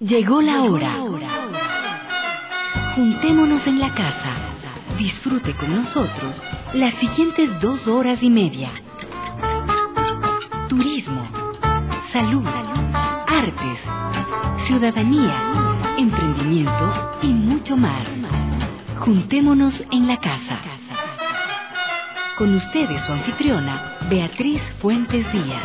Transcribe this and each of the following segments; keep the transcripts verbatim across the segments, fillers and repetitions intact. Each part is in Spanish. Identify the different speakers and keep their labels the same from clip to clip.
Speaker 1: Llegó la hora. Juntémonos en la casa. Disfrute con nosotros las siguientes dos horas y media. Turismo, salud, artes, ciudadanía, emprendimiento y mucho más. Juntémonos en la casa. Con ustedes su anfitriona, Beatriz Fuentes Díaz.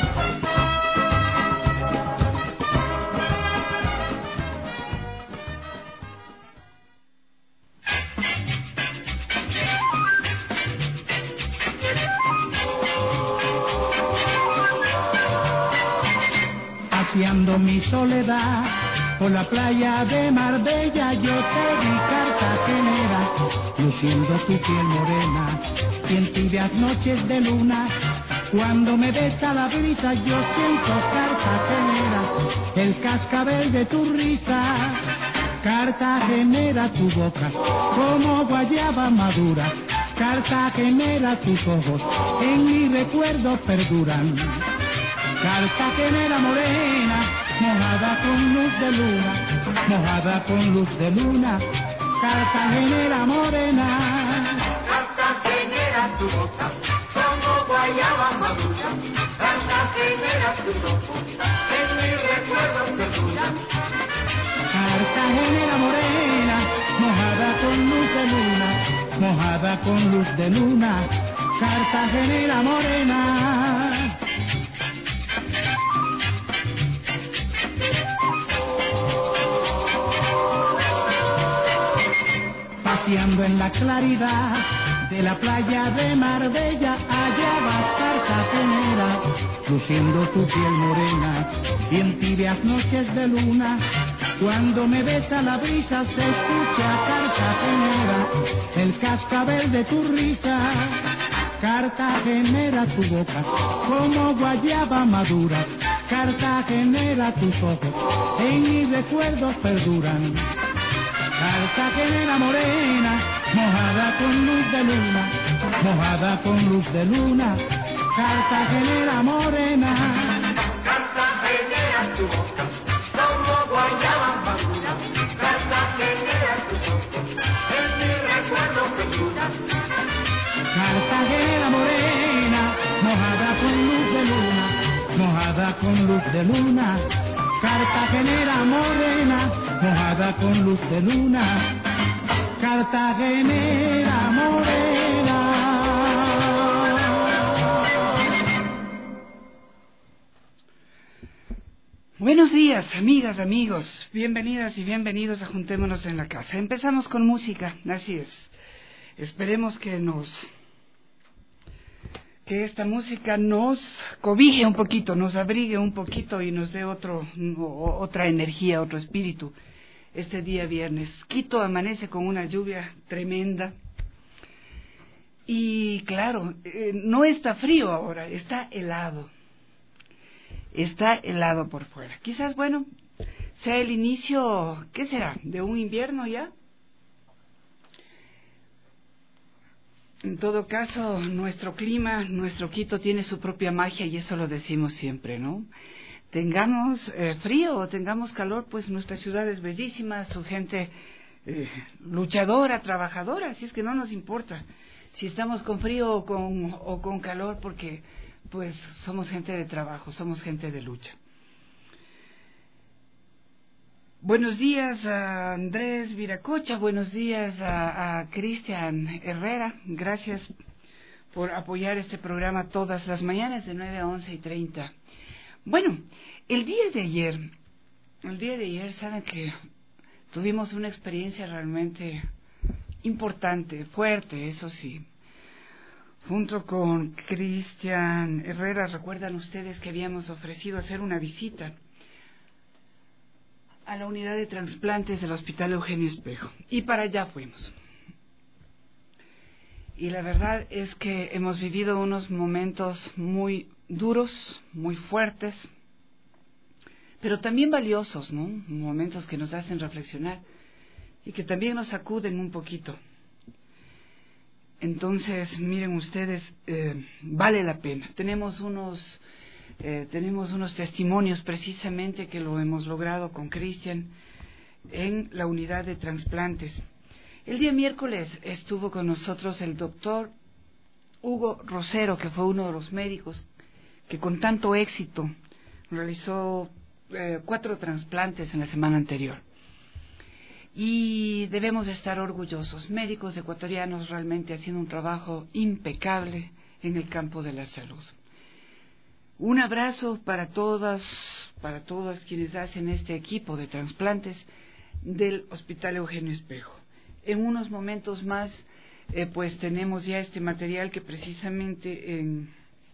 Speaker 2: Paseando mi soledad por la playa de Marbella, yo te vi cartagenera, luciendo tu piel morena, y en tibias noches de luna, cuando me besa la brisa, yo siento cartagenera, el cascabel de tu risa. Cartagenera tu boca, como guayaba madura, Cartagenera tus ojos, en mi recuerdo perduran. Cartagenera morena, mojada con luz de luna, mojada con luz de luna, Cartagenera morena.
Speaker 3: Cartagenera tu boca, como guayaba madura, Cartagenera tus ojos, en mi recuerdo perdura.
Speaker 2: Cartagenera morena, mojada con luz de luna, mojada con luz de luna, Cartagenera morena. Paseando en la claridad de la playa de Marbella, allá vas Cartagenera, luciendo tu piel morena, y en tibias noches de luna, cuando me besa la brisa, se escucha Cartagenera, el cascabel de tu risa. Cartagenera tu boca, como guayaba madura, Cartagenera tus ojos, en mis recuerdos perduran. Cartagenera morena, mojada con luz de luna, mojada con luz de luna, Cartagenera morena.
Speaker 3: Cartagenera tu boca, como guayaba madura, Cartagenera tus ojos, en mi recuerdo perdura.
Speaker 2: Cartagenera morena, mojada con luz de luna, mojada con luz de luna, Cartagenera morena, mojada con luz de luna, Cartagenera morena.
Speaker 4: Buenos días, amigas, amigos, bienvenidas y bienvenidos a Juntémonos en la Casa. Empezamos con música, así es. Esperemos que nos, que esta música nos cobije un poquito, nos abrigue un poquito y nos dé otro, otra energía, otro espíritu. Este día viernes, Quito amanece con una lluvia tremenda y claro, eh, no está frío ahora, está helado. Está helado por fuera. Quizás, bueno, sea el inicio, ¿qué será? ¿De un invierno ya? En todo caso, nuestro clima, nuestro Quito tiene su propia magia y eso lo decimos siempre, ¿no? Tengamos eh, frío o tengamos calor, pues nuestra ciudad es bellísima, su gente eh, luchadora, trabajadora, así es que no nos importa si estamos con frío o con, o con calor, porque pues somos gente de trabajo, somos gente de lucha. Buenos días a Andrés Viracocha, buenos días a, a Cristian Herrera, gracias por apoyar este programa todas las mañanas de nueve a once y treinta. Bueno, el día de ayer, el día de ayer, saben que tuvimos una experiencia realmente importante, fuerte, eso sí. Junto con Cristian Herrera, recuerdan ustedes que habíamos ofrecido hacer una visita a la unidad de trasplantes del Hospital Eugenio Espejo. Y para allá fuimos. Y la verdad es que hemos vivido unos momentos muy duros, muy fuertes, pero también valiosos, ¿no? Momentos que nos hacen reflexionar y que también nos sacuden un poquito. Entonces, miren ustedes, eh, vale la pena. Tenemos unos Eh, tenemos unos testimonios precisamente que lo hemos logrado con Cristian en la unidad de trasplantes. El día miércoles estuvo con nosotros el doctor Hugo Rosero, que fue uno de los médicos que con tanto éxito realizó eh, cuatro trasplantes en la semana anterior. Y debemos estar orgullosos, médicos ecuatorianos realmente haciendo un trabajo impecable en el campo de la salud. Un abrazo para todas, para todas quienes hacen este equipo de trasplantes del Hospital Eugenio Espejo. En unos momentos más, eh, pues tenemos ya este material que precisamente en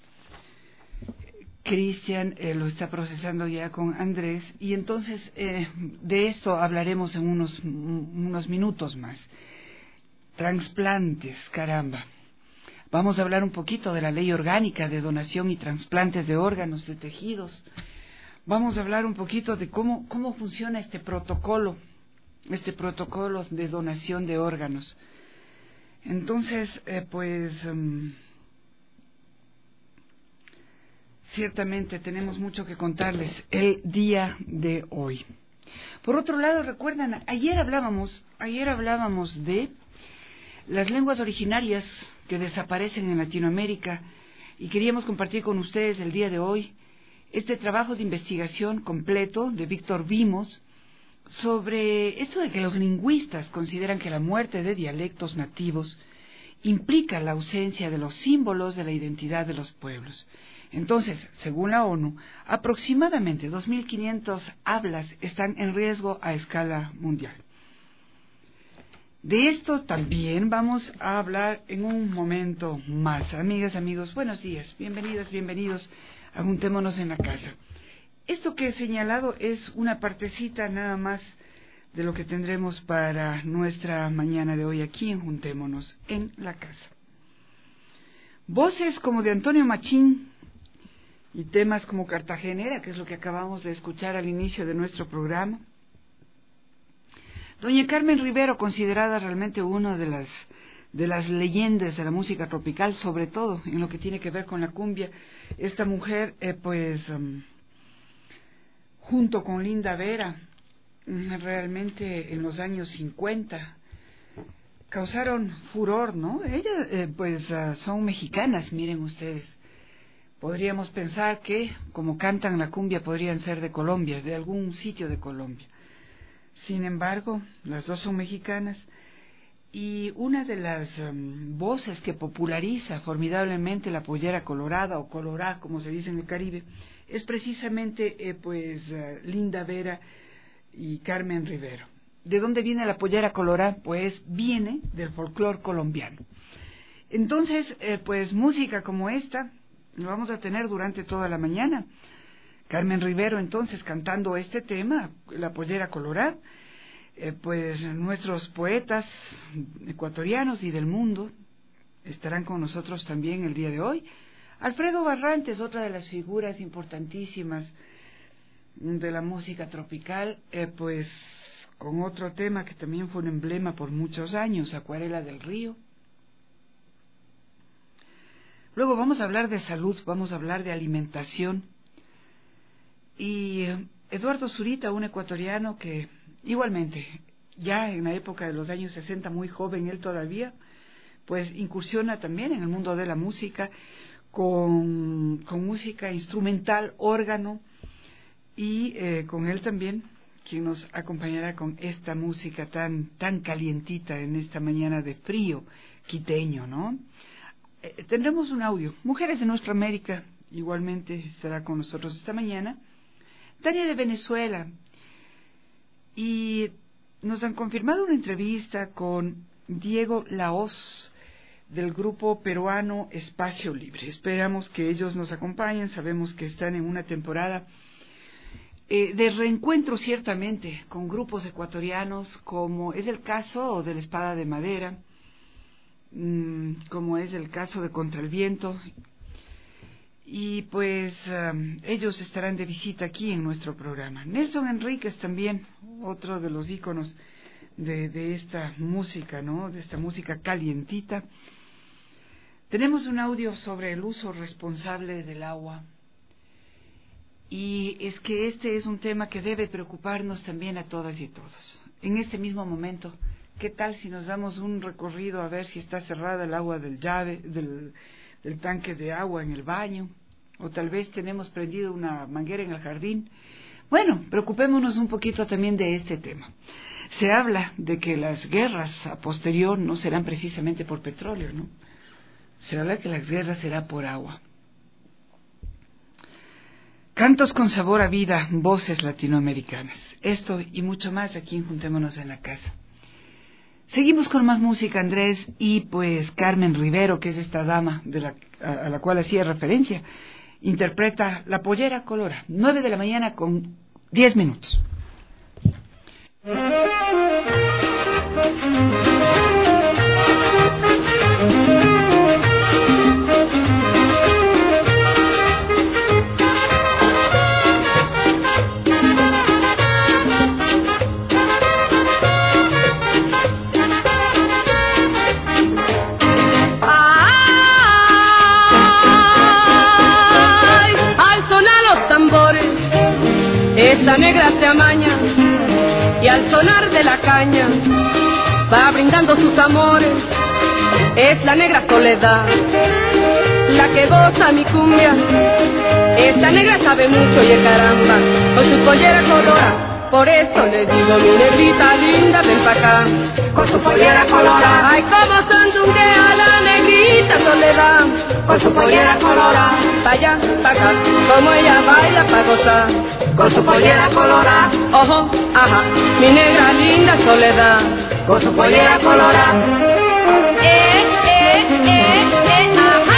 Speaker 4: Cristian eh, lo está procesando ya con Andrés, y entonces eh, de esto hablaremos en unos, unos minutos más. Trasplantes, caramba. Vamos a hablar un poquito de la ley orgánica de donación y trasplantes de órganos, de tejidos. Vamos a hablar un poquito de cómo, cómo funciona este protocolo, este protocolo de donación de órganos. Entonces, eh, pues... Um, ciertamente tenemos mucho que contarles el día de hoy. Por otro lado, recuerdan, ayer hablábamos, ayer hablábamos de las lenguas originarias que desaparecen en Latinoamérica y queríamos compartir con ustedes el día de hoy este trabajo de investigación completo de Víctor Vimos sobre esto de que los lingüistas consideran que la muerte de dialectos nativos implica la ausencia de los símbolos de la identidad de los pueblos. Entonces, según la ONU, aproximadamente dos mil quinientas hablas están en riesgo a escala mundial. De esto también vamos a hablar en un momento más. Amigas, amigos, buenos días, bienvenidas, bienvenidos a Juntémonos en la Casa. Esto que he señalado es una partecita nada más de lo que tendremos para nuestra mañana de hoy aquí en Juntémonos en la Casa. Voces como de Antonio Machín y temas como Cartagenera, que es lo que acabamos de escuchar al inicio de nuestro programa. Doña Carmen Rivero, considerada realmente una de las, de las leyendas de la música tropical, sobre todo en lo que tiene que ver con la cumbia. Esta mujer, eh, pues, um, junto con Linda Vera, realmente en los años cincuenta, causaron furor, ¿no? Ellas, eh, pues, uh, son mexicanas, miren ustedes. Podríamos pensar que, como cantan la cumbia, podrían ser de Colombia, de algún sitio de Colombia. Sin embargo, las dos son mexicanas, y una de las um, voces que populariza formidablemente la pollera colorada, o colorá, como se dice en el Caribe, es precisamente, eh, pues, uh, Linda Vera y Carmen Rivero. ¿De dónde viene la pollera colorá? Pues viene del folclore colombiano. Entonces, eh, pues, música como esta lo vamos a tener durante toda la mañana. Carmen Rivero entonces cantando este tema, la pollera colorá, eh, pues nuestros poetas ecuatorianos y del mundo estarán con nosotros también el día de hoy. Alfredo Barrantes, otra de las figuras importantísimas de la música tropical, eh, pues con otro tema que también fue un emblema por muchos años, Acuarela del Río. Luego vamos a hablar de salud, vamos a hablar de alimentación. Y Eduardo Zurita, un ecuatoriano que igualmente, ya en la época de los años sesenta, muy joven él todavía, pues incursiona también en el mundo de la música, con, con música instrumental, órgano, y eh, con él también, quien nos acompañará con esta música tan, tan calientita en esta mañana de frío quiteño, ¿no? Eh, tendremos un audio. Mujeres de Nuestra América igualmente estará con nosotros esta mañana. Tania de Venezuela. Y nos han confirmado una entrevista con Diego Laoz del grupo peruano Espacio Libre. Esperamos que ellos nos acompañen. Sabemos que están en una temporada eh, de reencuentro ciertamente con grupos ecuatorianos, como es el caso de la Espada de Madera, como es el caso de Contra el Viento, y pues um, ellos estarán de visita aquí en nuestro programa. Nelson Enríquez también, otro de los íconos de, de esta música, ¿no? De esta música calientita. Tenemos un audio sobre el uso responsable del agua Y es que este es un tema que debe preocuparnos también a todas y todos. En este mismo momento, ¿qué tal si nos damos un recorrido a ver si está cerrada el agua del llave, del, del tanque de agua en el baño? O tal vez tenemos prendido una manguera en el jardín. Bueno, preocupémonos un poquito también de este tema. Se habla de que las guerras a posterior no serán precisamente por petróleo, ¿no? Se habla que las guerras serán por agua. Cantos con sabor a vida, voces latinoamericanas. Esto y mucho más aquí en Juntémonos en la Casa. Seguimos con más música, Andrés, y pues Carmen Rivero, que es esta dama de la, a, a la cual hacía referencia, interpreta La Pollera Colora, nueve de la mañana con diez minutos.
Speaker 5: Esta negra se amaña y al sonar de la caña va brindando sus amores. Es la negra soledad la que goza mi cumbia. Esta negra sabe mucho y caramba con su pollera colora. Por eso le digo, mi negrita linda, ven pa' acá
Speaker 3: con su pollera colora.
Speaker 5: Ay, como sandunguea la negrita soledad
Speaker 3: con su pollera colora.
Speaker 5: Pa' allá, pa' acá, como ella baila pa' gozar
Speaker 3: con su pollera colora.
Speaker 5: Ojo, ajá, mi negra linda soledad
Speaker 3: con su pollera colora.
Speaker 5: Eh, eh, eh, eh, ajá.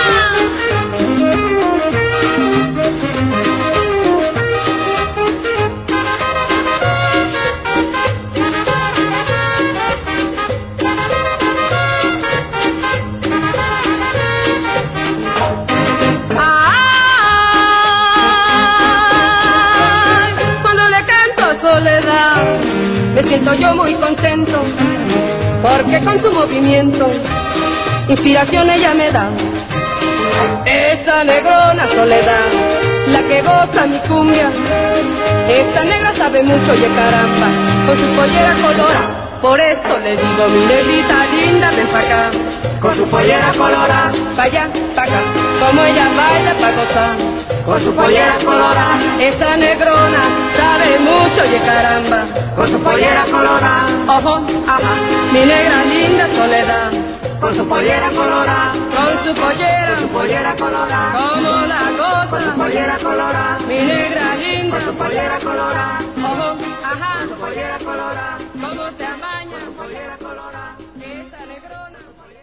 Speaker 5: Me siento yo muy contento, porque con su movimiento inspiración ella me da. Esa negrona soledad, la que goza mi cumbia. Esta negra sabe mucho y caramba, con su pollera colora. Por eso le digo, mi negrita linda, ven pa' acá
Speaker 3: con su pollera colora.
Speaker 5: Pa' allá, pa' acá, como ella baila pa' gozar
Speaker 3: con su pollera colora.
Speaker 5: Esa negrona sabe mucho y caramba
Speaker 3: con su pollera colora.
Speaker 5: Ojo, ajá, mi negra linda soledad
Speaker 3: con su pollera colora.
Speaker 5: Con su pollera,
Speaker 3: con su pollera colora.
Speaker 5: Como la goza
Speaker 3: con su pollera colora.
Speaker 5: Mi negra linda
Speaker 3: con su pollera colora.
Speaker 5: Ojo, ajá,
Speaker 3: con su pollera colora.
Speaker 5: Como te amaña
Speaker 3: con su pollera colora.
Speaker 5: Esa negrona.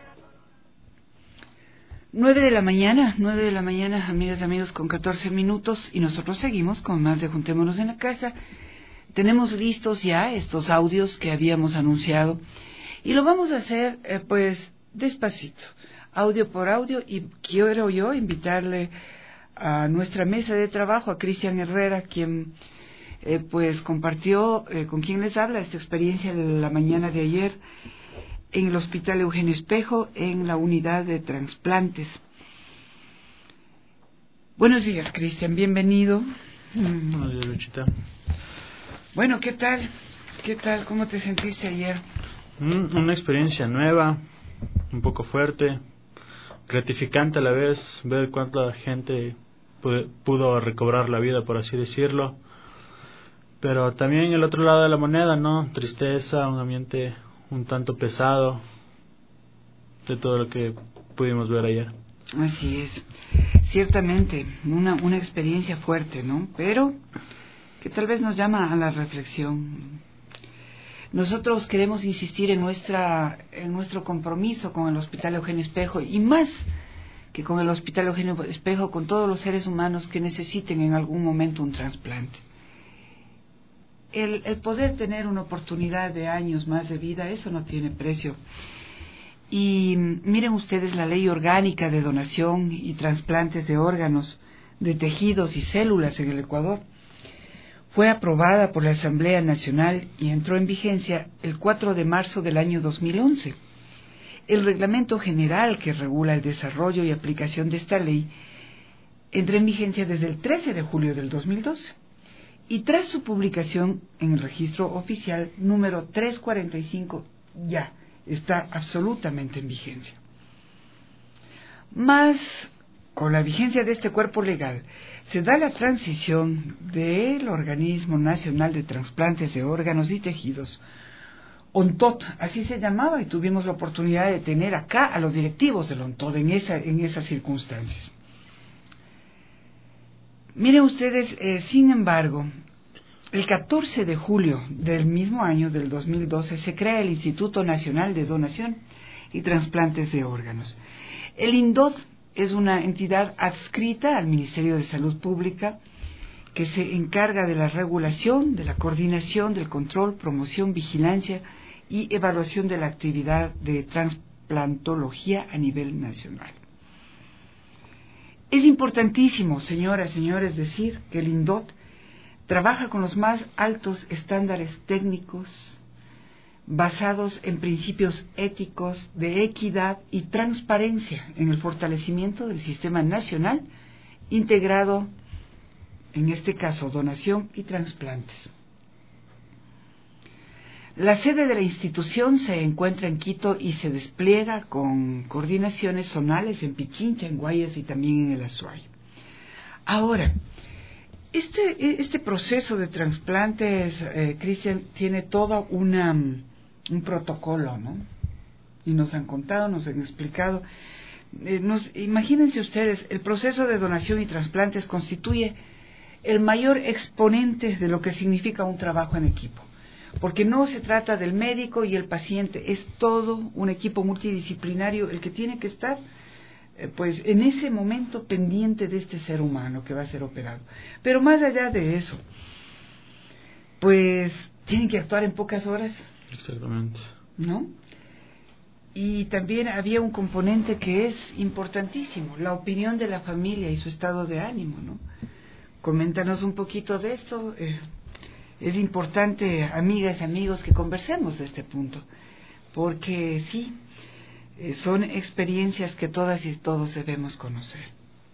Speaker 4: Nueve de la mañana, nueve de la mañana, amigas y amigos, con catorce minutos, y nosotros seguimos con más de Juntémonos en la Casa. Tenemos listos ya estos audios que habíamos anunciado, y lo vamos a hacer, eh, pues, despacito, audio por audio, y quiero yo invitarle a nuestra mesa de trabajo, a Cristian Herrera, quien, eh, pues, compartió eh, con quien les habla esta experiencia de la mañana de ayer, en el Hospital Eugenio Espejo, en la unidad de trasplantes. Buenos días, Cristian, bienvenido.
Speaker 6: Buenos días, Luchita.
Speaker 4: Bueno, ¿qué tal? ¿Qué tal? ¿Cómo te sentiste ayer?
Speaker 6: Mm, una experiencia nueva, un poco fuerte, gratificante a la vez, ver cuánta gente pudo, pudo recobrar la vida, por así decirlo. Pero también el otro lado de la moneda, ¿no? Tristeza, un ambiente un tanto pesado de todo lo que pudimos ver ayer.
Speaker 4: Así es, ciertamente, una, una experiencia fuerte, ¿no? Pero que tal vez nos llama a la reflexión. Nosotros queremos insistir en nuestra en nuestro compromiso con el Hospital Eugenio Espejo, y más que con el Hospital Eugenio Espejo, con todos los seres humanos que necesiten en algún momento un trasplante. El, el poder tener una oportunidad de años más de vida, eso no tiene precio. Y miren ustedes la ley orgánica de donación y trasplantes de órganos, de tejidos y células en el Ecuador. Fue aprobada por la Asamblea Nacional y entró en vigencia el cuatro de marzo del año dos mil once. El reglamento general que regula el desarrollo y aplicación de esta ley entró en vigencia desde el trece de julio del dos mil doce y tras su publicación en el registro oficial número trescientos cuarenta y cinco ya está absolutamente en vigencia. Más con la vigencia de este cuerpo legal se da la transición del Organismo Nacional de Trasplantes de Órganos y Tejidos, ONTOT, así se llamaba, y tuvimos la oportunidad de tener acá a los directivos del ONTOT en, esa, en esas circunstancias. Miren ustedes, eh, sin embargo, el catorce de julio del mismo año, del dos mil doce, se crea el Instituto Nacional de Donación y Trasplantes de Órganos. El INDOT es una entidad adscrita al Ministerio de Salud Pública que se encarga de la regulación, de la coordinación, del control, promoción, vigilancia y evaluación de la actividad de trasplantología a nivel nacional. Es importantísimo, señoras y señores, decir que el INDOT trabaja con los más altos estándares técnicos basados en principios éticos de equidad y transparencia en el fortalecimiento del sistema nacional integrado, en este caso, donación y trasplantes. La sede de la institución se encuentra en Quito y se despliega con coordinaciones zonales en Pichincha, en Guayas y también en el Azuay. Ahora, este, este proceso de trasplantes, eh, Cristian, tiene todo una, un protocolo, ¿no? Y nos han contado, nos han explicado. Eh, nos, imagínense ustedes, el proceso de donación y trasplantes constituye el mayor exponente de lo que significa un trabajo en equipo, porque no se trata del médico y el paciente, es todo un equipo multidisciplinario el que tiene que estar eh, pues en ese momento pendiente de este ser humano que va a ser operado. Pero más allá de eso, pues tienen que actuar en pocas horas.
Speaker 6: Exactamente.
Speaker 4: ¿No? Y también había un componente que es importantísimo, la opinión de la familia y su estado de ánimo, ¿no? Coméntanos un poquito de esto. Eh, es importante, amigas y amigos, que conversemos de este punto, porque sí, eh, son experiencias que todas y todos debemos conocer.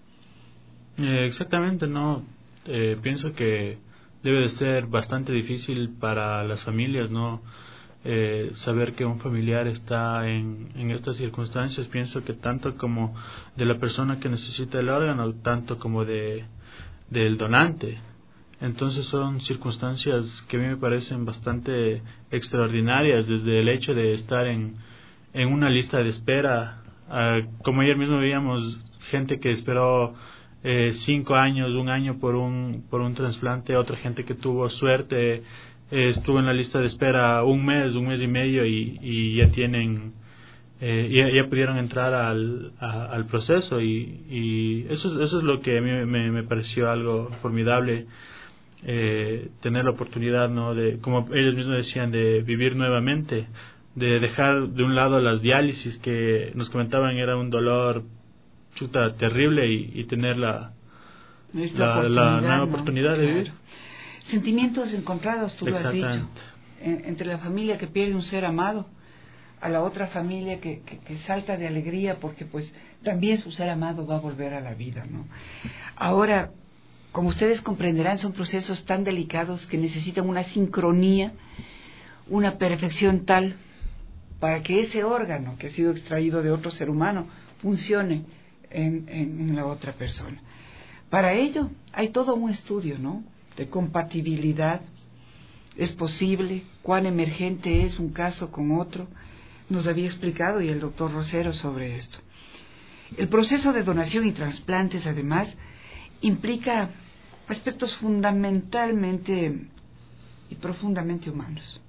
Speaker 6: Eh, exactamente, no. Eh, pienso que debe de ser bastante difícil para las familias, ¿no? Eh, saber que un familiar está en, en estas circunstancias. Pienso que tanto como de la persona que necesita el órgano, tanto como de del donante. Entonces son circunstancias que a mí me parecen bastante extraordinarias, desde el hecho de estar en, en una lista de espera. Uh, como ayer mismo veíamos gente que esperó eh, cinco años, un año por un por un trasplante, otra gente que tuvo suerte, eh, estuvo en la lista de espera un mes, un mes y medio y, y ya tienen Eh, ya, ya pudieron entrar al, a, al proceso y, y eso, eso es lo que a mí me, me pareció algo formidable, eh, tener la oportunidad, ¿no?, de, como ellos mismos decían, de vivir nuevamente, de dejar de un lado las diálisis que nos comentaban era un dolor chuta terrible y, y tener la, la, la nueva ¿no? oportunidad de claro. vivir.
Speaker 4: Sentimientos encontrados, tú lo has dicho, en, entre la familia que pierde un ser amado, a la otra familia que, que, que salta de alegría porque pues también su ser amado va a volver a la vida, ¿no? Ahora, como ustedes comprenderán, son procesos tan delicados que necesitan una sincronía, una perfección tal para que ese órgano que ha sido extraído de otro ser humano funcione en, en, en la otra persona. Para ello hay todo un estudio, ¿no?, de compatibilidad. ¿Es posible? ¿Cuán emergente es un caso con otro? Nos había explicado y el doctor Rosero sobre esto. El proceso de donación y trasplantes, además, implica aspectos fundamentalmente y profundamente humanos,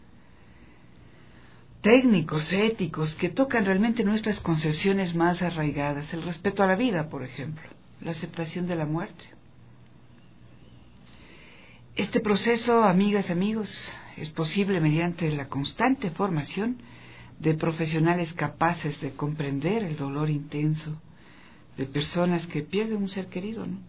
Speaker 4: técnicos, éticos, que tocan realmente nuestras concepciones más arraigadas, el respeto a la vida, por ejemplo, la aceptación de la muerte. Este proceso, amigas y amigos, es posible mediante la constante formación de profesionales capaces de comprender el dolor intenso de personas que pierden un ser querido, ¿no?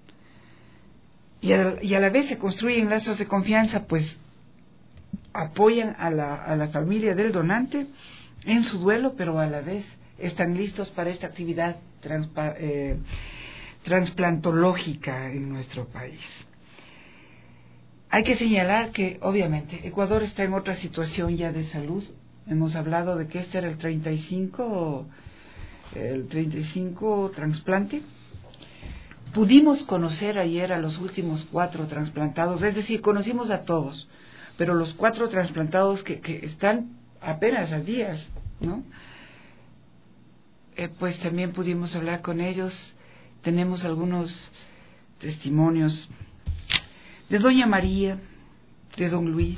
Speaker 4: Y a, y a la vez se construyen lazos de confianza, pues apoyan a la, a la familia del donante en su duelo, pero a la vez están listos para esta actividad transpa, eh, trasplantológica en nuestro país. Hay que señalar que, obviamente, Ecuador está en otra situación ya de salud. Hemos hablado de que este era el treinta y cinco, el treinta y cinco trasplante. Pudimos conocer ayer a los últimos cuatro trasplantados, es decir, conocimos a todos, pero los cuatro trasplantados que, que están apenas a días, ¿no? Eh, pues también pudimos hablar con ellos. Tenemos algunos testimonios de doña María, de don Luis,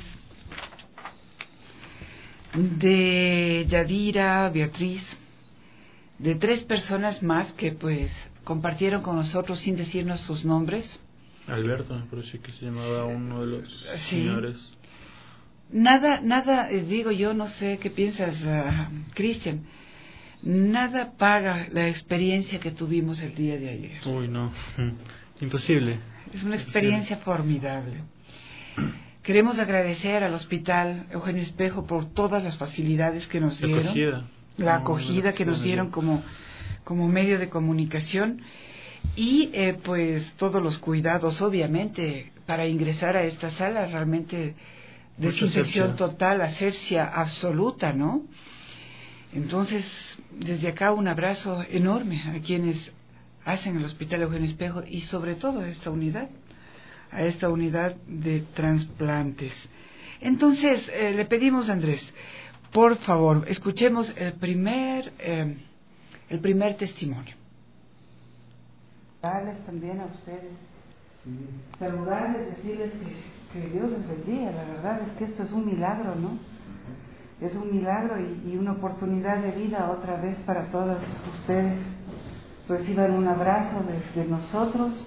Speaker 4: de Yadira, Beatriz, de tres personas más que pues compartieron con nosotros sin decirnos sus nombres.
Speaker 6: Alberto, me parece que se llamaba uno de los
Speaker 4: Sí.
Speaker 6: señores.
Speaker 4: Nada, nada, eh, digo yo, no sé qué piensas, uh, Cristian, nada paga la experiencia que tuvimos el día de ayer.
Speaker 6: Uy, no, imposible.
Speaker 4: Es una experiencia formidable. Queremos agradecer al Hospital Eugenio Espejo por todas las facilidades que nos
Speaker 6: La
Speaker 4: dieron.
Speaker 6: acogida.
Speaker 4: La
Speaker 6: No,
Speaker 4: acogida que nos
Speaker 6: no,
Speaker 4: dieron
Speaker 6: no.
Speaker 4: como, como medio de comunicación. Y eh, pues todos los cuidados, obviamente, para ingresar a esta sala, realmente desinfección
Speaker 6: asepsia.
Speaker 4: total, asepsia absoluta, ¿no? Entonces, desde acá un abrazo enorme a quienes hacen el Hospital Eugenio Espejo y sobre todo a esta unidad, a esta unidad de trasplantes. Entonces, eh, le pedimos a Andrés, por favor, escuchemos el primer, eh, el primer testimonio. Saludarles también a ustedes, saludarles, decirles que, que Dios les bendiga. La verdad es que esto es un milagro, ¿no? Es un milagro y, y una oportunidad de vida otra vez para todos ustedes. Reciban un abrazo de, de nosotros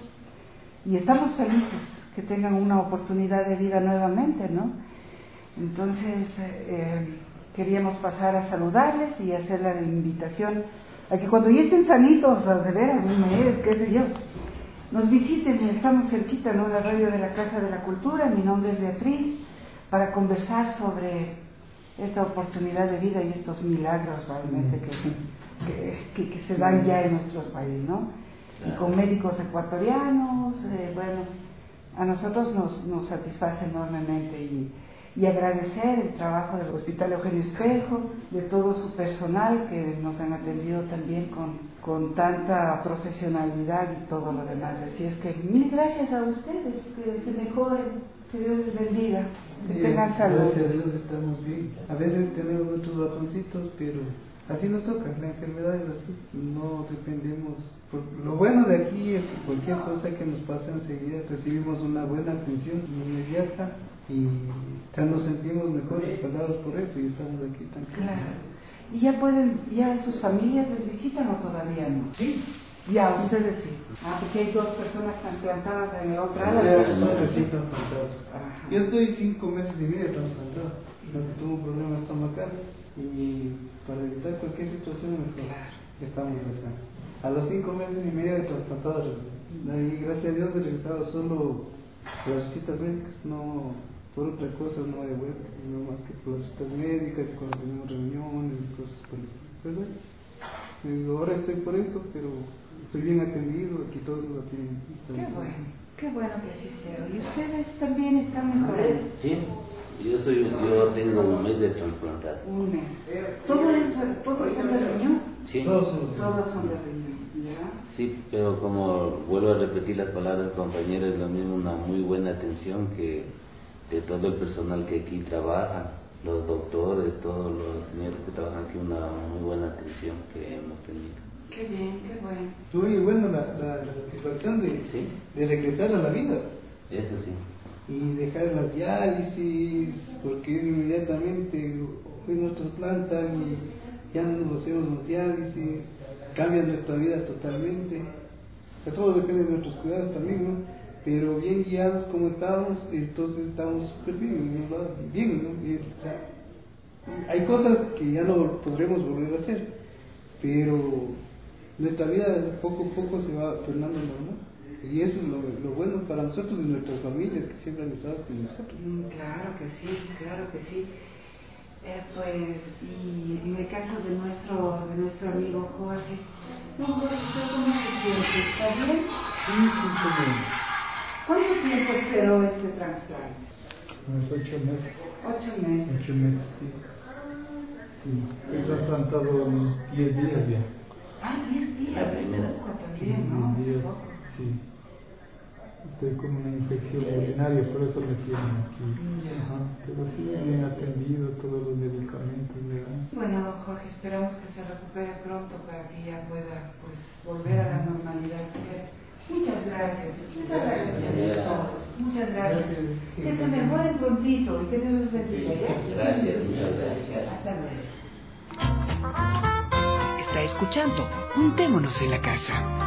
Speaker 4: y estamos felices que tengan una oportunidad de vida nuevamente, ¿no? Entonces, eh, queríamos pasar a saludarles y hacer la invitación a que cuando ya estén sanitos, de veras, un mes, qué sé yo, nos visiten. Estamos cerquita, ¿no?, en la radio de la Casa de la Cultura. Mi nombre es Beatriz, para conversar sobre esta oportunidad de vida y estos milagros realmente que, que, que, que se dan ya en nuestro país, ¿no? Y con médicos ecuatorianos, eh, bueno, a nosotros nos, nos satisface enormemente y, y agradecer el trabajo del Hospital Eugenio Espejo, de todo su personal que nos han atendido también con, con tanta profesionalidad y todo lo demás. Así es que mil gracias a ustedes, que se mejoren, que Dios les bendiga, que
Speaker 7: Bien,
Speaker 4: tengan salud.
Speaker 7: gracias a Dios estamos bien. A veces tenemos otros bajoncitos, pero así nos toca, la enfermedad es así, no dependemos. Por, lo bueno de aquí es que cualquier cosa que nos pasa enseguida recibimos una buena atención inmediata y ya nos sentimos mejor respaldados por eso y estamos aquí tan
Speaker 4: Claro. ¿Y ya pueden, ya sus familias les visitan o todavía no?
Speaker 7: Sí.
Speaker 4: Ya, ustedes sí. Ah, porque hay dos personas trasplantadas en la otra
Speaker 7: Ya
Speaker 4: área.
Speaker 7: son recién trasplantados.
Speaker 4: Ajá.
Speaker 7: Yo estoy cinco meses y medio trasplantado, porque tuve un problema estomacal y para evitar cualquier situación mejor estamos acá. A los cinco meses y medio de trasplantado, y gracias a Dios he regresado solo por las visitas médicas, no por otra cosa, no he vuelto, no más que por las visitas médicas, cuando tenemos reuniones y cosas por el pues, ¿eh? Digo, ahora estoy por esto, pero estoy bien atendido, aquí todos nos atienden.
Speaker 4: Qué bueno, qué bueno que así sea. ¿Y ustedes también están mejorando?
Speaker 8: Sí, yo soy, yo tengo un mes de trasplantado.
Speaker 4: Un mes. ¿Todo es, todos son de riñón?
Speaker 8: Sí,
Speaker 7: Todos somos.
Speaker 4: Todos son de riñón, ¿ya?
Speaker 8: sí, pero como vuelvo a repetir las palabras compañeras, es lo mismo, una muy buena atención que de todo el personal que aquí trabaja, los doctores, todos los señores que trabajan aquí, una muy buena atención que hemos tenido.
Speaker 4: Qué bien, qué bueno.
Speaker 7: Tuve bueno la, la, la satisfacción de,
Speaker 8: Sí.
Speaker 7: de regresar a la vida
Speaker 8: Eso sí.
Speaker 7: y dejar las diálisis, porque inmediatamente hoy nos trasplantan y ya no nos hacemos las diálisis, cambia nuestra vida totalmente. O sea, todo depende de nuestros cuidados también, ¿no? Pero bien guiados como estábamos, entonces estamos súper bien, ¿no? bien, ¿no? Y, o sea, hay cosas que ya no podremos volver a hacer, pero nuestra vida poco a poco se va tornando normal. Y eso es lo, lo bueno para nosotros y nuestras familias que siempre han estado con nosotros.
Speaker 4: Mm, Claro que sí, claro que sí. Eh, pues, y en el caso de nuestro, de nuestro amigo Jorge, no, Jorge, ¿cómo se siente? ¿Está bien?
Speaker 7: Sí, mucho bien.
Speaker 4: ¿Cuánto tiempo esperó este trasplante?
Speaker 7: Unos ocho meses.
Speaker 4: Ocho meses.
Speaker 7: Ocho meses, sí. Sí, fui trasplantado diez días ya.
Speaker 4: Ah, diez días, es poco también, ¿no?
Speaker 7: diez días,
Speaker 4: Poco.
Speaker 7: sí. Estoy con una infección urinaria, por eso me tienen aquí. Ajá. Pero sí, bien atendido, todos los medicamentos me dan.
Speaker 4: Bueno, Jorge, esperamos que se recupere pronto para que ya pueda pues, volver a la normalidad. Muchas gracias. Muchas gracias a todos. Muchas gracias. Que se mejoren prontito y que Dios los bendiga.
Speaker 8: Gracias, muchas gracias.
Speaker 4: Hasta luego.
Speaker 1: Está escuchando Juntémonos en la Casa.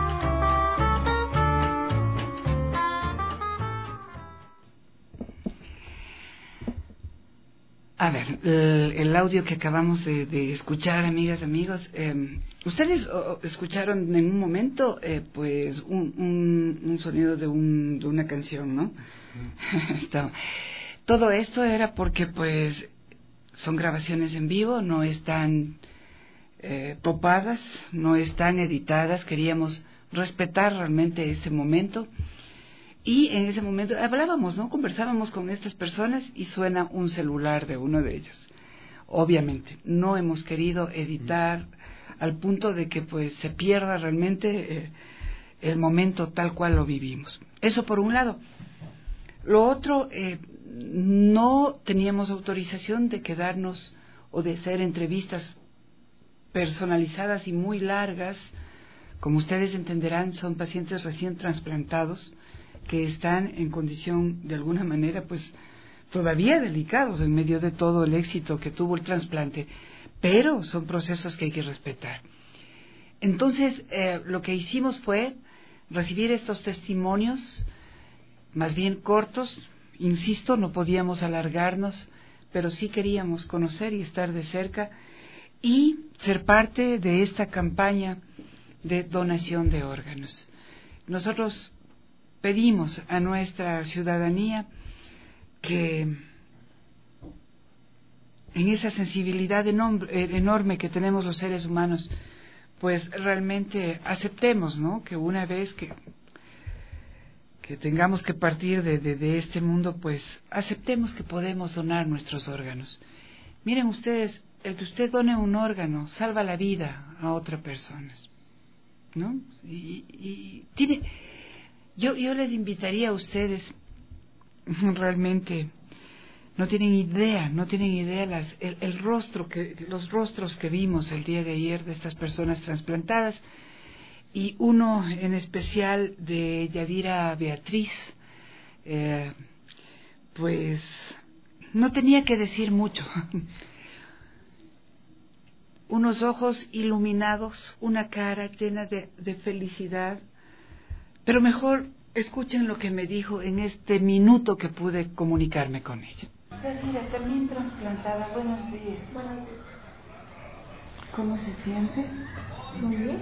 Speaker 1: A ver, el, el audio que acabamos de, de escuchar, amigas, amigos, eh, ustedes oh, escucharon en un momento, eh, pues, un, un, un sonido de, un, de una canción, ¿no? Estaba. Todo esto era porque, pues, son grabaciones en vivo, no están eh, topadas, no están editadas, queríamos respetar realmente este momento. Y en ese momento hablábamos, ¿no? Conversábamos con estas personas y suena un celular de uno de ellos. Obviamente, no hemos querido editar al punto de que pues se pierda realmente eh, el momento tal cual lo vivimos. Eso por un lado. Lo otro, eh, no teníamos autorización de quedarnos o de hacer entrevistas personalizadas y muy largas. Como ustedes entenderán, son pacientes recién trasplantados que están en condición de alguna manera pues todavía delicados en medio de todo el éxito que tuvo el trasplante, pero son procesos que hay que respetar. Entonces eh, lo que hicimos fue recibir estos testimonios más bien cortos, insisto, no podíamos alargarnos, pero sí queríamos conocer y estar de cerca y ser parte de esta campaña de donación de órganos. Nosotros pedimos a nuestra ciudadanía que en esa sensibilidad enorme que tenemos los seres humanos, pues realmente aceptemos, ¿no? Que una vez que, que tengamos que partir de, de, de este mundo, pues aceptemos que podemos donar nuestros órganos. Miren ustedes, el que usted done un órgano salva la vida a otra persona, ¿no? Y, y tiene... Yo, yo les invitaría a ustedes, realmente, no tienen idea, no tienen idea las, el, el rostro que, los rostros que vimos el día de ayer de estas personas trasplantadas, y uno en especial de Yadira Beatriz, eh, pues no tenía que decir mucho. Unos ojos iluminados, una cara llena de, de felicidad. Pero mejor escuchen lo que me dijo en este minuto que pude comunicarme con ella. Yadira, también trasplantada, buenos días.
Speaker 9: Buenos días.
Speaker 4: ¿Cómo se siente?
Speaker 9: Muy bien.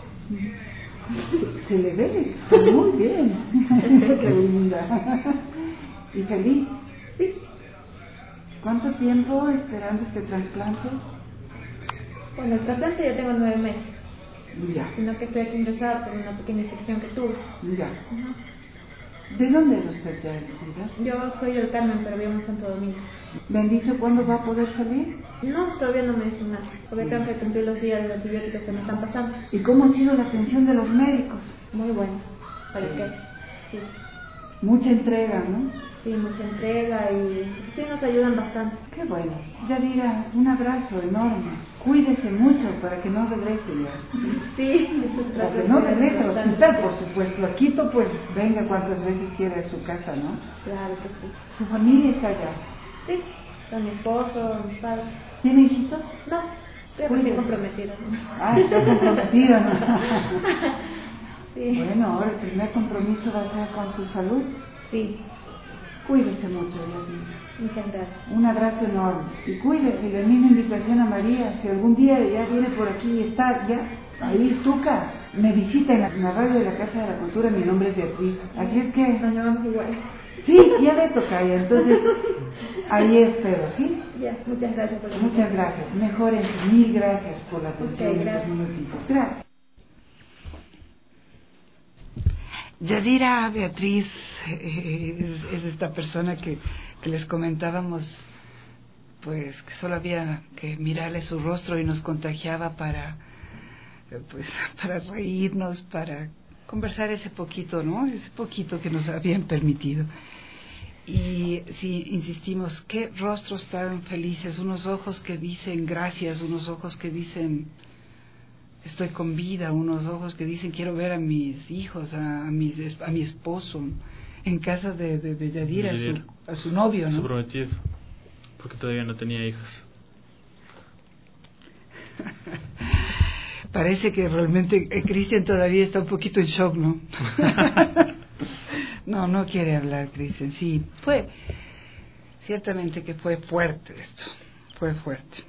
Speaker 4: Se le ve, está muy bien. Qué linda. ¿Y feliz?
Speaker 9: Sí.
Speaker 4: ¿Cuánto tiempo esperando este trasplante?
Speaker 9: Bueno, el trasplante ya tengo nueve meses.
Speaker 4: Ya.
Speaker 9: Sino que estoy aquí ingresada por una pequeña infección que tuve.
Speaker 4: Ya.
Speaker 9: Uh-huh.
Speaker 4: ¿De dónde es usted, Yadira?
Speaker 9: Yo soy del Carmen, pero vivo en Santo Domingo.
Speaker 4: ¿Me han dicho cuándo va a poder salir?
Speaker 9: No, todavía no me dicen nada, porque tengo que cumplir los días de antibióticos que me están pasando.
Speaker 4: ¿Y cómo ha sido la atención de los médicos?
Speaker 9: Muy bueno. ¿Para qué? Sí.
Speaker 4: Mucha entrega, ¿no?
Speaker 9: Sí, mucha entrega y sí nos ayudan bastante.
Speaker 4: Qué bueno. Yadira, un abrazo enorme. Cuídese mucho para que no regrese ya.
Speaker 9: Sí,
Speaker 4: para que no regrese al hospital, por supuesto. A Quito, pues venga cuantas veces quiera a su casa, ¿no?
Speaker 9: Claro que sí.
Speaker 4: ¿Su familia está allá?
Speaker 9: Sí, con mi esposo, mis padres.
Speaker 4: ¿Tiene hijitos?
Speaker 9: No, estoy muy comprometida. ¿No?
Speaker 4: Ah, está comprometida, ¿no?
Speaker 9: Sí.
Speaker 4: Bueno, ahora el primer compromiso va a ser con su salud.
Speaker 9: Sí.
Speaker 4: Cuídese mucho, Yadira.
Speaker 9: Muchas gracias.
Speaker 4: Un abrazo enorme. Y cuídese, la misma invitación a María. Si algún día ya viene por aquí y está ya ahí, Tuca, me visita en la, en la radio de la Casa de la Cultura. Mi nombre es Beatriz. Así es que...
Speaker 9: Nos llamamos igual.
Speaker 4: Sí, ya me toca ya. Entonces,
Speaker 1: Ahí espero, ¿sí?
Speaker 9: Ya, muchas gracias por la
Speaker 1: Muchas gracias. Mejoren. Mil gracias por la atención.
Speaker 9: Okay, gracias.
Speaker 1: Unos minutitos. Gracias. Yadira Beatriz eh, es, es esta persona que, que les comentábamos, pues que solo había que mirarle su rostro y nos contagiaba para, eh, pues, para reírnos, para conversar ese poquito, ¿no? Ese poquito que nos habían permitido. Y sí, insistimos, qué rostros tan felices, unos ojos que dicen gracias, unos ojos que dicen estoy con vida, unos ojos que dicen quiero ver a mis hijos, a, a, mi, a mi esposo, en casa de, de, de Yadira, a su, a su novio, ¿no?
Speaker 6: Su prometido, porque todavía no tenía hijos.
Speaker 1: Parece que realmente eh, Cristian todavía está un poquito en shock, ¿no? No, no quiere hablar, Cristian. Sí, fue, ciertamente que fue fuerte esto, fue fuerte.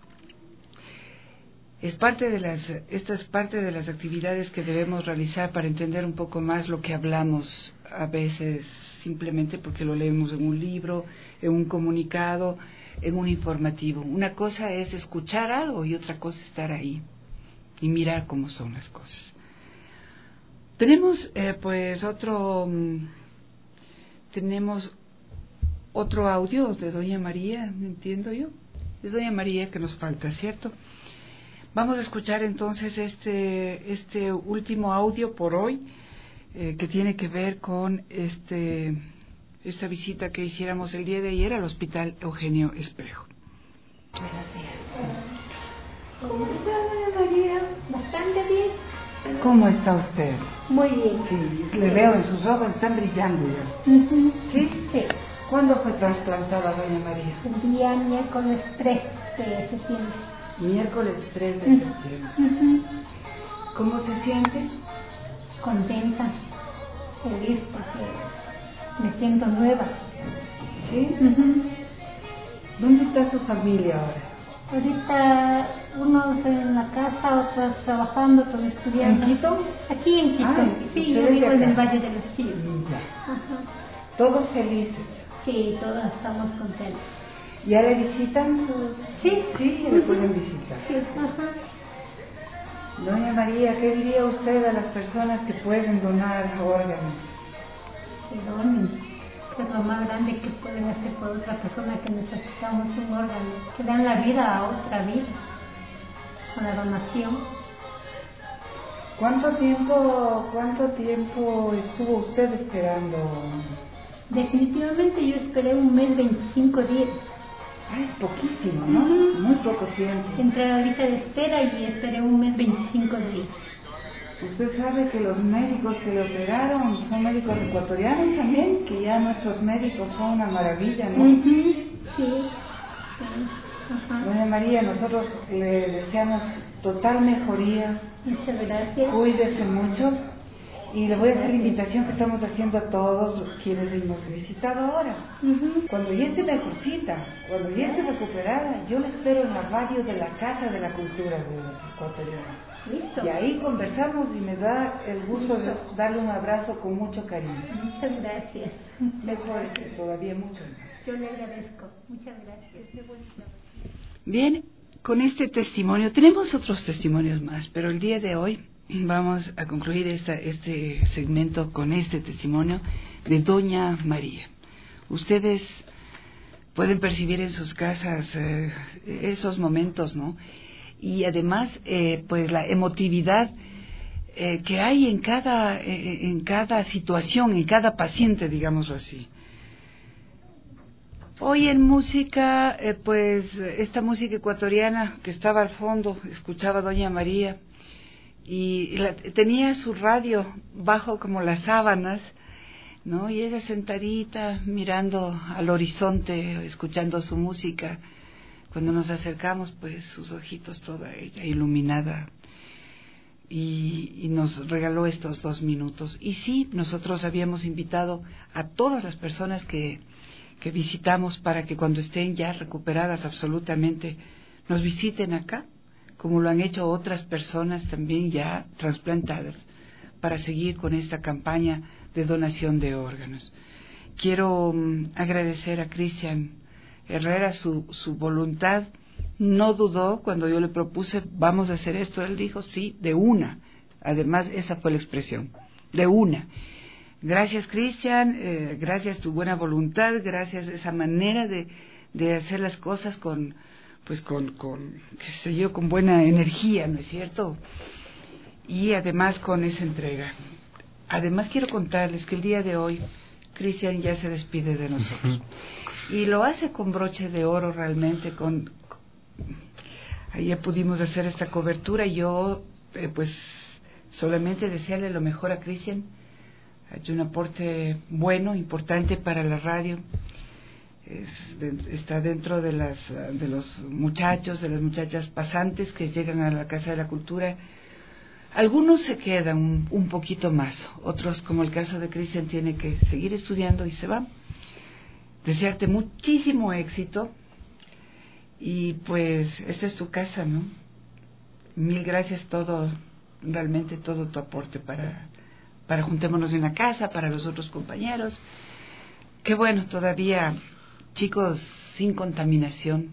Speaker 1: Es parte de las, esta es parte de las actividades que debemos realizar para entender un poco más lo que hablamos, a veces simplemente porque lo leemos en un libro, en un comunicado, en un informativo. Una cosa es escuchar algo y otra cosa es estar ahí y mirar cómo son las cosas. Tenemos eh, pues otro um, tenemos otro audio de Doña María, entiendo yo. Es Doña María que nos falta, ¿cierto? Vamos a escuchar entonces este este último audio por hoy eh, que tiene que ver con este esta visita que hiciéramos el día de ayer al Hospital Eugenio Espejo.
Speaker 10: Buenos días.
Speaker 9: ¿Cómo está, Doña María? Bastante bien.
Speaker 1: ¿Cómo está usted?
Speaker 9: Muy bien.
Speaker 1: Sí, le veo en sus ojos, están brillando ya.
Speaker 9: Uh-huh.
Speaker 1: ¿Sí?
Speaker 9: Sí.
Speaker 1: ¿Cuándo fue trasplantada Doña María?
Speaker 9: El día miércoles tres de septiembre.
Speaker 1: Miércoles tres de
Speaker 9: Uh-huh.
Speaker 1: septiembre.
Speaker 9: Uh-huh.
Speaker 1: ¿Cómo se siente?
Speaker 9: Contenta, feliz porque me siento nueva.
Speaker 1: ¿Sí?
Speaker 9: Uh-huh.
Speaker 1: ¿Dónde está su familia ahora?
Speaker 9: Ahorita unos en la casa, otros trabajando, otros estudiando.
Speaker 1: ¿En Quito?
Speaker 9: Aquí en Quito.
Speaker 1: Ah,
Speaker 9: sí,
Speaker 1: ¿usted
Speaker 9: yo
Speaker 1: es
Speaker 9: vivo
Speaker 1: de
Speaker 9: en el
Speaker 1: acá?
Speaker 9: Valle de los Chillos.
Speaker 1: Ya.
Speaker 9: Ajá.
Speaker 1: Todos felices.
Speaker 9: Sí, todos estamos contentos.
Speaker 1: ¿Ya le visitan sus...?
Speaker 9: Sí.
Speaker 1: Sí, le pueden visitar.
Speaker 9: Sí, ajá.
Speaker 1: Doña María, ¿qué diría usted a las personas que pueden donar órganos?
Speaker 9: Que donen. Que es lo más grande que pueden hacer por otra persona que necesitamos un órgano. Que dan la vida a otra vida. Con la donación.
Speaker 1: ¿Cuánto tiempo, cuánto tiempo estuvo usted esperando?
Speaker 9: Definitivamente yo esperé un mes, veinticinco días.
Speaker 1: Ah, es poquísimo, ¿no?
Speaker 9: Uh-huh.
Speaker 1: Muy poco tiempo.
Speaker 9: Entré a la lista de espera y esperé un mes, veinticinco días.
Speaker 1: Usted sabe que los médicos que le operaron son médicos ecuatorianos también, que ya nuestros médicos son una maravilla, ¿no?
Speaker 9: Uh-huh. Sí, sí. Ajá.
Speaker 1: Doña María, nosotros le deseamos total mejoría.
Speaker 9: Muchas gracias.
Speaker 1: Cuídese mucho. Y le voy a hacer la invitación que estamos haciendo a todos quienes hemos visitado ahora.
Speaker 9: Uh-huh.
Speaker 1: Cuando ya esté mejorcita, cuando ya esté recuperada, yo la espero en la radio de la Casa de la Cultura de Ecuatoriana.
Speaker 9: Listo.
Speaker 1: Y ahí conversamos y me da el gusto de darle un abrazo con mucho cariño.
Speaker 9: Muchas gracias.
Speaker 1: Mejórese todavía mucho más.
Speaker 9: Yo le agradezco. Muchas gracias. Qué bonito.
Speaker 1: Bien, con este testimonio, tenemos otros testimonios más, pero el día de hoy vamos a concluir esta, este segmento con este testimonio de Doña María. Ustedes pueden percibir en sus casas eh, esos momentos, ¿no? Y además, eh, pues la emotividad eh, que hay en cada, eh, en cada situación, en cada paciente, digámoslo así. Hoy en música, eh, pues esta música ecuatoriana que estaba al fondo, escuchaba Doña María y la, tenía su radio bajo como las sábanas, ¿no? Y ella sentadita mirando al horizonte, escuchando su música. Cuando nos acercamos, pues sus ojitos toda ella iluminada y, y nos regaló estos dos minutos. Y sí, nosotros habíamos invitado a todas las personas que, que visitamos para que cuando estén ya recuperadas absolutamente nos visiten acá, como lo han hecho otras personas también ya trasplantadas, para seguir con esta campaña de donación de órganos. Quiero um, agradecer a Cristian Herrera, su, su voluntad, no dudó cuando yo le propuse, vamos a hacer esto, él dijo, sí, de una. Además, esa fue la expresión, de una. Gracias, Cristian, eh, gracias tu buena voluntad, gracias esa manera de, de hacer las cosas con, pues con, con, qué sé yo, con buena energía, ¿no es cierto? Y además con esa entrega. Además quiero contarles que el día de hoy Cristian ya se despide de nosotros. Y lo hace con broche de oro realmente, con... Ayer pudimos hacer esta cobertura y yo, eh, pues, solamente desearle lo mejor a Cristian. Ha hecho un aporte bueno, importante para la radio. Es, de, está dentro de, las, de los muchachos, de las muchachas pasantes que llegan a la Casa de la Cultura. Algunos se quedan un, un poquito más, otros, como el caso de Cristian, tiene que seguir estudiando y se va. Desearte muchísimo éxito y pues esta es tu casa, ¿no? Mil gracias todo, realmente todo tu aporte para, para Juntémonos en la Casa, para los otros compañeros. Qué bueno, todavía chicos sin contaminación,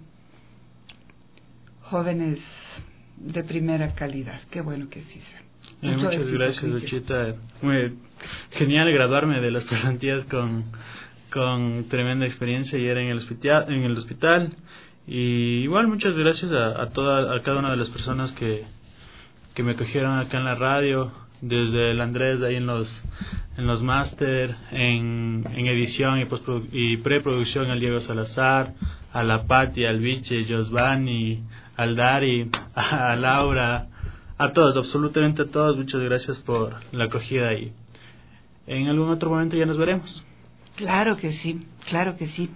Speaker 1: jóvenes de primera calidad, qué bueno que sí sea.
Speaker 6: Eh, muchas éxito, gracias, Ochita. Muy genial graduarme de las pasantías con, con tremenda experiencia ayer en el hospital, en el hospital. Y igual muchas gracias a, a toda, a cada una de las personas que, que me cogieron acá en la radio, desde el Andrés de ahí en los en los máster, en, en edición y, postprodu- y preproducción, al Diego Salazar, a la Pati, al Viche, Josvani, al Dari, a Laura, a todos, absolutamente a todos, muchas gracias por la acogida y en algún otro momento ya nos veremos.
Speaker 1: Claro que sí, claro que sí.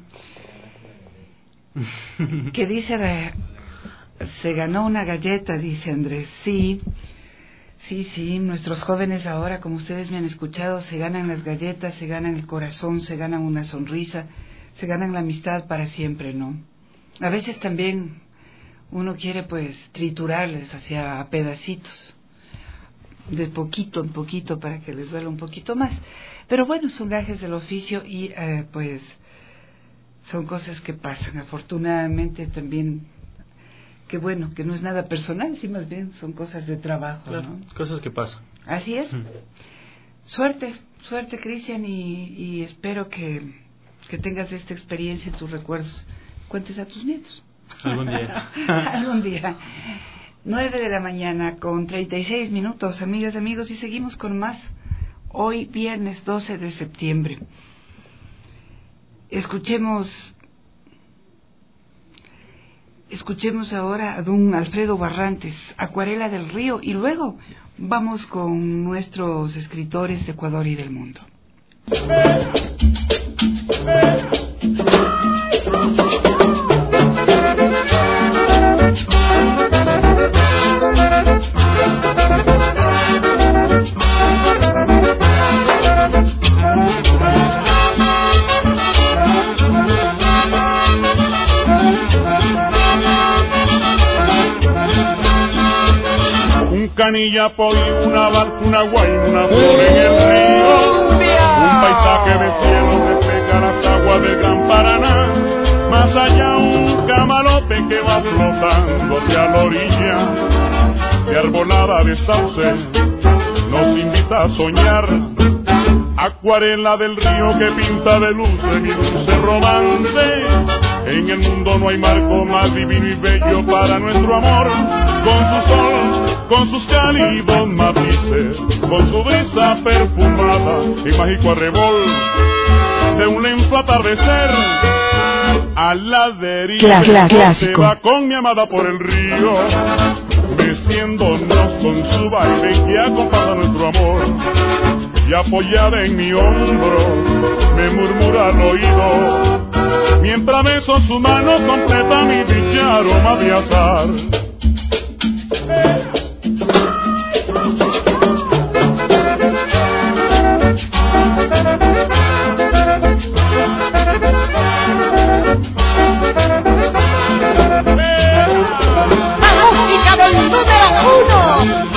Speaker 1: ¿Qué dice? Se ganó una galleta, dice Andrés. Sí, sí, sí, nuestros jóvenes ahora, como ustedes me han escuchado, se ganan las galletas, se ganan el corazón, se ganan una sonrisa, se ganan la amistad para siempre, ¿no? A veces también uno quiere pues triturarles hacia pedacitos, de poquito en poquito para que les duela un poquito más. Pero bueno, son gajes del oficio y eh, pues son cosas que pasan. Afortunadamente también, que bueno, que no es nada personal, sí, más bien son cosas de trabajo, claro, ¿no?
Speaker 6: Cosas que pasan.
Speaker 1: Así es. Mm. Suerte, suerte, Cristian, y, y espero que, que tengas esta experiencia en tus recuerdos. Cuentes a tus nietos.
Speaker 6: Algún día.
Speaker 1: Algún día. Nueve de la mañana con treinta y seis minutos, amigas y amigos, y seguimos con más. Hoy, viernes doce de septiembre. Escuchemos, escuchemos ahora a don Alfredo Barrantes, Acuarela del Río, y luego vamos con nuestros escritores de Ecuador y del mundo.
Speaker 11: Canillapo y una balsa, una guayna, una flor en el río. Un paisaje de cielo refleja las aguas del Gran Paraná. Más allá un camalote que va flotando hacia la orilla. De arbolada de sauce nos invita a soñar. Acuarela del río que pinta de luces y dulce romance. En el mundo no hay marco más divino y bello para nuestro amor. Con su sol, con sus cálidos matices, con su brisa perfumada y mágico arrebol de un lento atardecer. A la deriva se va con mi amada por el río, meciéndonos con su baile que acompaña nuestro amor. Y apoyada en mi hombro me murmura al oído, mientras beso su mano completa mi dicha aroma de azar.
Speaker 12: La música del número uno.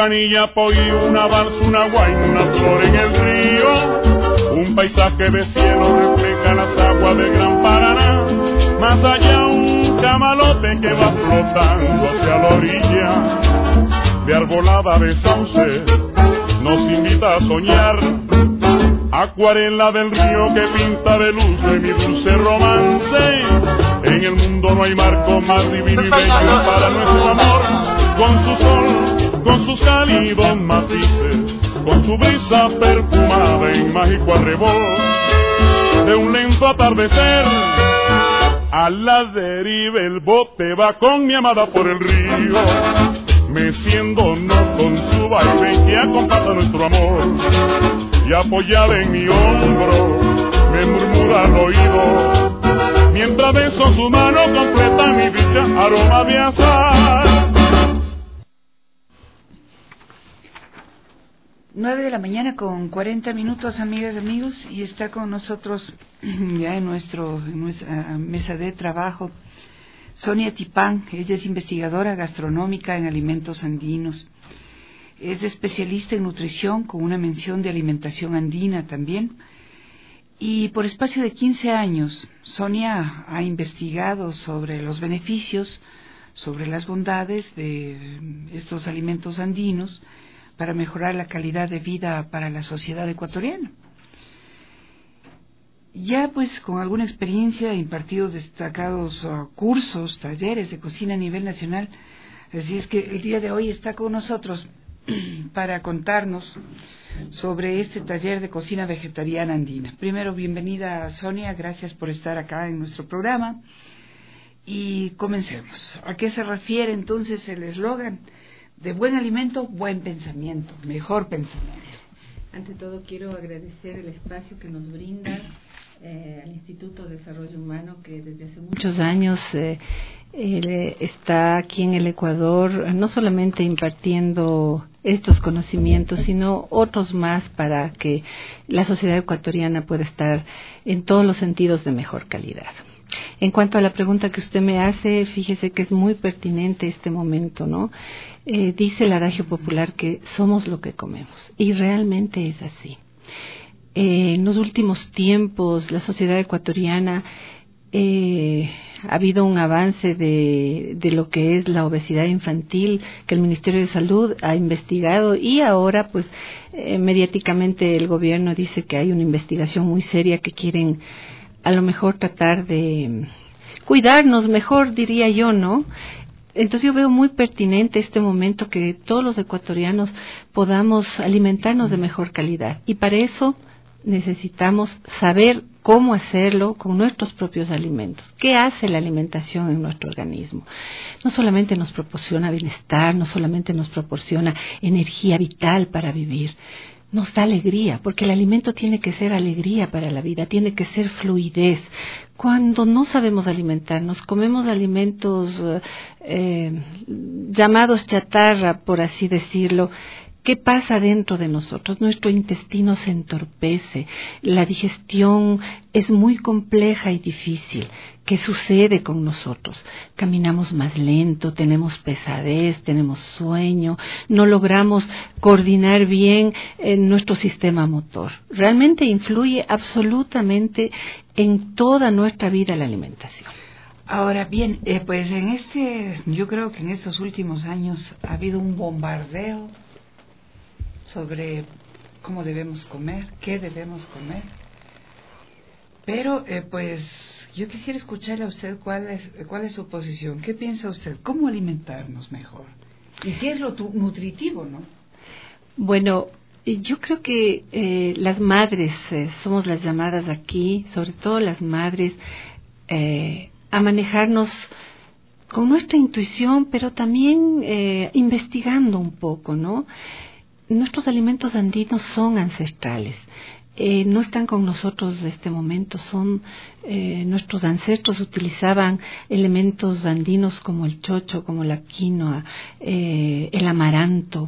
Speaker 11: canilla, pollo, una balsa, una guaina, una flor en el río. Un paisaje de cielo refleja las aguas del Gran Paraná. Más allá un camalote que va flotando hacia la orilla. De arbolada de sauce nos invita a soñar. Acuarela del río que pinta de luz de mi dulce romance. En el mundo no hay marco más divino y bello para nuestro amor. Con su sol, con sus cálidos matices, con su brisa perfumada en mágico arrebol de un lento atardecer. A la deriva el bote va con mi amada por el río, meciéndonos con su baile que acompaña nuestro amor. Y apoyada en mi hombro me murmura al oído, mientras beso su mano completa mi dicha aroma de azar.
Speaker 1: Nueve de la mañana con cuarenta minutos, amigas y amigos, y está con nosotros ya en, nuestro, en nuestra mesa de trabajo Sonia Tipán. Ella es investigadora gastronómica en alimentos andinos. Es especialista en nutrición con una mención de alimentación andina también. Y por espacio de quince años, Sonia ha investigado sobre los beneficios, sobre las bondades de estos alimentos andinos para mejorar la calidad de vida para la sociedad ecuatoriana. Ya pues con alguna experiencia ha impartido destacados uh, cursos, talleres de cocina a nivel nacional. Así es que el día de hoy está con nosotros para contarnos sobre este taller de cocina vegetariana andina. Primero, bienvenida Sonia, gracias por estar acá en nuestro programa. Y comencemos. ¿A qué se refiere entonces el eslogan de buen alimento, buen pensamiento, mejor pensamiento?
Speaker 13: Ante todo quiero agradecer el espacio que nos brinda eh, al Instituto de Desarrollo Humano, que desde hace muchos años eh, eh, está aquí en el Ecuador, no solamente impartiendo estos conocimientos, sino otros más para que la sociedad ecuatoriana pueda estar en todos los sentidos de mejor calidad. En cuanto a la pregunta que usted me hace, fíjese que es muy pertinente este momento, ¿no? Eh, dice el adagio popular que somos lo que comemos, y realmente es así. Eh, en los últimos tiempos, la sociedad ecuatoriana eh, ha habido un avance de, de lo que es la obesidad infantil, que el Ministerio de Salud ha investigado, y ahora, pues, eh, mediáticamente el gobierno dice que hay una investigación muy seria que quieren a lo mejor tratar de cuidarnos mejor, diría yo, ¿no? Entonces yo veo muy pertinente este momento que todos los ecuatorianos podamos alimentarnos de mejor calidad. Y para eso necesitamos saber cómo hacerlo con nuestros propios alimentos. ¿Qué hace la alimentación en nuestro organismo? No solamente nos proporciona bienestar, no solamente nos proporciona energía vital para vivir, nos da alegría, porque el alimento tiene que ser alegría para la vida, tiene que ser fluidez. Cuando no sabemos alimentarnos, comemos alimentos eh, llamados chatarra, por así decirlo. ¿Qué pasa dentro de nosotros? Nuestro intestino se entorpece, la digestión es muy compleja y difícil. ¿Qué sucede con nosotros? Caminamos más lento, tenemos pesadez, tenemos sueño, no logramos coordinar bien en nuestro sistema motor. Realmente influye absolutamente en toda nuestra vida la alimentación.
Speaker 1: Ahora bien, eh, pues en este, yo creo que en estos últimos años ha habido un bombardeo sobre cómo debemos comer, qué debemos comer. Pero, eh, pues, yo quisiera escucharle a usted cuál es, cuál es su posición. ¿Qué piensa usted? ¿Cómo alimentarnos mejor? ¿Y qué es lo nutritivo, no?
Speaker 13: Bueno, yo creo que eh, las madres, eh, somos las llamadas aquí, sobre todo las madres, eh, a manejarnos con nuestra intuición, pero también eh, investigando un poco, ¿no? Nuestros alimentos andinos son ancestrales, eh, no están con nosotros en este momento, son eh, nuestros ancestros utilizaban elementos andinos como el chocho, como la quinoa, eh, el amaranto,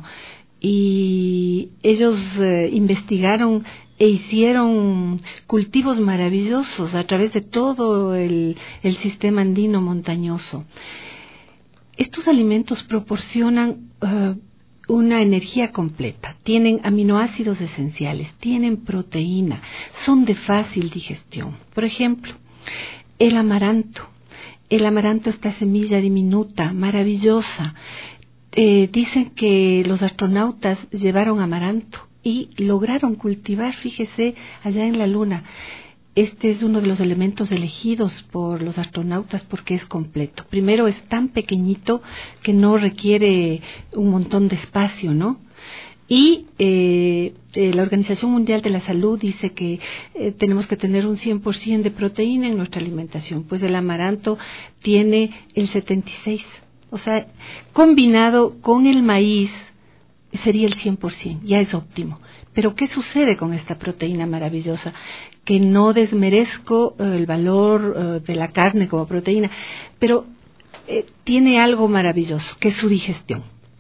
Speaker 13: y ellos eh, investigaron e hicieron cultivos maravillosos a través de todo el, el sistema andino montañoso. Estos alimentos proporcionan uh,
Speaker 14: una energía completa, tienen aminoácidos esenciales, tienen proteína, son de fácil digestión. Por ejemplo, el amaranto. El amaranto, esta semilla diminuta, maravillosa. Eh, dicen que los astronautas llevaron amaranto y lograron cultivar, fíjese, allá en la Luna. Este es uno de los elementos elegidos por los astronautas porque es completo. Primero, es tan pequeñito que no requiere un montón de espacio, ¿no? Y eh, eh, la Organización Mundial de la Salud dice que eh, tenemos que tener un cien por ciento de proteína en nuestra alimentación. Pues el amaranto tiene el setenta y seis por ciento. O sea, combinado con el maíz sería el cien por ciento, ya es óptimo. Pero ¿qué sucede con esta proteína maravillosa? Que no desmerezco eh, el valor eh, de la carne como proteína, pero eh, tiene algo maravilloso, que es su digestión.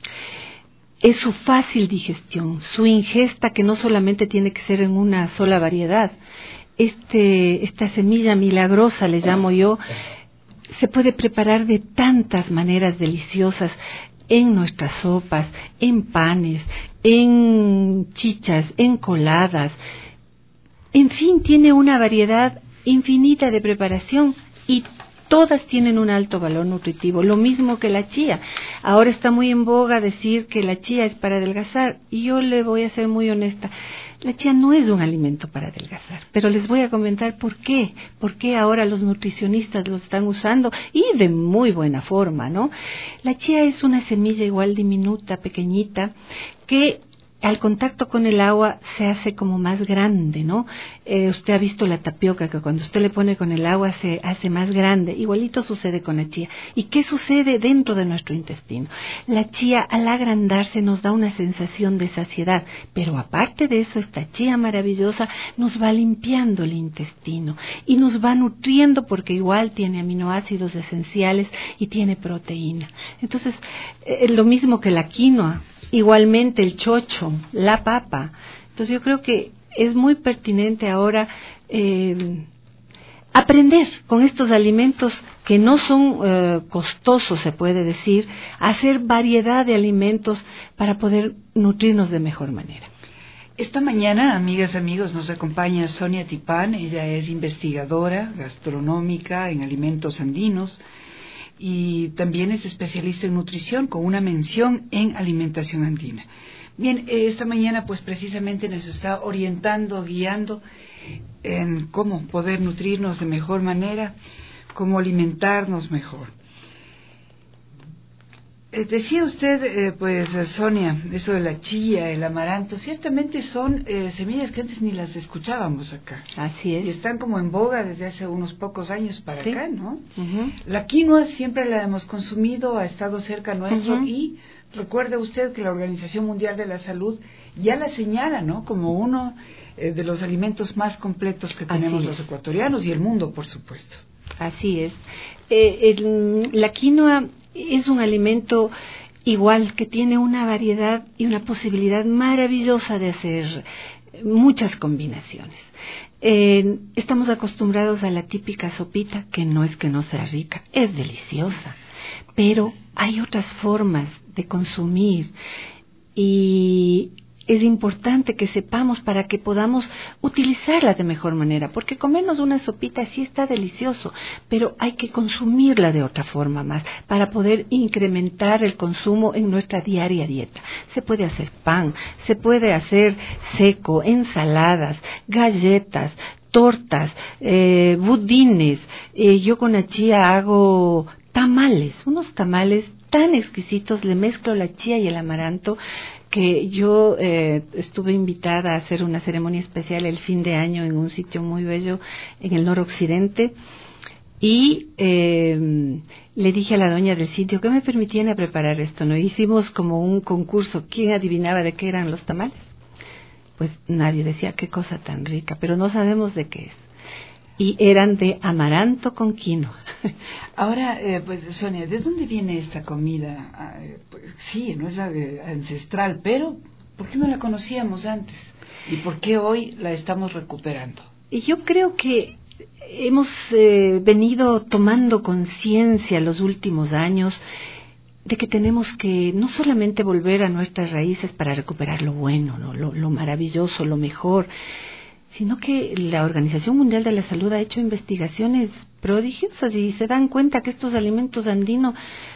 Speaker 14: Es su fácil digestión, su ingesta, que no solamente tiene que ser en una sola variedad. Este, esta semilla milagrosa, le llamo yo, se puede preparar de tantas maneras deliciosas, en nuestras sopas, en panes, en chichas, en coladas. En fin, tiene una variedad infinita de preparación y todas tienen un alto valor nutritivo, lo mismo que la chía. Ahora está muy en boga decir que la chía es para adelgazar, y yo le voy a ser muy honesta. La chía no es un alimento para adelgazar, pero les voy a comentar por qué. Por qué ahora los nutricionistas lo están usando, y de muy buena forma, ¿no? La chía es una semilla igual diminuta, pequeñita, que al contacto con el agua se hace como más grande, ¿no? Eh, usted ha visto la tapioca, que cuando usted le pone con el agua se hace más grande. Igualito sucede con la chía. ¿Y qué sucede dentro de nuestro intestino? La chía, al agrandarse, nos da una sensación de saciedad, pero aparte de eso, esta chía maravillosa nos va limpiando el intestino y nos va nutriendo, porque igual tiene aminoácidos esenciales y tiene proteína. Entonces, eh, lo mismo que la quinoa, igualmente el chocho, la papa. Entonces yo creo que es muy pertinente ahora eh, aprender con estos alimentos que no son eh, costosos, se puede decir, hacer variedad de alimentos para poder nutrirnos de mejor manera.
Speaker 1: Esta mañana, amigas, amigos, nos acompaña Sonia Tipán. Ella es investigadora gastronómica en alimentos andinos y también es especialista en nutrición con una mención en alimentación andina. Bien, esta mañana pues precisamente nos está orientando, guiando en cómo poder nutrirnos de mejor manera, cómo alimentarnos mejor. Eh, decía usted, eh, pues Sonia, esto de la chía, el amaranto, ciertamente son eh, semillas que antes ni las escuchábamos acá.
Speaker 14: Así es.
Speaker 1: Y están como en boga desde hace unos pocos años para
Speaker 14: sí.
Speaker 1: acá, ¿no?
Speaker 14: Uh-huh.
Speaker 1: La quinoa siempre la hemos consumido, ha estado cerca nuestro, uh-huh. y recuerde usted que la Organización Mundial de la Salud ya la señala, ¿no?, como uno eh, de los alimentos más completos que tenemos los ecuatorianos y el mundo, por supuesto.
Speaker 14: Así es. Eh, el, la quinoa es un alimento igual que tiene una variedad y una posibilidad maravillosa de hacer muchas combinaciones. Eh, estamos acostumbrados a la típica sopita, que no es que no sea rica, es deliciosa, pero hay otras formas de consumir y es importante que sepamos para que podamos utilizarla de mejor manera, porque comernos una sopita sí está delicioso, pero hay que consumirla de otra forma más para poder incrementar el consumo en nuestra diaria dieta. Se puede hacer pan, se puede hacer seco, ensaladas, galletas, tortas, eh, budines. Eh, yo con la chía hago tamales, unos tamales tan exquisitos, le mezclo la chía y el amaranto, que yo eh, estuve invitada a hacer una ceremonia especial el fin de año en un sitio muy bello en el noroccidente, y eh, le dije a la doña del sitio que me permitían a preparar esto, ¿no? Hicimos como un concurso, ¿quién adivinaba de qué eran los tamales? Pues nadie, decía qué cosa tan rica, pero no sabemos de qué es. Y eran de amaranto con quinoa.
Speaker 1: Ahora, eh, pues Sonia, ¿de dónde viene esta comida? Eh, pues, sí, no es eh, ancestral, pero ¿por qué no la conocíamos antes? ¿Y por qué hoy la estamos recuperando?
Speaker 14: Y yo creo que hemos eh, venido tomando conciencia los últimos años de que tenemos que no solamente volver a nuestras raíces para recuperar lo bueno, ¿no? lo, lo maravilloso, lo mejor, sino que la Organización Mundial de la Salud ha hecho investigaciones prodigiosas y se dan cuenta que estos alimentos andinos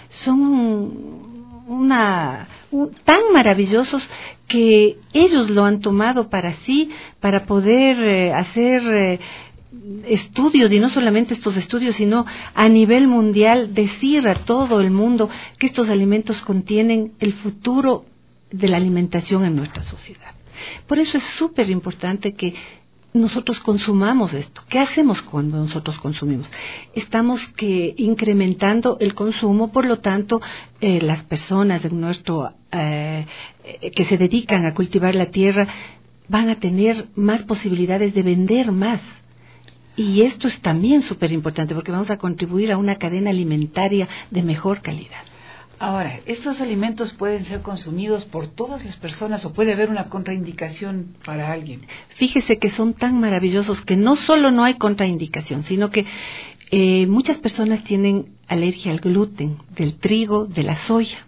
Speaker 14: son una un, tan maravillosos que ellos lo han tomado para sí, para poder eh, hacer eh, estudios, y no solamente estos estudios, sino a nivel mundial decir a todo el mundo que estos alimentos contienen el futuro de la alimentación en nuestra sociedad. Por eso es súper importante que nosotros consumamos esto. ¿Qué hacemos cuando nosotros consumimos? Estamos que incrementando el consumo, por lo tanto, eh, las personas en nuestro eh, que se dedican a cultivar la tierra van a tener más posibilidades de vender más. Y esto es también súper importante porque vamos a contribuir a una cadena alimentaria de mejor calidad.
Speaker 1: Ahora, ¿estos alimentos pueden ser consumidos por todas las personas o puede haber una contraindicación para alguien?
Speaker 14: Fíjese que son tan maravillosos que no solo no hay contraindicación, sino que eh, muchas personas tienen alergia al gluten, del trigo, de la soya,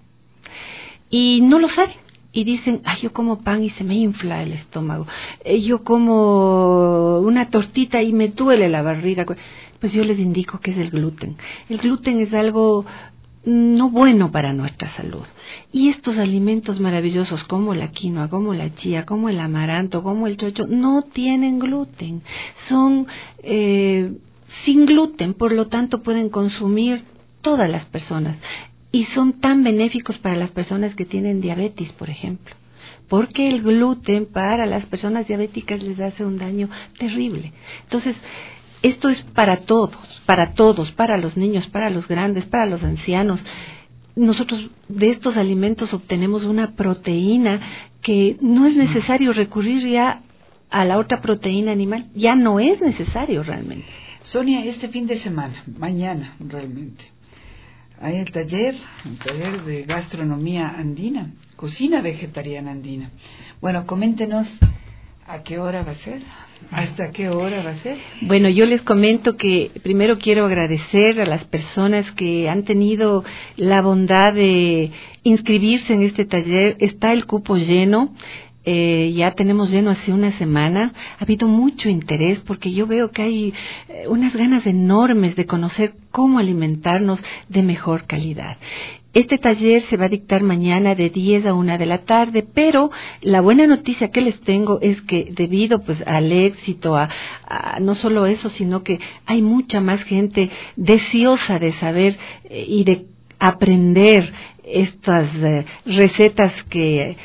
Speaker 14: y no lo saben. Y dicen, ay, yo como pan y se me infla el estómago, eh, yo como una tortita y me duele la barriga. Pues yo les indico que es el gluten. El gluten es algo no bueno para nuestra salud. Y estos alimentos maravillosos como la quinoa, como la chía, como el amaranto, como el chocho, no tienen gluten. Son eh, sin gluten, por lo tanto pueden consumir todas las personas. Y son tan benéficos para las personas que tienen diabetes, por ejemplo. Porque el gluten para las personas diabéticas les hace un daño terrible. Entonces, esto es para todos, para todos, para los niños, para los grandes, para los ancianos. Nosotros de estos alimentos obtenemos una proteína que no es necesario recurrir ya a la otra proteína animal. Ya no es necesario realmente.
Speaker 1: Sonia, este fin de semana, mañana realmente, hay el taller, el taller de gastronomía andina, cocina vegetariana andina. Bueno, coméntenos a qué hora va a ser, hasta qué hora va a ser.
Speaker 14: Bueno, yo les comento que primero quiero agradecer a las personas que han tenido la bondad de inscribirse en este taller. Está el cupo lleno. Eh, ya tenemos lleno hace una semana. Ha habido mucho interés porque yo veo que hay eh, unas ganas enormes de conocer cómo alimentarnos de mejor calidad. Este taller se va a dictar mañana de diez a una de la tarde, pero la buena noticia que les tengo es que debido pues al éxito, a, a no solo eso, sino que hay mucha más gente deseosa de saber eh, y de aprender estas eh, recetas que eh,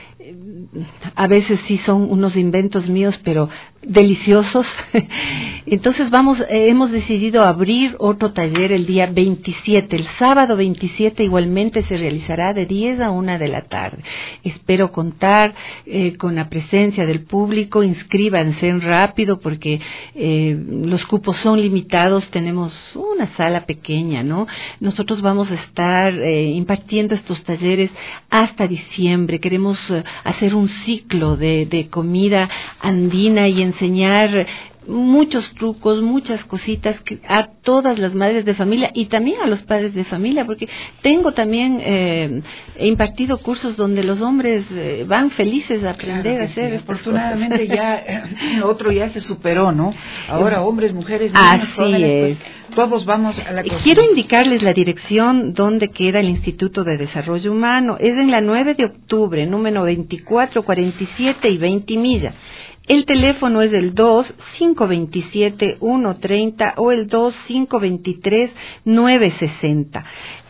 Speaker 14: a veces sí son unos inventos míos, pero deliciosos. Entonces vamos, eh, hemos decidido abrir otro taller el día veintisiete, el sábado veintisiete igualmente se realizará de diez a una de la tarde. Espero contar eh, con la presencia del público. Inscríbanse rápido porque eh, los cupos son limitados. Tenemos una sala pequeña, ¿no? Nosotros vamos a estar eh, impartiendo estos talleres hasta diciembre. Queremos eh, hacer un ciclo de, de comida andina y enseñar muchos trucos, muchas cositas que a todas las madres de familia y también a los padres de familia, porque tengo también eh, he impartido cursos donde los hombres eh, van felices a aprender
Speaker 1: claro
Speaker 14: a hacer.
Speaker 1: Sí. Afortunadamente ya eh, otro ya se superó, ¿no? Ahora hombres, mujeres, niños,
Speaker 14: Así
Speaker 1: jóvenes,
Speaker 14: es.
Speaker 1: pues todos vamos a la cocina.
Speaker 14: Quiero indicarles la dirección donde queda el Instituto de Desarrollo Humano. Es en la nueve de octubre, número veinticuatro, cuarenta y siete y veinte Milla. El teléfono es el dos cinco veintisiete uno treinta o el dos cinco veintitrés nueve sesenta.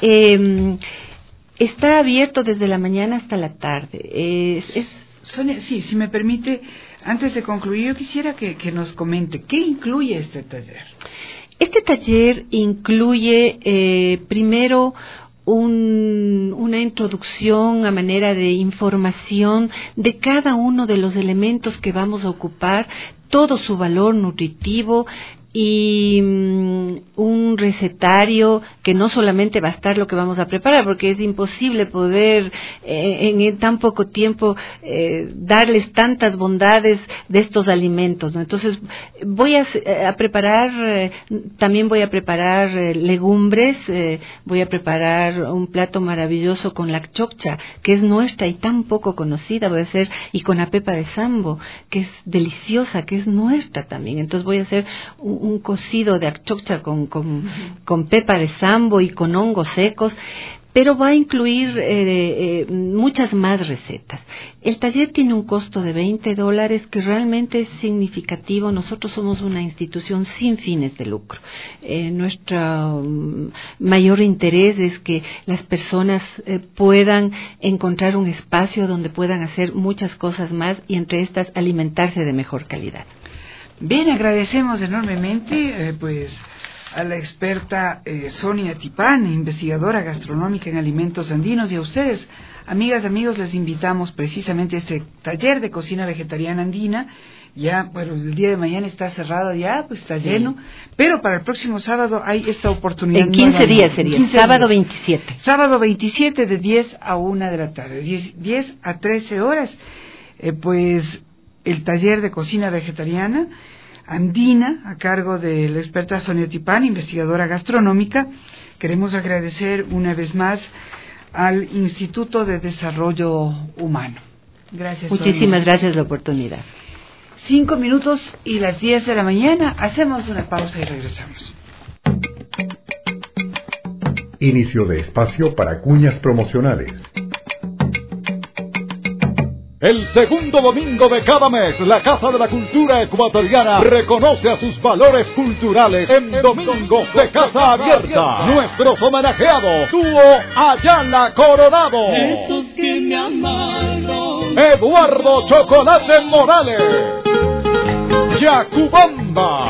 Speaker 14: Eh, está abierto desde la mañana hasta la tarde. Es, es...
Speaker 1: Sonia, sí, si me permite, antes de concluir, yo quisiera que, que nos comente, ¿qué incluye este taller?
Speaker 14: Este taller incluye, eh, primero, Un, una introducción a manera de información de cada uno de los elementos que vamos a ocupar, todo su valor nutritivo y um, un recetario que no solamente va a estar lo que vamos a preparar, porque es imposible poder eh, en, en tan poco tiempo eh, darles tantas bondades de estos alimentos, ¿no? Entonces voy a, a preparar, eh, también voy a preparar eh, legumbres, eh, voy a preparar un plato maravilloso con la choccha, que es nuestra y tan poco conocida, voy a hacer, y con la pepa de sambo, que es deliciosa, que es nuestra también. Entonces voy a hacer un, un cocido de achoccha con, con, uh-huh. con pepa de sambo y con hongos secos, pero va a incluir eh, eh, muchas más recetas. El taller tiene un costo de veinte dólares que realmente es significativo. Nosotros somos una institución sin fines de lucro. Eh, nuestro um, mayor interés es que las personas eh, puedan encontrar un espacio donde puedan hacer muchas cosas más y entre estas alimentarse de mejor calidad.
Speaker 1: Bien, agradecemos enormemente, eh, pues... a la experta eh, Sonia Tipán, investigadora gastronómica en alimentos andinos, y a ustedes, amigas, amigos, les invitamos precisamente a este taller de cocina vegetariana andina. Ya, bueno, el día de mañana está cerrado ya, pues está sí. lleno, pero para el próximo sábado hay esta oportunidad.
Speaker 14: En quince días sería, quince sábado días. veintisiete.
Speaker 1: Sábado veintisiete de diez a una de la tarde, diez a trece horas, eh, pues el taller de cocina vegetariana andina, a cargo de la experta Sonia Tipán, investigadora gastronómica. Queremos agradecer una vez más al Instituto de Desarrollo Humano. Gracias.
Speaker 14: Muchísimas Sonia. Gracias la oportunidad.
Speaker 1: Cinco minutos y las diez de la mañana. Hacemos una pausa y regresamos.
Speaker 15: Inicio de espacio para cuñas promocionales.
Speaker 16: El segundo domingo de cada mes, la Casa de la Cultura Ecuatoriana reconoce a sus valores culturales en Domingos de Casa Abierta. Nuestros homenajeados, dúo Ayala Coronado.
Speaker 3: Estos que me amaron.
Speaker 16: Eduardo Chocolate Morales. Yacubamba.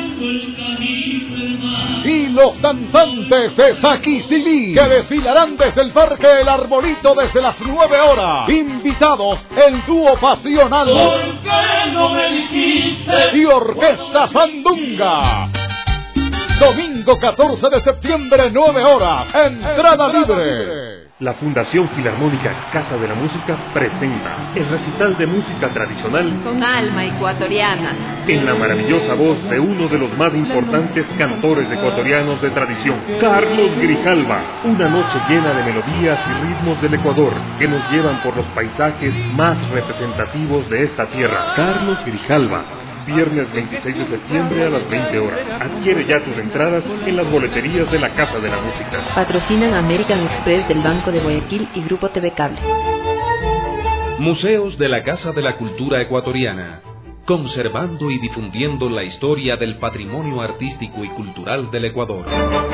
Speaker 16: Y los danzantes de Saquicilí, que desfilarán desde el Parque El Arbolito desde las nueve horas. Invitados, el dúo pasional
Speaker 3: ¿Por qué no me dijiste?
Speaker 16: y Orquesta Sandunga. Domingo catorce de septiembre, nueve horas, entrada libre.
Speaker 17: La Fundación Filarmónica Casa de la Música presenta el recital de música tradicional
Speaker 14: con alma ecuatoriana,
Speaker 17: en la maravillosa voz de uno de los más importantes cantores ecuatorianos de tradición, Carlos Grijalva. Una noche llena de melodías y ritmos del Ecuador que nos llevan por los paisajes más representativos de esta tierra. Carlos Grijalva, viernes veintiséis de septiembre a las veinte horas. Adquiere ya tus entradas en las boleterías de la Casa de la Música.
Speaker 18: Patrocinan American Express del Banco de Guayaquil y Grupo T V Cable.
Speaker 19: Museos de la Casa de la Cultura Ecuatoriana, conservando y difundiendo la historia del patrimonio artístico y cultural del Ecuador.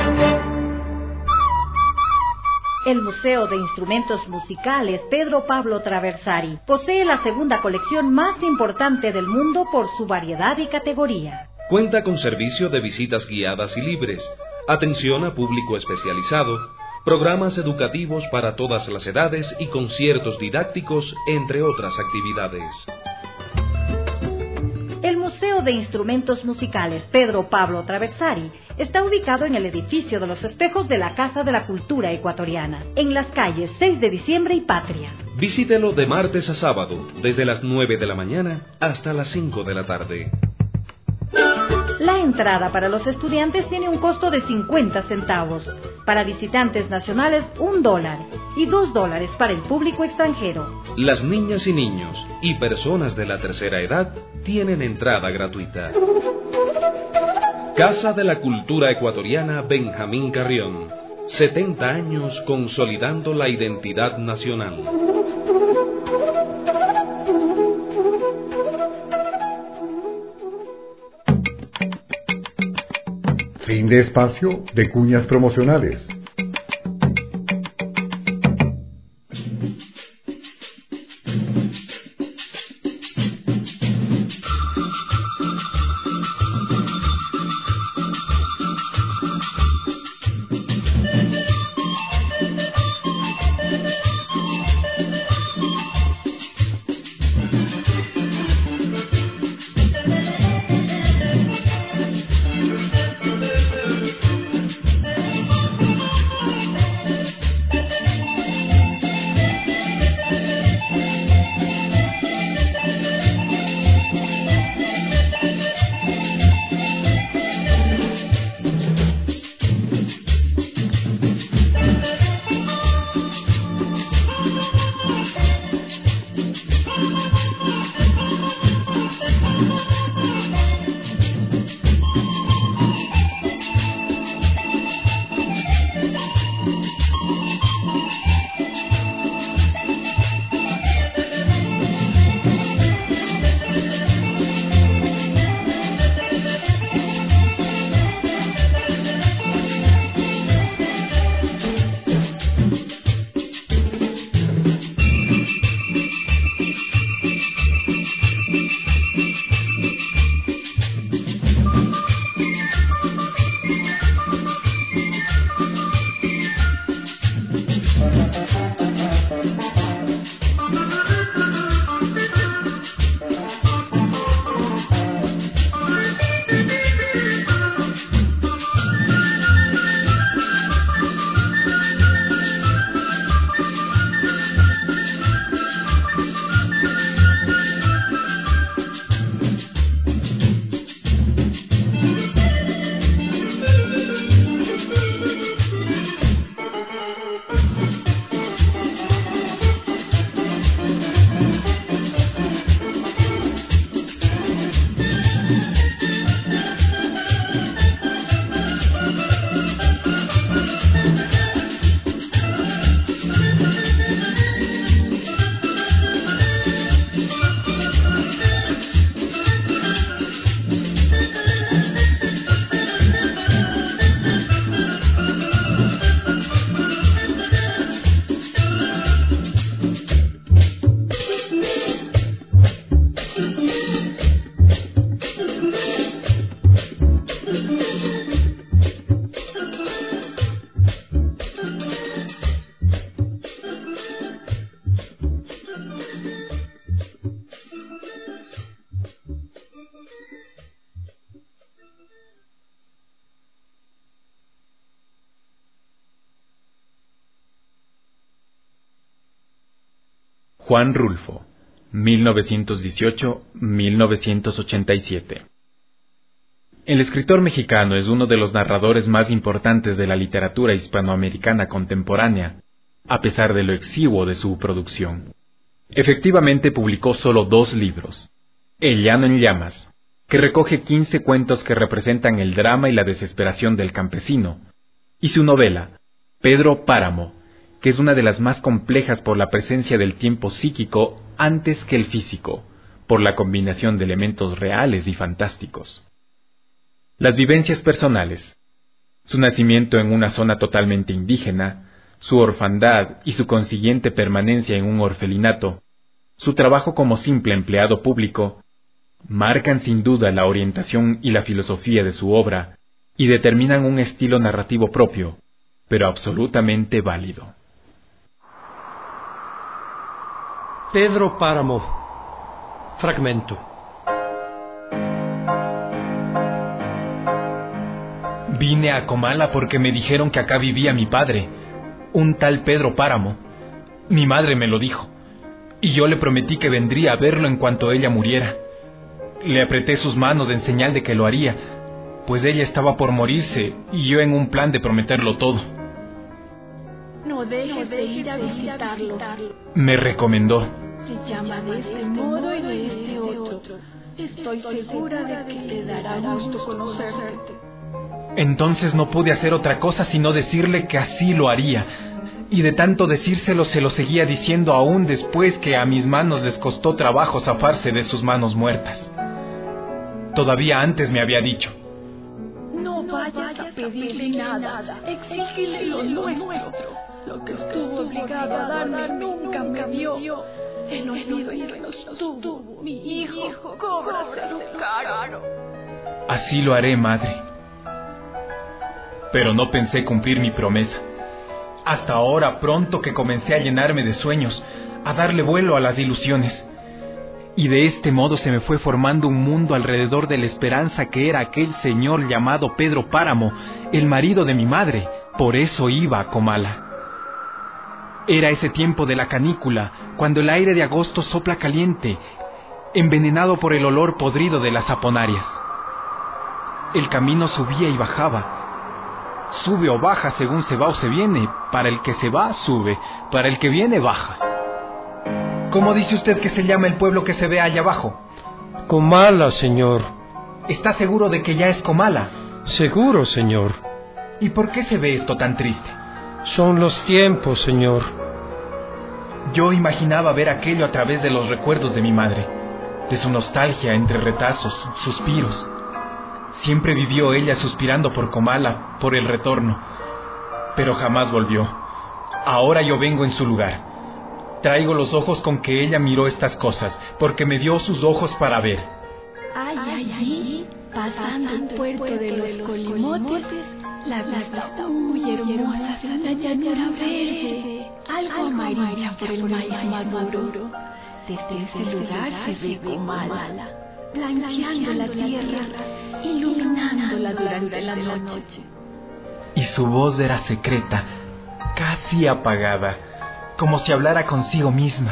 Speaker 20: El Museo de Instrumentos Musicales Pedro Pablo Traversari posee la segunda colección más importante del mundo por su variedad y categoría.
Speaker 19: Cuenta con servicio de visitas guiadas y libres, atención a público especializado, programas educativos para todas las edades y conciertos didácticos, entre otras actividades.
Speaker 20: El Museo de Instrumentos Musicales Pedro Pablo Traversari está ubicado en el edificio de los espejos de la Casa de la Cultura Ecuatoriana, en las calles seis de diciembre y Patria.
Speaker 19: Visítelo de martes a sábado, desde las nueve de la mañana hasta las cinco de la tarde.
Speaker 20: La entrada para los estudiantes tiene un costo de cincuenta centavos, para visitantes nacionales un dólar y dos dólares para el público extranjero.
Speaker 19: Las niñas y niños y personas de la tercera edad tienen entrada gratuita. Casa de la Cultura Ecuatoriana Benjamín Carrión, setenta años consolidando la identidad nacional.
Speaker 15: Fin de espacio de cuñas promocionales.
Speaker 21: Juan Rulfo, mil novecientos dieciocho a mil novecientos ochenta y siete. El escritor mexicano es uno de los narradores más importantes de la literatura hispanoamericana contemporánea, a pesar de lo exiguo de su producción. Efectivamente publicó solo dos libros: El llano en llamas, que recoge quince cuentos que representan el drama y la desesperación del campesino, y su novela, Pedro Páramo, que es una de las más complejas por la presencia del tiempo psíquico antes que el físico, por la combinación de elementos reales y fantásticos. Las vivencias personales, su nacimiento en una zona totalmente indígena, su orfandad y su consiguiente permanencia en un orfelinato, su trabajo como simple empleado público, marcan sin duda la orientación y la filosofía de su obra y determinan un estilo narrativo propio, pero absolutamente válido.
Speaker 22: Pedro Páramo. Fragmento.
Speaker 21: Vine a Comala porque me dijeron que acá vivía mi padre, un tal Pedro Páramo. Mi madre me lo dijo, y yo le prometí que vendría a verlo en cuanto ella muriera. Le apreté sus manos en señal de que lo haría, pues ella estaba por morirse y yo en un plan de prometerlo todo.
Speaker 23: No dejes de ir a visitarlo.
Speaker 21: Me recomendó.
Speaker 23: Se llama de este modo y de este otro. Estoy segura de que te dará gusto conocerte.
Speaker 21: Entonces no pude hacer otra cosa sino decirle que así lo haría, y de tanto decírselo se lo seguía diciendo aún después que a mis manos les costó trabajo zafarse de sus manos muertas. Todavía antes me había dicho:
Speaker 23: no vayas a pedirle nada, exígele lo nuestro. Lo que estuvo obligado a darme nunca me dio. El olvido en que nos tuvo mi hijo cóbraselo caro.
Speaker 21: Así lo haré, madre. Pero no pensé cumplir mi promesa. Hasta ahora, pronto que comencé a llenarme de sueños, a darle vuelo a las ilusiones. Y de este modo se me fue formando un mundo alrededor de la esperanza que era aquel señor llamado Pedro Páramo, el marido de mi madre. Por eso iba a Comala. Era ese tiempo de la canícula, cuando el aire de agosto sopla caliente, envenenado por el olor podrido de las aponarias. El camino subía y bajaba. Sube o baja según se va o se viene. Para el que se va, sube. Para el que viene, baja. ¿Cómo dice usted que se llama el pueblo que se ve allá abajo?
Speaker 22: Comala, señor.
Speaker 21: ¿Está seguro de que ya es Comala?
Speaker 22: Seguro, señor.
Speaker 21: ¿Y por qué se ve esto tan triste?
Speaker 22: Son los tiempos, señor.
Speaker 21: Yo imaginaba ver aquello a través de los recuerdos de mi madre, de su nostalgia entre retazos, suspiros. Siempre vivió ella suspirando por Comala, por el retorno, pero jamás volvió. Ahora yo vengo en su lugar. Traigo los ojos con que ella miró estas cosas, porque me dio sus ojos para ver.
Speaker 23: Ay, allí, pasando el puerto de los Colimotes, la vista muy hermosa de la llanura verde, algo amarilla por el maíz maduro. Desde ese lugar se ve Comala, blanqueando la tierra, iluminándola durante la noche.
Speaker 21: Y su voz era secreta, casi apagada, como si hablara consigo misma.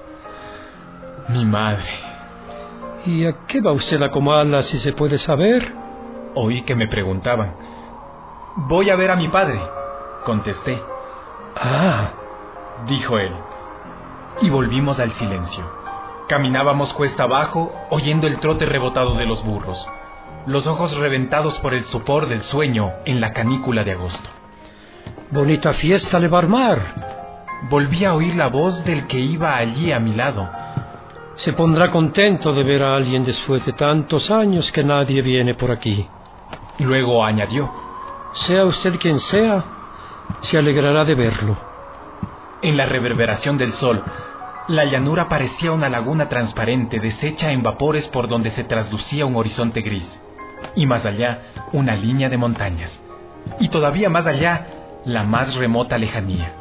Speaker 21: Mi madre.
Speaker 22: ¿Y a qué va usted a Comala, si se puede saber?
Speaker 21: Oí que me preguntaban. Voy a ver a mi padre, contesté.
Speaker 22: Ah,
Speaker 21: dijo él. Y volvimos al silencio. Caminábamos cuesta abajo, oyendo el trote rebotado de los burros, los ojos reventados por el sopor del sueño en la canícula de agosto.
Speaker 22: Bonita fiesta le va a armar.
Speaker 21: Volví a oír la voz del que iba allí a mi lado.
Speaker 22: Se pondrá contento de ver a alguien después de tantos años que nadie viene por aquí.
Speaker 21: Luego añadió:
Speaker 22: sea usted quien sea, se alegrará de verlo.
Speaker 21: En la reverberación del sol, la llanura parecía una laguna transparente deshecha en vapores por donde se traslucía un horizonte gris, y más allá una línea de montañas, y todavía más allá la más remota lejanía.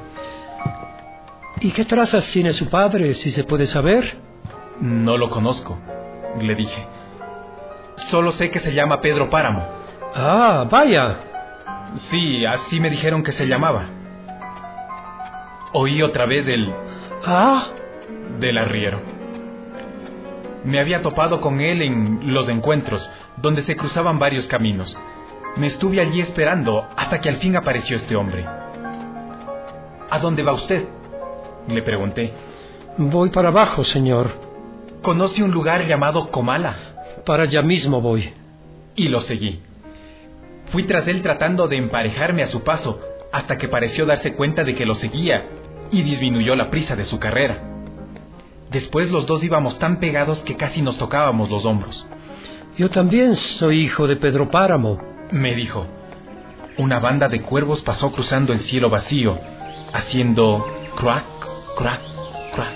Speaker 22: ¿Y qué trazas tiene su padre, si se puede saber?
Speaker 21: No lo conozco, le dije. Solo sé que se llama Pedro Páramo.
Speaker 22: Ah, vaya.
Speaker 21: Sí, así me dijeron que se llamaba. Oí otra vez el...
Speaker 22: Ah,
Speaker 21: Del arriero. Me había topado con él en los encuentros, donde se cruzaban varios caminos. Me estuve allí esperando hasta que al fin apareció este hombre. ¿A dónde va usted?, le pregunté.
Speaker 22: Voy para abajo, señor.
Speaker 21: ¿Conoce un lugar llamado Comala?
Speaker 22: Para allá mismo voy.
Speaker 21: Y lo seguí. Fui tras él tratando de emparejarme a su paso, hasta que pareció darse cuenta de que lo seguía y disminuyó la prisa de su carrera. Después los dos íbamos tan pegados que casi nos tocábamos los hombros.
Speaker 22: Yo también soy hijo de Pedro Páramo,
Speaker 21: me dijo. Una banda de cuervos pasó cruzando el cielo vacío, haciendo crack, crack, crack.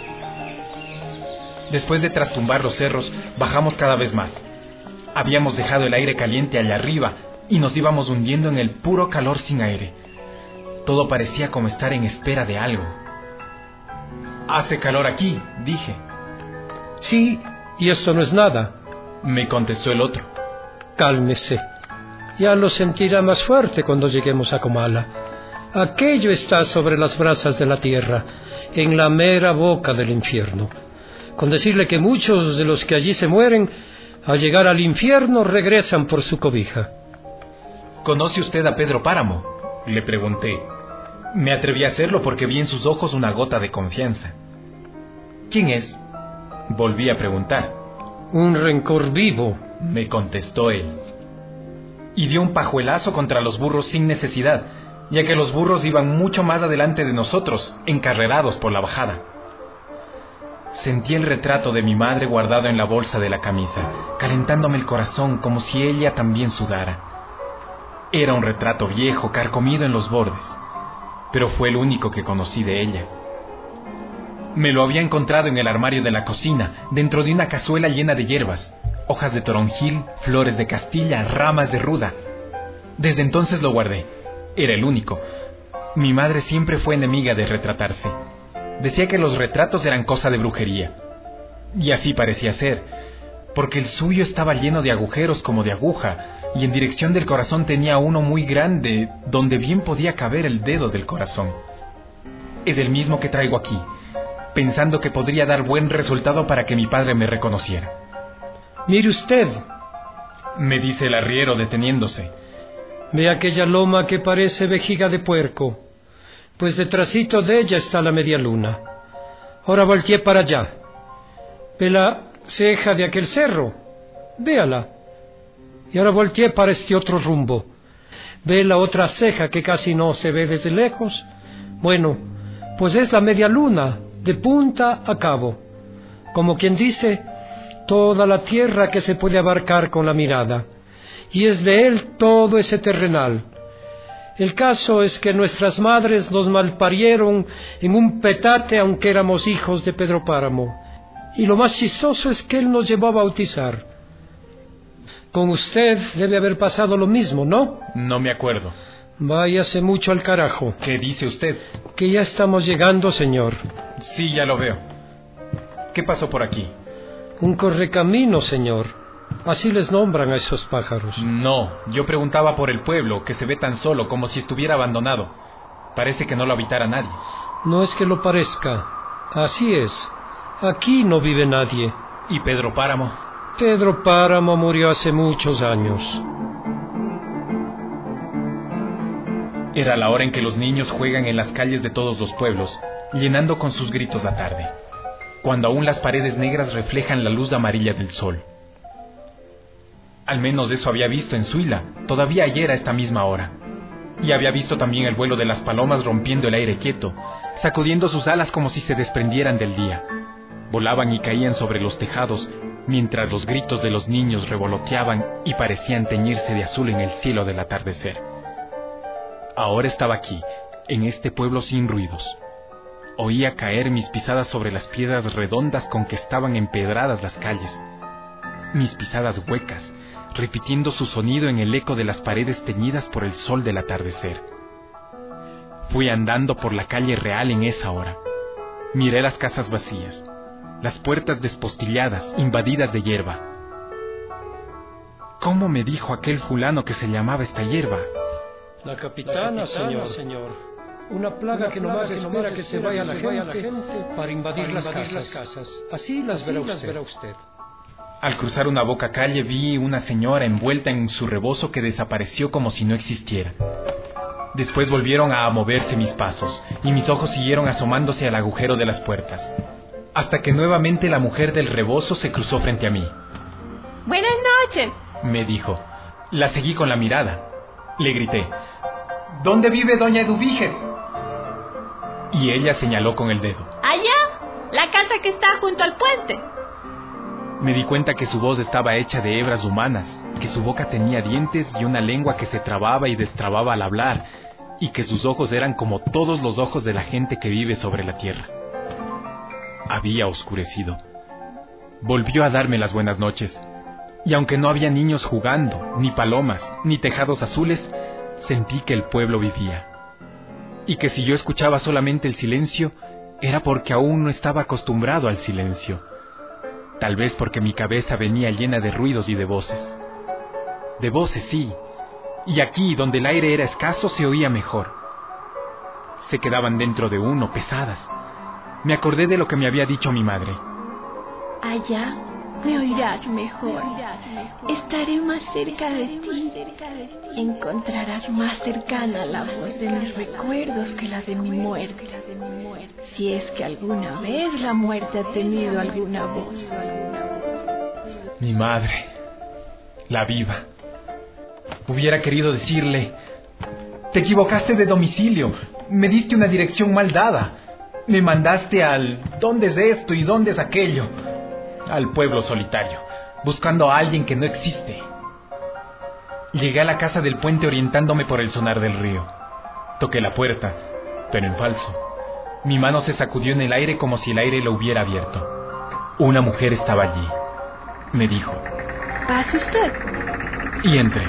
Speaker 21: Después de trastumbar los cerros, bajamos cada vez más. Habíamos dejado el aire caliente allá arriba y nos íbamos hundiendo en el puro calor sin aire. Todo parecía como estar en espera de algo. «Hace calor aquí», dije.
Speaker 22: «Sí, y esto no es nada»,
Speaker 21: me contestó el otro.
Speaker 22: «Cálmese. Ya lo sentirá más fuerte cuando lleguemos a Comala. Aquello está sobre las brasas de la tierra, en la mera boca del infierno. Con decirle que muchos de los que allí se mueren, al llegar al infierno regresan por su cobija».
Speaker 21: «¿Conoce usted a Pedro Páramo?», le pregunté. Me atreví a hacerlo porque vi en sus ojos una gota de confianza. «¿Quién es?», volví a preguntar.
Speaker 22: «Un rencor vivo»,
Speaker 21: me contestó él. Y dio un pajuelazo contra los burros sin necesidad, ya que los burros iban mucho más adelante de nosotros, encarrerados por la bajada. Sentí el retrato de mi madre guardado en la bolsa de la camisa, calentándome el corazón como si ella también sudara. Era un retrato viejo, carcomido en los bordes, pero fue el único que conocí de ella. Me lo había encontrado en el armario de la cocina, dentro de una cazuela llena de hierbas, hojas de toronjil, flores de castilla, ramas de ruda. Desde entonces lo guardé. Era el único. Mi madre siempre fue enemiga de retratarse. Decía que los retratos eran cosa de brujería. Y así parecía ser, porque el suyo estaba lleno de agujeros como de aguja, y en dirección del corazón tenía uno muy grande, donde bien podía caber el dedo del corazón. Es el mismo que traigo aquí, pensando que podría dar buen resultado para que mi padre me reconociera.
Speaker 22: «Mire usted»,
Speaker 21: me dice el arriero deteniéndose.
Speaker 22: «Ve aquella loma que parece vejiga de puerco, pues detrásito de ella está la media luna. Ahora volteé para allá. Ve la ceja de aquel cerro, véala. Y ahora volteé para este otro rumbo. Ve la otra ceja que casi no se ve desde lejos. Bueno, pues es la media luna, de punta a cabo. Como quien dice, toda la tierra que se puede abarcar con la mirada. Y es de él todo ese terrenal. El caso es que nuestras madres nos malparieron en un petate, aunque éramos hijos de Pedro Páramo. Y lo más chistoso es que él nos llevó a bautizar. Con usted debe haber pasado lo mismo, ¿no?
Speaker 21: No me acuerdo.
Speaker 22: Váyase mucho al carajo.
Speaker 21: ¿Qué dice usted?
Speaker 22: Que ya estamos llegando, señor.
Speaker 21: Sí, ya lo veo. ¿Qué pasó por aquí?
Speaker 22: Un correcamino, señor. Así les nombran a esos pájaros.
Speaker 21: No, yo preguntaba por el pueblo, que se ve tan solo, como si estuviera abandonado. Parece que no lo habitara nadie.
Speaker 22: No es que lo parezca. Así es. Aquí no vive nadie.
Speaker 21: ¿Y Pedro Páramo?
Speaker 22: Pedro Páramo murió hace muchos años.
Speaker 21: Era la hora en que los niños juegan en las calles de todos los pueblos, llenando con sus gritos la tarde, cuando aún las paredes negras reflejan la luz amarilla del sol. Al menos eso había visto en Suila, todavía ayer a esta misma hora. Y había visto también el vuelo de las palomas rompiendo el aire quieto, sacudiendo sus alas como si se desprendieran del día. Volaban y caían sobre los tejados, mientras los gritos de los niños revoloteaban y parecían teñirse de azul en el cielo del atardecer. Ahora estaba aquí, en este pueblo sin ruidos. Oía caer mis pisadas sobre las piedras redondas con que estaban empedradas las calles. Mis pisadas huecas, repitiendo su sonido en el eco de las paredes teñidas por el sol del atardecer. Fui andando por la calle real en esa hora. Miré las casas vacías, las puertas despostilladas, invadidas de hierba. ¿Cómo me dijo aquel fulano que se llamaba esta hierba?
Speaker 22: La capitana, la capitana señor. señor. Una plaga que nomás espera que se vaya la gente para invadir las casas. Así las verá usted.
Speaker 21: Al cruzar una boca calle vi una señora envuelta en su rebozo que desapareció como si no existiera. Después volvieron a moverse mis pasos y mis ojos siguieron asomándose al agujero de las puertas, hasta que nuevamente la mujer del rebozo se cruzó frente a mí.
Speaker 2: Buenas noches,
Speaker 21: me dijo. La seguí con la mirada. Le grité: ¿dónde vive doña Eduviges? Y ella señaló con el dedo.
Speaker 2: Allá, la casa que está junto al puente.
Speaker 21: Me di cuenta que su voz estaba hecha de hebras humanas, que su boca tenía dientes y una lengua que se trababa y destrababa al hablar, y que sus ojos eran como todos los ojos de la gente que vive sobre la tierra. Había oscurecido. Volvió a darme las buenas noches, y aunque no había niños jugando, ni palomas, ni tejados azules, sentí que el pueblo vivía, y que si yo escuchaba solamente el silencio, era porque aún no estaba acostumbrado al silencio. Tal vez porque mi cabeza venía llena de ruidos y de voces. De voces, sí. Y aquí, donde el aire era escaso, se oía mejor. Se quedaban dentro de uno, pesadas. Me acordé de lo que me había dicho mi madre.
Speaker 23: Allá me oirás mejor. Estaré más cerca de ti. Encontrarás más cercana la voz de mis recuerdos que la de mi muerte. Si es que alguna vez la muerte ha tenido alguna voz.
Speaker 21: Mi madre, la viva. Hubiera querido decirle: te equivocaste de domicilio, me diste una dirección mal dada, me mandaste al ¿dónde es esto y dónde es aquello? Al pueblo solitario, buscando a alguien que no existe. Llegué a la casa del puente orientándome por el sonar del río. Toqué la puerta, pero en falso. Mi mano se sacudió en el aire como si el aire lo hubiera abierto. Una mujer estaba allí. Me dijo:
Speaker 23: ¿pase usted?
Speaker 21: Y entré.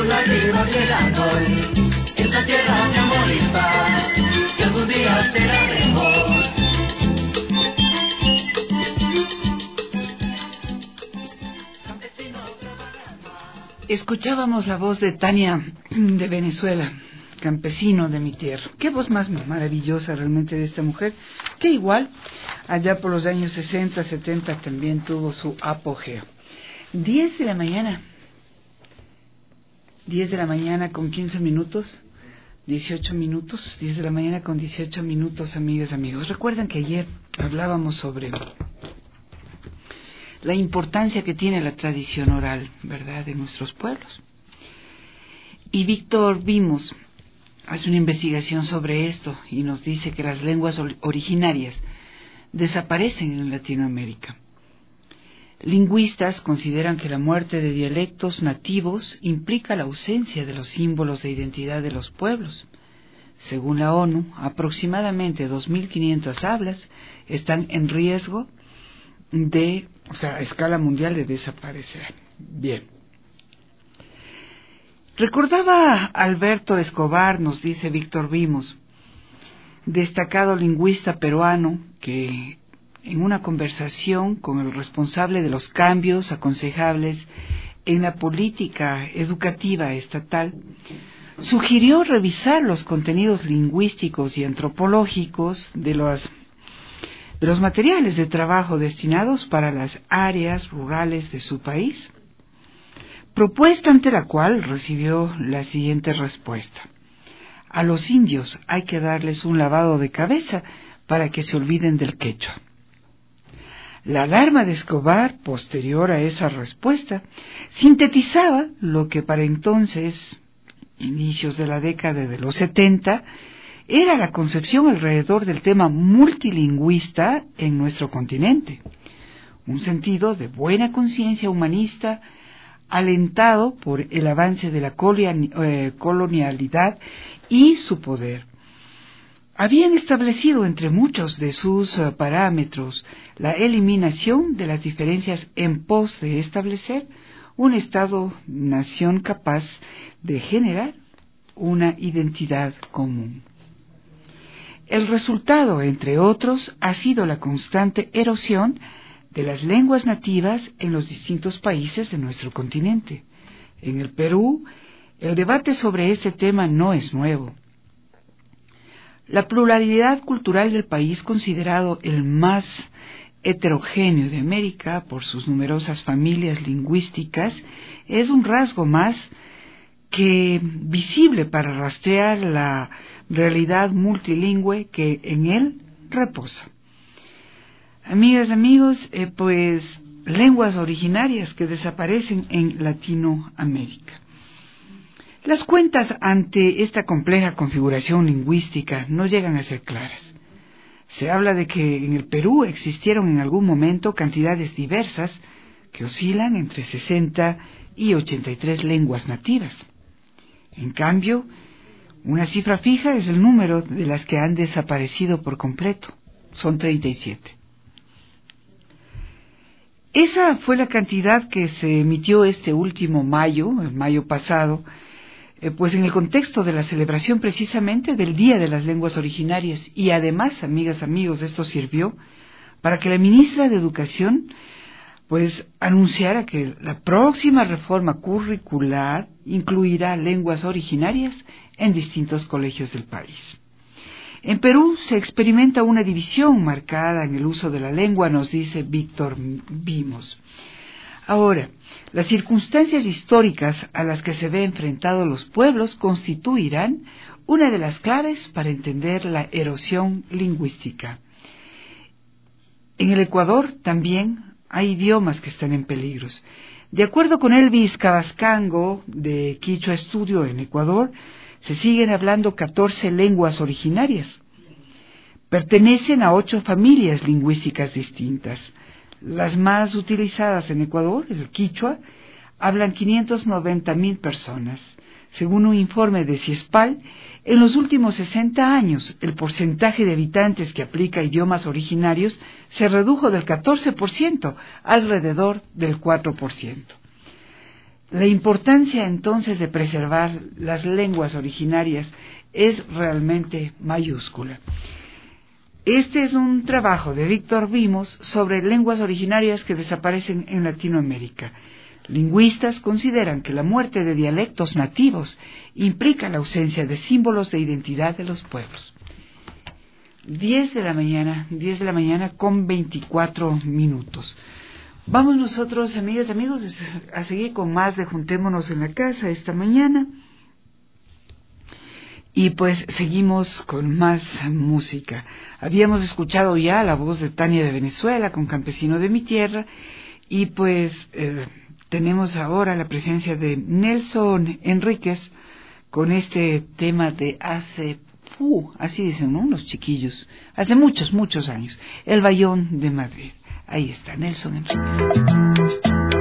Speaker 3: sus lágrimas llegaron, esta tierra de amor y paz, que algún día será mejor.
Speaker 1: Escuchábamos la voz de Tania de Venezuela, campesino de mi tierra. Qué voz más maravillosa realmente de esta mujer, que igual allá por los años sesenta, setenta también tuvo su apogeo. diez de la mañana, diez de la mañana con quince minutos, dieciocho minutos, diez de la mañana con dieciocho minutos, amigas, amigos. Recuerdan que ayer hablábamos sobre la importancia que tiene la tradición oral, ¿verdad?, de nuestros pueblos. Y Víctor Vimos hace una investigación sobre esto y nos dice que las lenguas originarias desaparecen en Latinoamérica. Lingüistas consideran que la muerte de dialectos nativos implica la ausencia de los símbolos de identidad de los pueblos. Según la ONU, aproximadamente dos mil quinientas hablas están en riesgo de, o sea, a escala mundial, de desaparecer. Bien. Recordaba Alberto Escobar, nos dice Víctor Vimos, destacado lingüista peruano, que en una conversación con el responsable de los cambios aconsejables en la política educativa estatal, sugirió revisar los contenidos lingüísticos y antropológicos de los, de los materiales de trabajo destinados para las áreas rurales de su país, propuesta ante la cual recibió la siguiente respuesta: a los indios hay que darles un lavado de cabeza para que se olviden del quechua. La alarma de Escobar, posterior a esa respuesta, sintetizaba lo que para entonces, inicios de la década de los setenta, era la concepción alrededor del tema multilingüista en nuestro continente, un sentido de buena conciencia humanista alentado por el avance de la colonialidad y su poder. Habían establecido entre muchos de sus uh, parámetros la eliminación de las diferencias en pos de establecer un Estado-nación capaz de generar una identidad común. El resultado, entre otros, ha sido la constante erosión de las lenguas nativas en los distintos países de nuestro continente. En el Perú, el debate sobre este tema no es nuevo. La pluralidad cultural del país, considerado el más heterogéneo de América por sus numerosas familias lingüísticas, es un rasgo más que visible para rastrear la realidad multilingüe que en él reposa. Amigas, amigos, eh, pues lenguas originarias que desaparecen en Latinoamérica. Las cuentas ante esta compleja configuración lingüística no llegan a ser claras. Se habla de que en el Perú existieron en algún momento cantidades diversas que oscilan entre sesenta y ochenta y tres lenguas nativas. En cambio, una cifra fija es el número de las que han desaparecido por completo. Son treinta y siete. Esa fue la cantidad que se emitió este último mayo, el mayo pasado, eh, pues en el contexto de la celebración precisamente del Día de las Lenguas Originarias. Y además, amigas, amigos, esto sirvió para que la ministra de Educación pues anunciara que la próxima reforma curricular incluirá lenguas originarias en distintos colegios del país. En Perú se experimenta una división marcada en el uso de la lengua, nos dice Víctor Vimos. Ahora, las circunstancias históricas a las que se ve enfrentados los pueblos constituirán una de las claves para entender la erosión lingüística. En el Ecuador también hay idiomas que están en peligro. De acuerdo con Elvis Cabascango, de Quichua Estudio en Ecuador, se siguen hablando catorce lenguas originarias. Pertenecen a ocho familias lingüísticas distintas. Las más utilizadas en Ecuador, el quichua, hablan quinientas noventa mil personas. Según un informe de CIESPAL, en los últimos sesenta años, el porcentaje de habitantes que aplica idiomas originarios se redujo del catorce por ciento alrededor del cuatro por ciento. La importancia entonces de preservar las lenguas originarias es realmente mayúscula. Este es un trabajo de Víctor Vimos sobre lenguas originarias que desaparecen en Latinoamérica. Lingüistas consideran que la muerte de dialectos nativos implica la ausencia de símbolos de identidad de los pueblos. diez de la mañana, diez de la mañana con veinticuatro minutos. Vamos nosotros, amigas y amigos, a seguir con más de Juntémonos en la Casa esta mañana. Y pues seguimos con más música. Habíamos escuchado ya la voz de Tania de Venezuela con Campesino de mi Tierra. Y pues eh, tenemos ahora la presencia de Nelson Enríquez con este tema de hace, uh, así dicen, ¿no? Los chiquillos, hace muchos, muchos años, El Bayón de Madrid. Ahí está, Nelson Enríquez.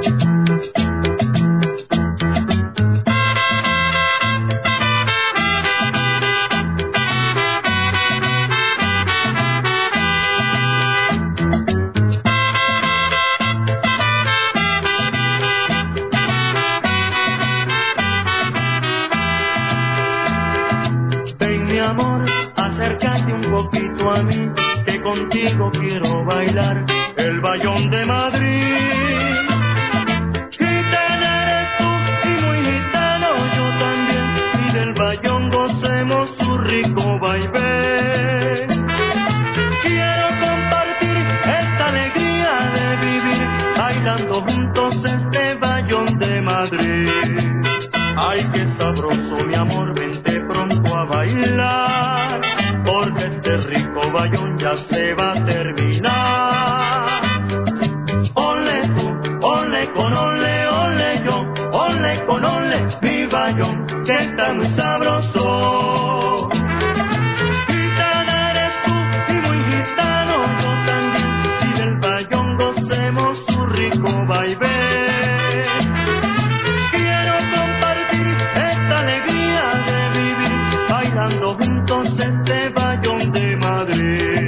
Speaker 3: Ven mi amor, acércate un poquito a mí, que contigo quiero bailar el Bayón de Madrid. Gitana eres tú y muy gitano yo también, y del Bayón gocemos su rico vaivén. Quiero compartir esta alegría de vivir, bailando juntos este Bayón de Madrid. Ay, qué sabroso mi amor, vente pronto a bailar, porque este rico Bayón ya se va a terminar. Ole tú, ole con ole, ole yo, ole con ole, mi Bayón, que está muy sabroso. Gitana eres tú y muy gitano yo también, y del Bayón gocemos su rico vaivén. Quiero compartir esta alegría de vivir, bailando juntos este Bayón de Madrid.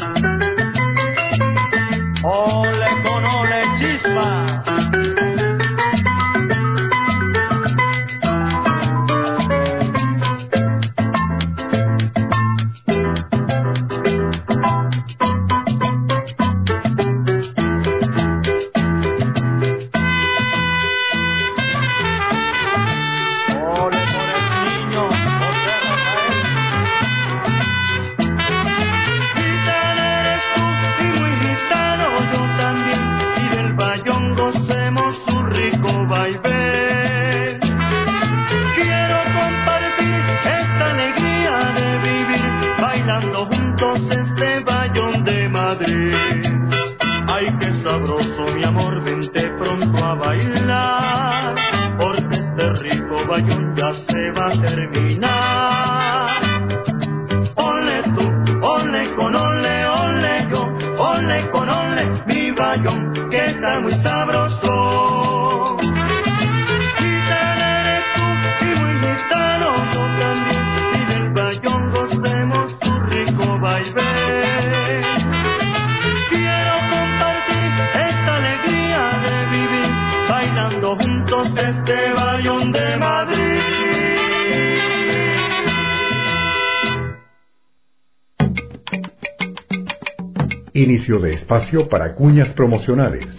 Speaker 3: Ole con ole, chispa. Sabroso mi amor, vente pronto a bailar, porque este rico Bayón ya se va a terminar. Ole tú, ole con ole, ole yo, ole con ole, mi Bayón, que está muy sabroso. Gitana eres tú y muy gitano yo también, y del Bayón gocemos tu rico vaivén. Bailando juntos este Bayón de Madrid.
Speaker 15: Inicio de espacio para cuñas promocionales.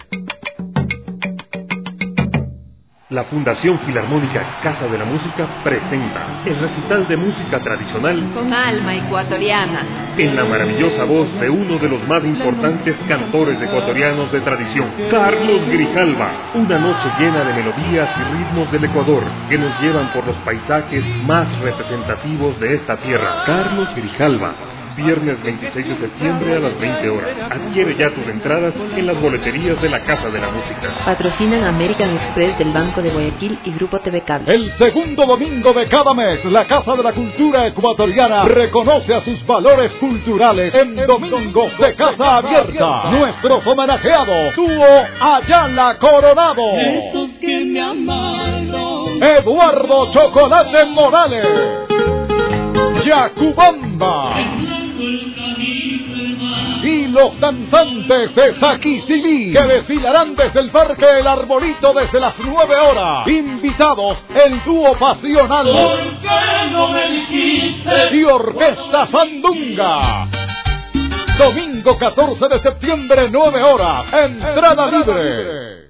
Speaker 17: La Fundación Filarmónica Casa de la Música presenta el recital de música tradicional
Speaker 18: con alma ecuatoriana,
Speaker 17: en la maravillosa voz de uno de los más importantes cantores ecuatorianos de tradición, Carlos Grijalva. Una noche llena de melodías y ritmos del Ecuador que nos llevan por los paisajes más representativos de esta tierra. Carlos Grijalva, viernes veintiséis de septiembre a las veinte horas. Adquiere ya tus entradas en las boleterías de la Casa de la Música.
Speaker 18: Patrocinan American Express del Banco de Guayaquil y Grupo T V Cable.
Speaker 16: El segundo domingo de cada mes, la Casa de la Cultura Ecuatoriana reconoce a sus valores culturales en Domingos de Casa Abierta. Nuestros homenajeados, Dúo Ayala Coronado,
Speaker 3: Estos que me amaron,
Speaker 16: Eduardo Chocolate Morales, Yacubamba y los danzantes de Saquicilí, que desfilarán desde el Parque El Arbolito desde las nueve horas. Invitados, el dúo pasional
Speaker 3: ¿Por qué no me dijiste?
Speaker 16: y Orquesta Sandunga. Domingo catorce de septiembre, nueve horas, entrada libre.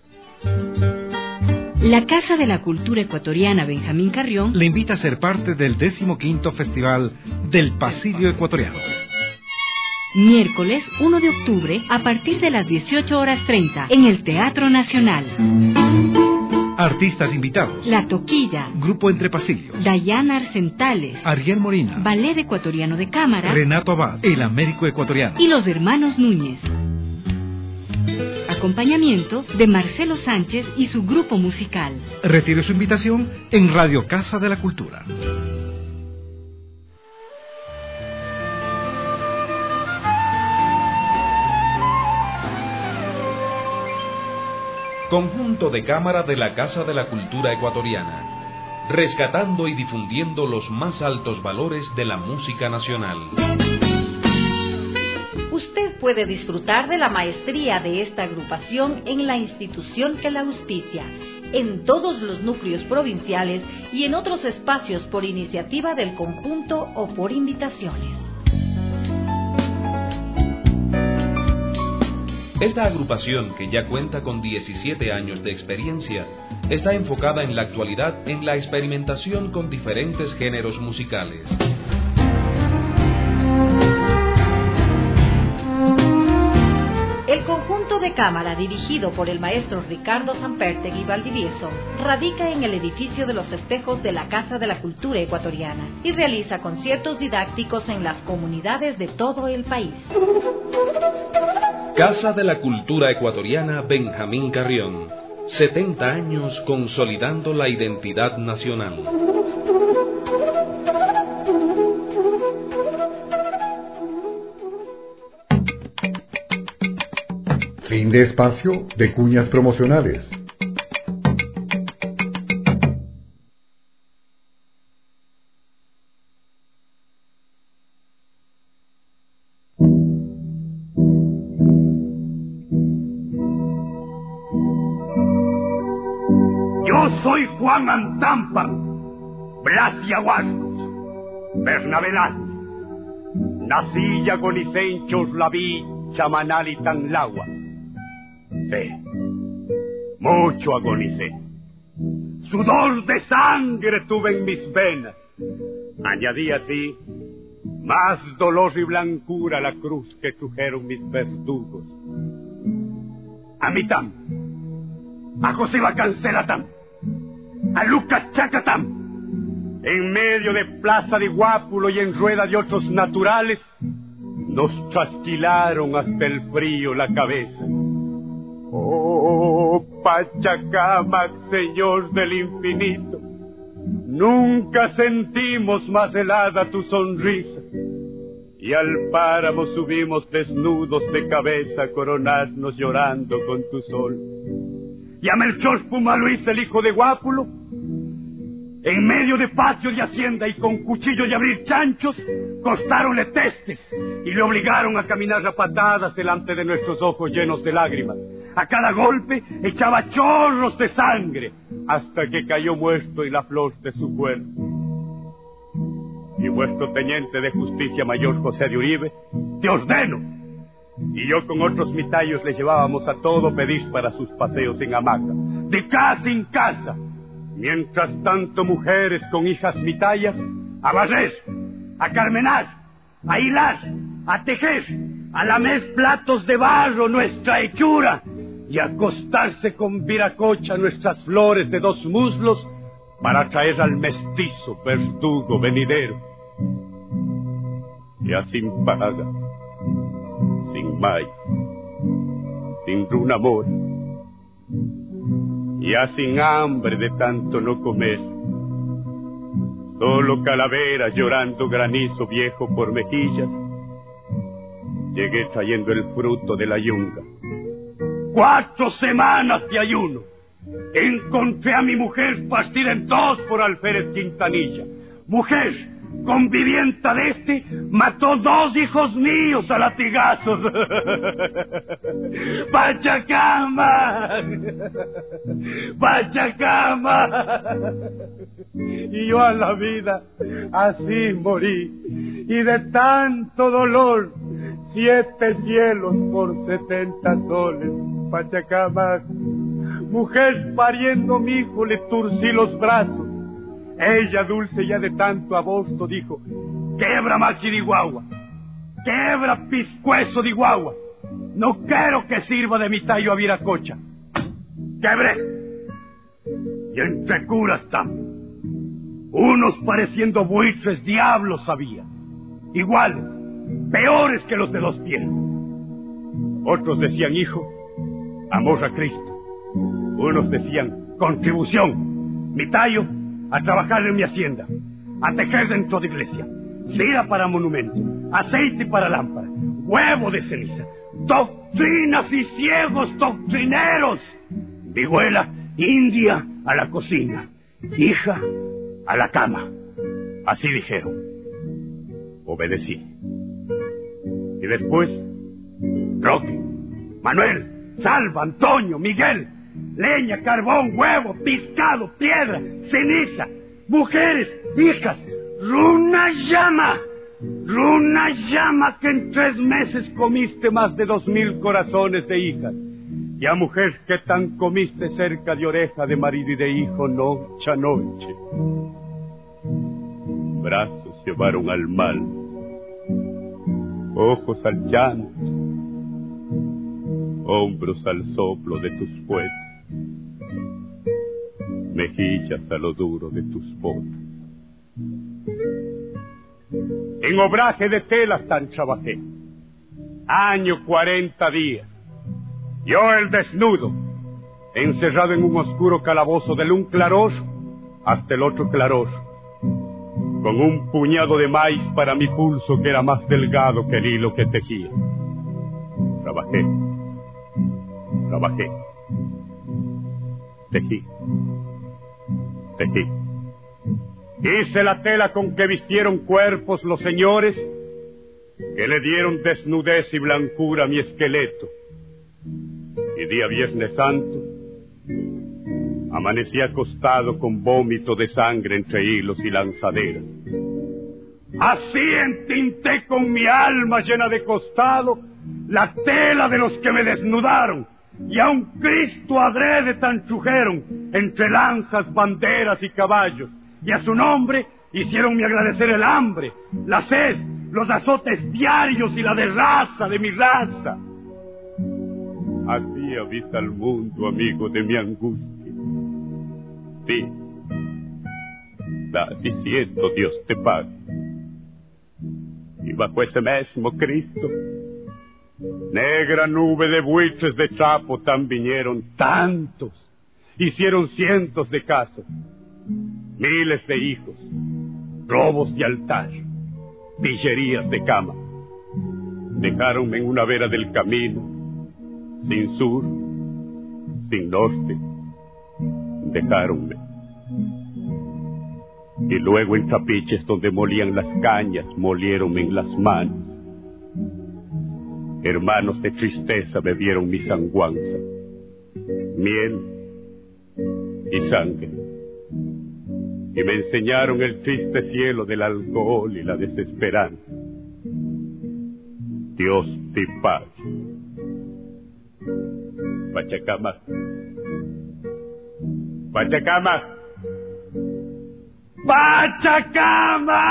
Speaker 5: La Casa de la Cultura Ecuatoriana Benjamín Carrión
Speaker 7: le invita a ser parte del decimoquinto Festival del Pasillo Ecuatoriano.
Speaker 5: Miércoles uno de octubre a partir de las dieciocho horas treinta en el Teatro Nacional.
Speaker 7: Artistas invitados:
Speaker 5: La Toquilla,
Speaker 7: Grupo Entre Pasillos,
Speaker 5: Dayana Arcentales,
Speaker 7: Ariel Molina,
Speaker 5: Ballet Ecuatoriano de Cámara,
Speaker 7: Renato Abad, El Américo Ecuatoriano
Speaker 5: y los Hermanos Núñez. Acompañamiento de Marcelo Sánchez y su grupo musical.
Speaker 7: Retire su invitación en Radio Casa de la Cultura.
Speaker 19: Conjunto de cámara de la Casa de la Cultura Ecuatoriana, rescatando y difundiendo los más altos valores de la música nacional.
Speaker 20: Usted puede disfrutar de la maestría de esta agrupación en la institución que la auspicia, en todos los núcleos provinciales y en otros espacios por iniciativa del conjunto o por invitaciones.
Speaker 19: Esta agrupación, que ya cuenta con diecisiete años de experiencia, está enfocada en la actualidad en la experimentación con diferentes géneros musicales.
Speaker 20: El conjunto de cámara, dirigido por el maestro Ricardo Sampertegui Valdivieso, radica en el edificio de los espejos de la Casa de la Cultura Ecuatoriana y realiza conciertos didácticos en las comunidades de todo el país.
Speaker 19: Casa de la Cultura Ecuatoriana Benjamín Carrión, setenta años consolidando la identidad nacional.
Speaker 15: Fin de espacio de cuñas promocionales.
Speaker 8: Yo soy Juan Antampan, Blas Yahuascos, Bernabelán. Nací y agonicé en Choslaví, Chamanal y Tanlagua. Sí, mucho agonicé. Sudor de sangre tuve en mis venas. Añadí así más dolor y blancura a la cruz que trujeron mis verdugos. A Mitam, a José Bacancelatam, a Lucas Chacatam, en medio de Plaza de Guápulo y en rueda de otros naturales, nos trasquilaron hasta el frío la cabeza. Oh, Pachacamac, Señor del infinito, nunca sentimos más helada tu sonrisa. Y al páramo subimos desnudos de cabeza a coronarnos llorando con tu sol. Y a Melchor Puma Luis, el hijo de Guápulo, en medio de patio de hacienda y con cuchillo de abrir chanchos, cortáronle testes y le obligaron a caminar a patadas delante de nuestros ojos llenos de lágrimas. A cada golpe echaba chorros de sangre hasta que cayó muerto y la flor de su cuerpo. Y vuestro teniente de justicia mayor José de Uribe, te ordeno. Y yo con otros mitayos le llevábamos a todo pedir para sus paseos en hamaca, de casa en casa. Mientras tanto mujeres con hijas mitayas, a barrer, a carmenar, a hilar, a tejer, a lamer platos de barro nuestra hechura y a acostarse con viracocha nuestras flores de dos muslos para traer al mestizo verdugo venidero. Ya sin paga, sin maíz, sin runa mora, ya sin hambre de tanto no comer, solo calavera llorando granizo viejo por mejillas, llegué trayendo el fruto de la yunga. Cuatro semanas de ayuno. Encontré a mi mujer partida en dos por Alférez Quintanilla. Mujer, convivienta de este, mató dos hijos míos a latigazos. ¡Pachacama! ¡Pachacama! Y yo a la vida así morí, y de tanto dolor, siete cielos por setenta soles. Pachacama, mujer pariendo mi hijo, le turcí los brazos. Ella, dulce ya de tanto agosto, dijo: quebra Machiriguagua, quebra Piscuezo de Guagua, no quiero que sirva de mi tallo a Viracocha. Quebré, y entre curas estamos, unos pareciendo buitres diablos había, iguales, peores que los de los pies. Otros decían: hijo, amor a Cristo. Unos decían: contribución, mi tallo a trabajar en mi hacienda, a tejer dentro de iglesia, cera para monumento, aceite para lámpara, huevo de ceniza, doctrinas y ciegos doctrineros. Vihuela, india a la cocina, hija a la cama. Así dijeron. Obedecí. Y después, Roque, Manuel, Salva, Antonio, Miguel, leña, carbón, huevo, pescado, piedra, ceniza, mujeres, hijas, runa llama, runa llama, que en tres meses comiste más de dos mil corazones de hijas. Y a mujer que tan comiste cerca de oreja de marido y de hijo noche a noche. Brazos llevaron al mal, ojos al llanto, hombros al soplo de tus fuetes, mejillas a lo duro de tus botas. En obraje de telas tan trabajé, año cuarenta días, yo el desnudo, encerrado en un oscuro calabozo del un claror hasta el otro claror, con un puñado de maíz para mi pulso que era más delgado que el hilo que tejía. Trabajé, trabajé, tejí, tejí. Hice la tela con que vistieron cuerpos los señores, que le dieron desnudez y blancura a mi esqueleto. Y día Viernes Santo, amanecí acostado con vómito de sangre entre hilos y lanzaderas. Así entinté con mi alma llena de costado la tela de los que me desnudaron, y a un Cristo adrede tan trujeron entre lanzas, banderas y caballos, y a su nombre hicieronme agradecer el hambre, la sed, los azotes diarios y la desraza de mi raza. Así avisa al mundo, amigo de mi angustia. Sí, está diciendo Dios te pague. Y bajo ese mismo Cristo, negra nube de buitres de trapo, tan vinieron tantos, hicieron cientos de casas, miles de hijos, robos de altar, pillerías de cama. Dejáronme en una vera del camino, sin sur, sin norte, dejáronme. Y luego en trapiches donde molían las cañas, moliéronme en las manos. Hermanos de tristeza bebieron mi sanguanza, miel y sangre, y me enseñaron el triste cielo del alcohol y la desesperanza. Dios te pague. Pachacama, Pachacama, Pachacama,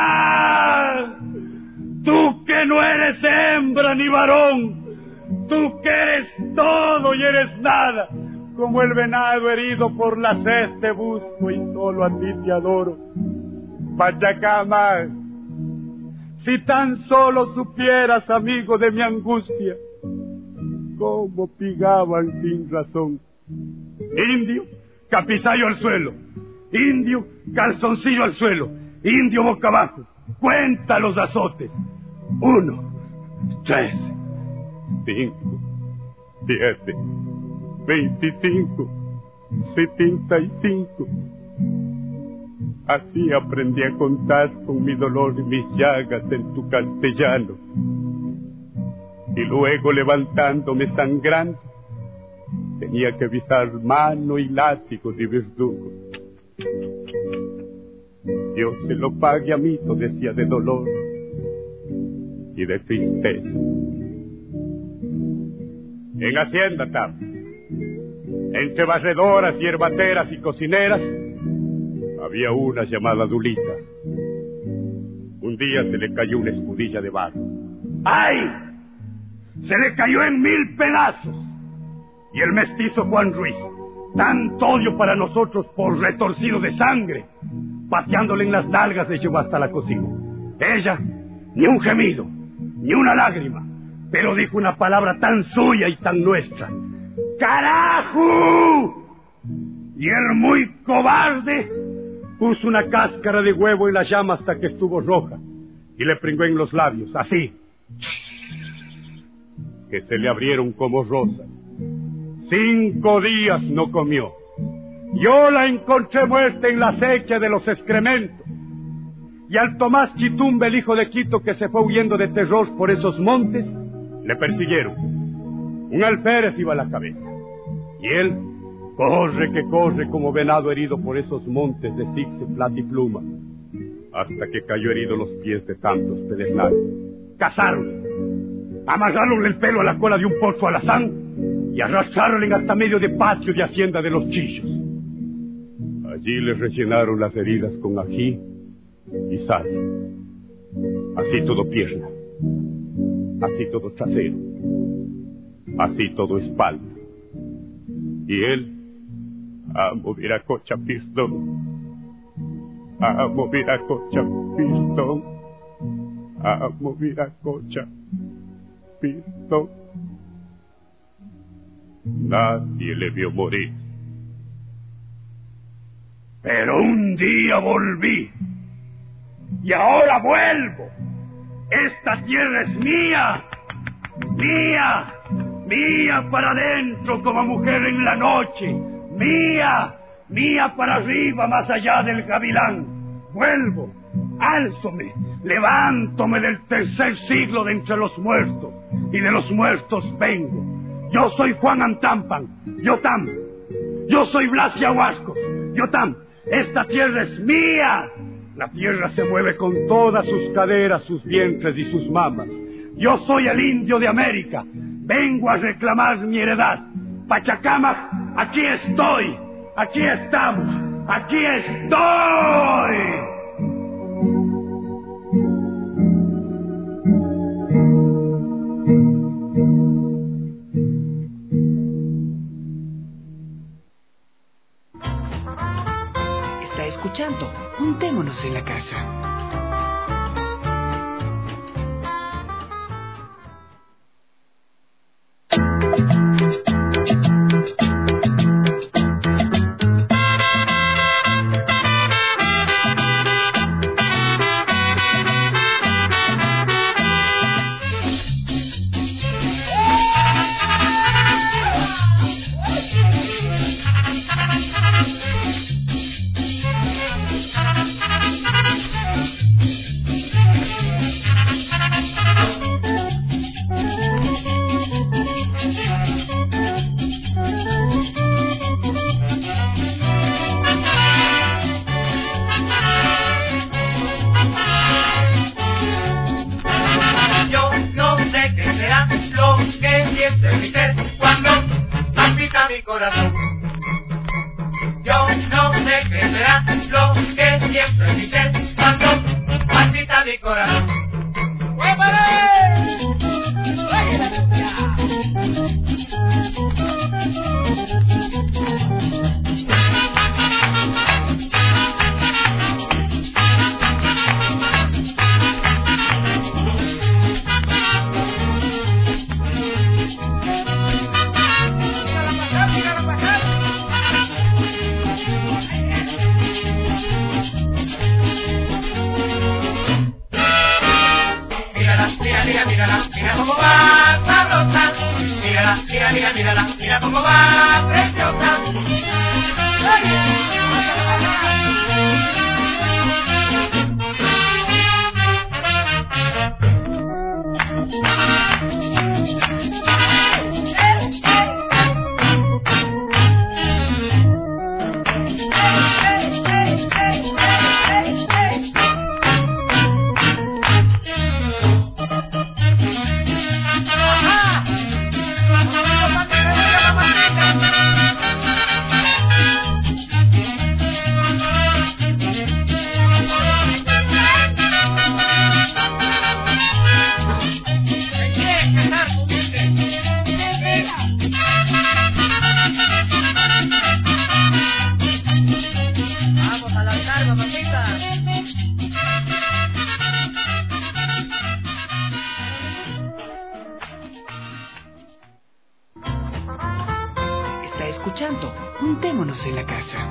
Speaker 8: tú que no eres hembra ni varón, tú que eres todo y eres nada, como el venado herido por la sed te busco y solo a ti te adoro. Pachacama, si tan solo supieras, amigo de mi angustia, cómo pigaban sin razón. Indio, capizayo al suelo. Indio, calzoncillo al suelo. Indio, boca abajo. Cuenta los azotes. Uno, tres, cinco, siete, veinticinco, setenta y cinco. Así aprendí a contar con mi dolor y mis llagas en tu castellano. Y luego, levantándome sangrando, tenía que visar mano y látigo de verdugo. Dios se lo pague a mí, decía, de dolor y de tristeza. En Hacienda Tam, entre barredoras, hierbateras y cocineras, había una llamada Dulita. Un día se le cayó una escudilla de barro. ¡Ay! Se le cayó en mil pedazos. Y el mestizo Juan Ruiz, tanto odio para nosotros por retorcido de sangre, pateándole en las nalgas, le llevó hasta la cocina. Ella, ni un gemido, ni una lágrima, pero dijo una palabra tan suya y tan nuestra: ¡carajo! Y el muy cobarde puso una cáscara de huevo en la llama hasta que estuvo roja y le pringó en los labios, así, que se le abrieron como rosas. Cinco días no comió. Yo la encontré muerta en la acequia de los excrementos. Y al Tomás Chitumbe, el hijo de Quito, que se fue huyendo de terror por esos montes, le persiguieron. Un alférez iba a la cabeza. Y él corre que corre como venado herido por esos montes de zigzag, plata y pluma, hasta que cayó herido los pies de tantos pedernales. Cazaron, amarraron el pelo a la cola de un pozo alazán y arrastraron hasta medio de patio de hacienda de los Chillos. Allí le rellenaron las heridas con ají y sal. Así todo pierna, así todo trasero, así todo espalda. Y él, amo Viracocha Pistón, amo Viracocha Pistón, amo Viracocha Pistón. Nadie le vio morir. Pero un día volví. Y ahora vuelvo. Esta tierra es mía. Mía. Mía para adentro como mujer en la noche. Mía. Mía para arriba más allá del gavilán. Vuelvo. Álzome. Levántome del tercer siglo de entre los muertos. Y de los muertos vengo. Yo soy Juan Antampan, Yotam. Yo soy Blas Yahuascos, Yotam. Esta tierra es mía. La tierra se mueve con todas sus caderas, sus vientres y sus mamas. Yo soy el indio de América. Vengo a reclamar mi heredad. Pachacamac, aquí estoy. Aquí estamos. Aquí estoy.
Speaker 1: Escuchando, juntémonos en la casa. escuchando Juntémonos en la Casa.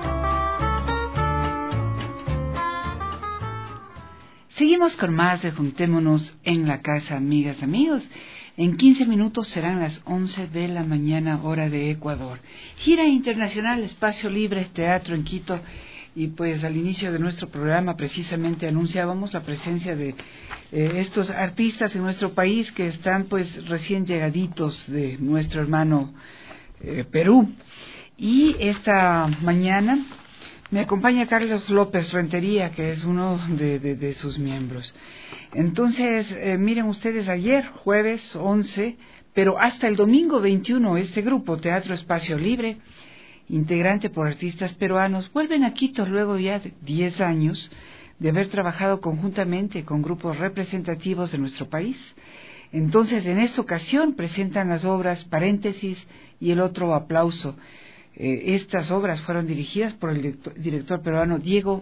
Speaker 1: Seguimos con más de Juntémonos en la Casa, amigas, amigos. En quince minutos serán las once de la mañana, hora de Ecuador. Gira internacional Espacio Libre Teatro en Quito. Y pues al inicio de nuestro programa precisamente anunciábamos la presencia de eh, estos artistas en nuestro país que están pues recién llegaditos de nuestro hermano eh, Perú. Y esta mañana me acompaña Carlos López Rentería, que es uno de, de, de sus miembros. Entonces, eh, miren ustedes, ayer, jueves once, pero hasta el domingo veintiuno, este grupo, Teatro Espacio Libre, integrante por artistas peruanos, vuelven a Quito luego ya de diez años de haber trabajado conjuntamente con grupos representativos de nuestro país. Entonces, en esta ocasión presentan las obras Paréntesis y el otro Aplauso. Eh, estas obras fueron dirigidas por el director, director peruano Diego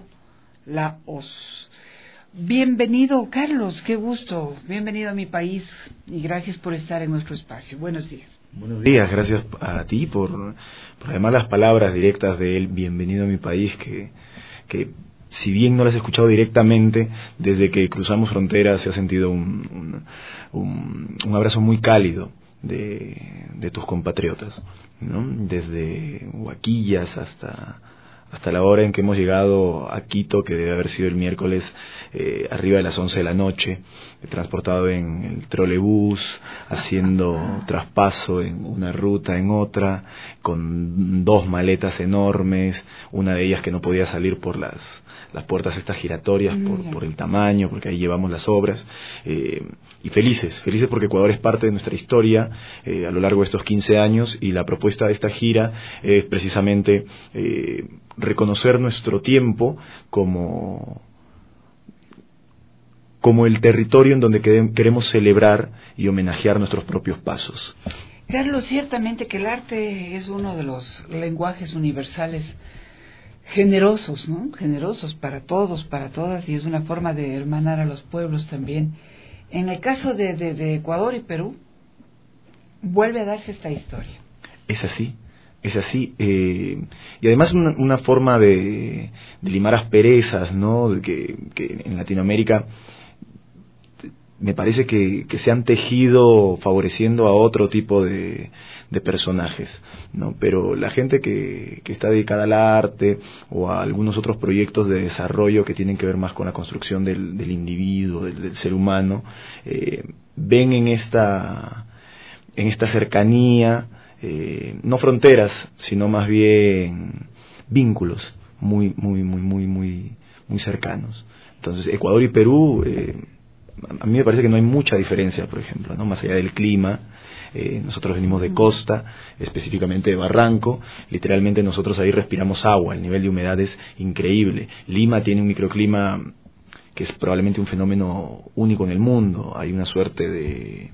Speaker 1: Lahoz. Bienvenido, Carlos, qué gusto. Bienvenido a mi país y gracias por estar en nuestro espacio. Buenos días.
Speaker 4: Buenos días, gracias a ti por, por además las palabras directas de él, bienvenido a mi país, que, que si bien no las he escuchado directamente, desde que cruzamos fronteras se ha sentido un, un, un, un abrazo muy cálido de, de tus compatriotas, ¿no? Desde Huaquillas hasta... hasta la hora en que hemos llegado a Quito, que debe haber sido el miércoles, eh, arriba de las once de la noche, eh, transportado en el trolebús, haciendo traspaso en una ruta, en otra, con dos maletas enormes, una de ellas que no podía salir por las las puertas estas giratorias, por, por el tamaño, porque ahí llevamos las obras, eh, y felices, felices porque Ecuador es parte de nuestra historia eh, a lo largo de estos quince años, y la propuesta de esta gira es precisamente eh, reconocer nuestro tiempo como, como el territorio en donde queremos celebrar y homenajear nuestros propios pasos.
Speaker 1: Carlos, ciertamente que el arte es uno de los lenguajes universales generosos, ¿no? Generosos para todos, para todas, y es una forma de hermanar a los pueblos también. En el caso de, de, de Ecuador y Perú, vuelve a darse esta historia.
Speaker 4: Es así. Es así, eh, y además una, una forma de, de limar asperezas, ¿no? Que, que en Latinoamérica me parece que, que se han tejido favoreciendo a otro tipo de, de personajes, ¿no? Pero la gente que, que está dedicada al arte o a algunos otros proyectos de desarrollo que tienen que ver más con la construcción del, del individuo, del, del ser humano, eh, ven en esta, en esta cercanía, Eh, no fronteras, sino más bien vínculos muy, muy, muy, muy, muy, muy cercanos. Entonces, Ecuador y Perú, eh, a mí me parece que no hay mucha diferencia, por ejemplo, ¿no? Más allá del clima. Eh, nosotros venimos de costa, específicamente de Barranco, literalmente nosotros ahí respiramos agua, el nivel de humedad es increíble. Lima tiene un microclima que es probablemente un fenómeno único en el mundo, hay una suerte de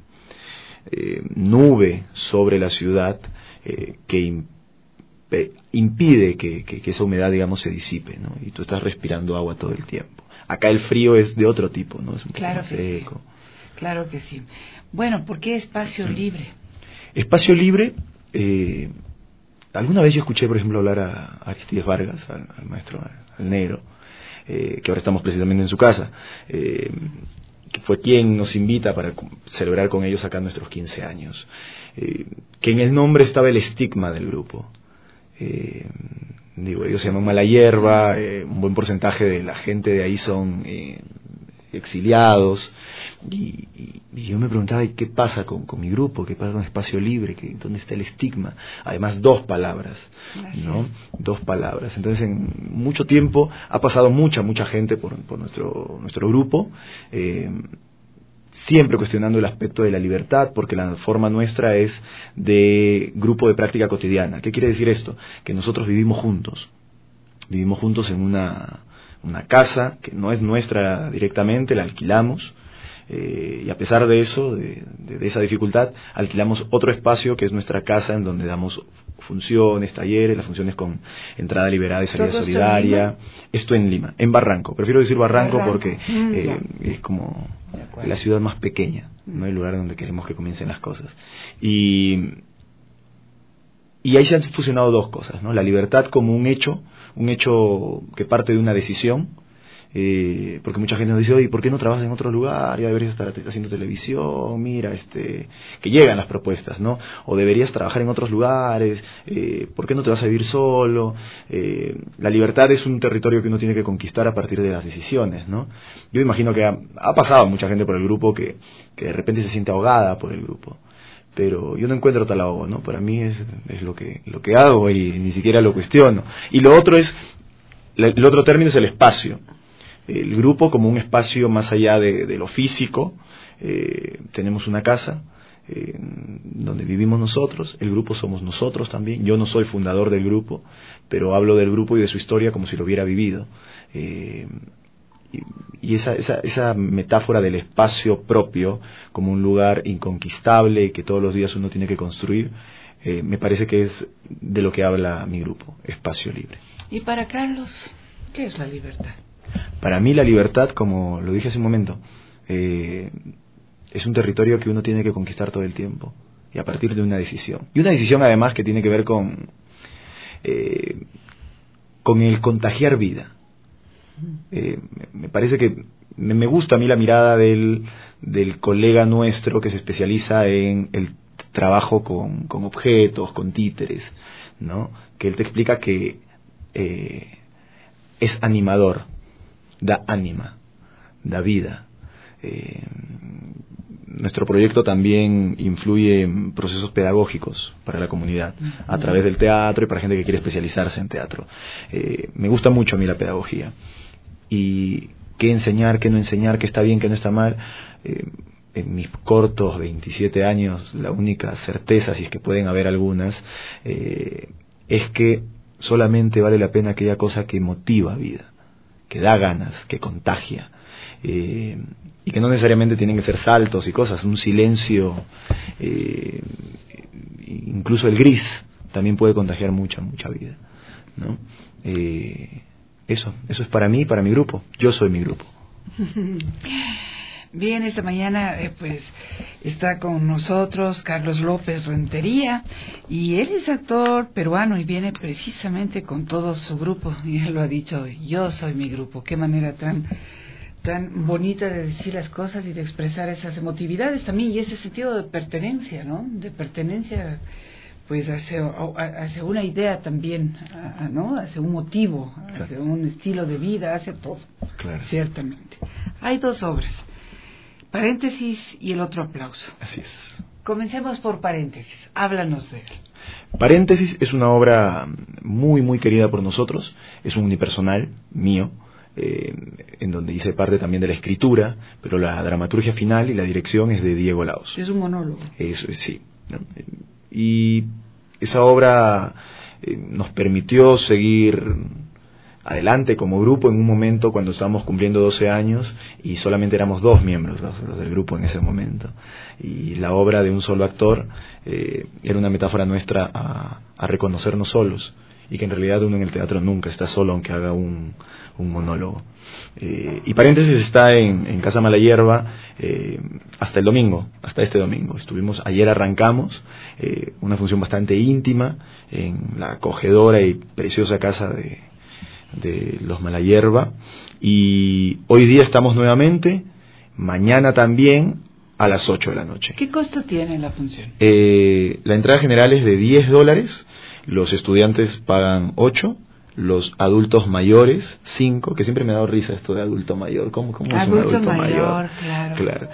Speaker 4: Eh, nube sobre la ciudad eh, que imp- impide que, que, que esa humedad, digamos, se disipe, ¿no? Y tú estás respirando agua todo el tiempo. Acá el frío es de otro tipo, ¿no? Es un
Speaker 1: claro
Speaker 4: poco más
Speaker 1: que
Speaker 4: seco.
Speaker 1: Sí. Claro que sí. Bueno, ¿por qué Espacio Libre?
Speaker 4: Espacio Libre, eh, alguna vez yo escuché, por ejemplo, hablar a Aristides Vargas, al, al maestro, al negro, eh, que ahora estamos precisamente en su casa, eh, que fue quien nos invita para celebrar con ellos acá nuestros quince años, eh, que en el nombre estaba el estigma del grupo. Eh, digo, ellos se llaman Mala Hierba, eh, un buen porcentaje de la gente de ahí son eh, exiliados, y, y, y yo me preguntaba, ¿y qué pasa con, con mi grupo? ¿Qué pasa con Espacio Libre? ¿Qué, ¿Dónde está el estigma? Además, dos palabras, ¿no? Dos palabras. Entonces, en mucho tiempo ha pasado mucha, mucha gente por, por nuestro, nuestro grupo, eh, siempre cuestionando el aspecto de la libertad, porque la forma nuestra es de grupo de práctica cotidiana. ¿Qué quiere decir esto? Que nosotros vivimos juntos, vivimos juntos en una, una casa que no es nuestra directamente, la alquilamos, eh, y a pesar de eso, de, de, de esa dificultad, alquilamos otro espacio que es nuestra casa, en donde damos funciones, talleres, las funciones con entrada liberada y salida
Speaker 1: ¿Todo
Speaker 4: solidaria. Esto en, esto en Lima, en Barranco. Prefiero decir Barranco, Barranco. porque
Speaker 1: mm,
Speaker 4: eh, es como la ciudad más pequeña, no el lugar donde queremos que comiencen las cosas. Y y ahí se han fusionado dos cosas, ¿no? La libertad como un hecho, un hecho que parte de una decisión, eh, porque mucha gente nos dice, oye, ¿por qué no trabajas en otro lugar? Ya deberías estar haciendo televisión, mira, este, que llegan las propuestas, ¿no? O deberías trabajar en otros lugares, eh, ¿por qué no te vas a vivir solo? Eh, la libertad es un territorio que uno tiene que conquistar a partir de las decisiones, ¿no? Yo imagino que ha, ha pasado mucha gente por el grupo que, que de repente se siente ahogada por el grupo, pero yo no encuentro tal ahogo, ¿no? Para mí es, es lo que lo que hago y ni siquiera lo cuestiono. Y lo otro es, el otro término es el espacio. El grupo como un espacio más allá de, de lo físico. Eh, tenemos una casa eh, donde vivimos nosotros, el grupo somos nosotros también. Yo no soy fundador del grupo, pero hablo del grupo y de su historia como si lo hubiera vivido. Eh, y y esa, esa, esa metáfora del espacio propio como un lugar inconquistable que todos los días uno tiene que construir, eh, me parece que es de lo que habla mi grupo, Espacio Libre.
Speaker 1: Y para Carlos, ¿qué es la libertad?
Speaker 4: Para mí la libertad, como lo dije hace un momento, eh, es un territorio que uno tiene que conquistar todo el tiempo y a partir de una decisión. Y una decisión además que tiene que ver con, eh, con el contagiar vida. Eh, me parece que me, me gusta a mí la mirada del, del colega nuestro que se especializa en el trabajo con, con objetos, con títeres, ¿no? Que él te explica que eh, es animador, da ánima, da vida. Eh, nuestro proyecto también influye en procesos pedagógicos para la comunidad, a través del teatro y para gente que quiere especializarse en teatro. Eh, me gusta mucho a mí la pedagogía. Y qué enseñar, qué no enseñar, qué está bien, qué no está mal. Eh, en mis cortos veintisiete años, la única certeza, si es que pueden haber algunas, eh, es que solamente vale la pena aquella cosa que motiva vida, que da ganas, que contagia, eh, y que no necesariamente tienen que ser saltos y cosas. Un silencio, eh, incluso el gris, también puede contagiar mucha, mucha vida, ¿no? Eh, eso, eso es para mí y para mi grupo. Yo soy mi grupo.
Speaker 1: Bien, esta mañana eh, pues está con nosotros Carlos López Rentería, y él es actor peruano y viene precisamente con todo su grupo, y él lo ha dicho, yo soy mi grupo. Qué manera tan tan bonita de decir las cosas y de expresar esas emotividades también, y ese sentido de pertenencia, ¿no? De pertenencia pues hacia, hacia una idea también, ¿no? Hacia un motivo, hacia un estilo de vida, hacia todo. Claro. Ciertamente. Hay dos obras, Paréntesis y el otro aplauso.
Speaker 4: Así es.
Speaker 1: Comencemos por Paréntesis. Háblanos de él.
Speaker 4: Paréntesis es una obra muy, muy querida por nosotros. Es un unipersonal mío, eh, en donde hice parte también de la escritura, pero la dramaturgia final y la dirección es de Diego Laos.
Speaker 1: Es un monólogo.
Speaker 4: Eso, sí. ¿No? Y esa obra eh, nos permitió seguir adelante como grupo en un momento cuando estábamos cumpliendo doce años y solamente éramos dos miembros los, los del grupo en ese momento, y la obra de un solo actor eh, era una metáfora nuestra a, a reconocernos solos, y que en realidad uno en el teatro nunca está solo aunque haga un, un monólogo. Eh, y Paréntesis está en, en Casa Mala Hierba eh, hasta el domingo, hasta este domingo. Estuvimos, ayer arrancamos eh, una función bastante íntima en la acogedora y preciosa casa de, de los Mala Hierba, y hoy día estamos nuevamente, mañana también a las ocho de la noche.
Speaker 1: ¿Qué costo tiene la función?
Speaker 4: Eh, la entrada general es de diez dólares, los estudiantes pagan ocho, los adultos mayores cinco, que siempre me ha dado risa esto de adulto mayor. ¿Cómo, cómo
Speaker 1: adulto
Speaker 4: es un adulto mayor?
Speaker 1: mayor? Claro.
Speaker 4: Claro.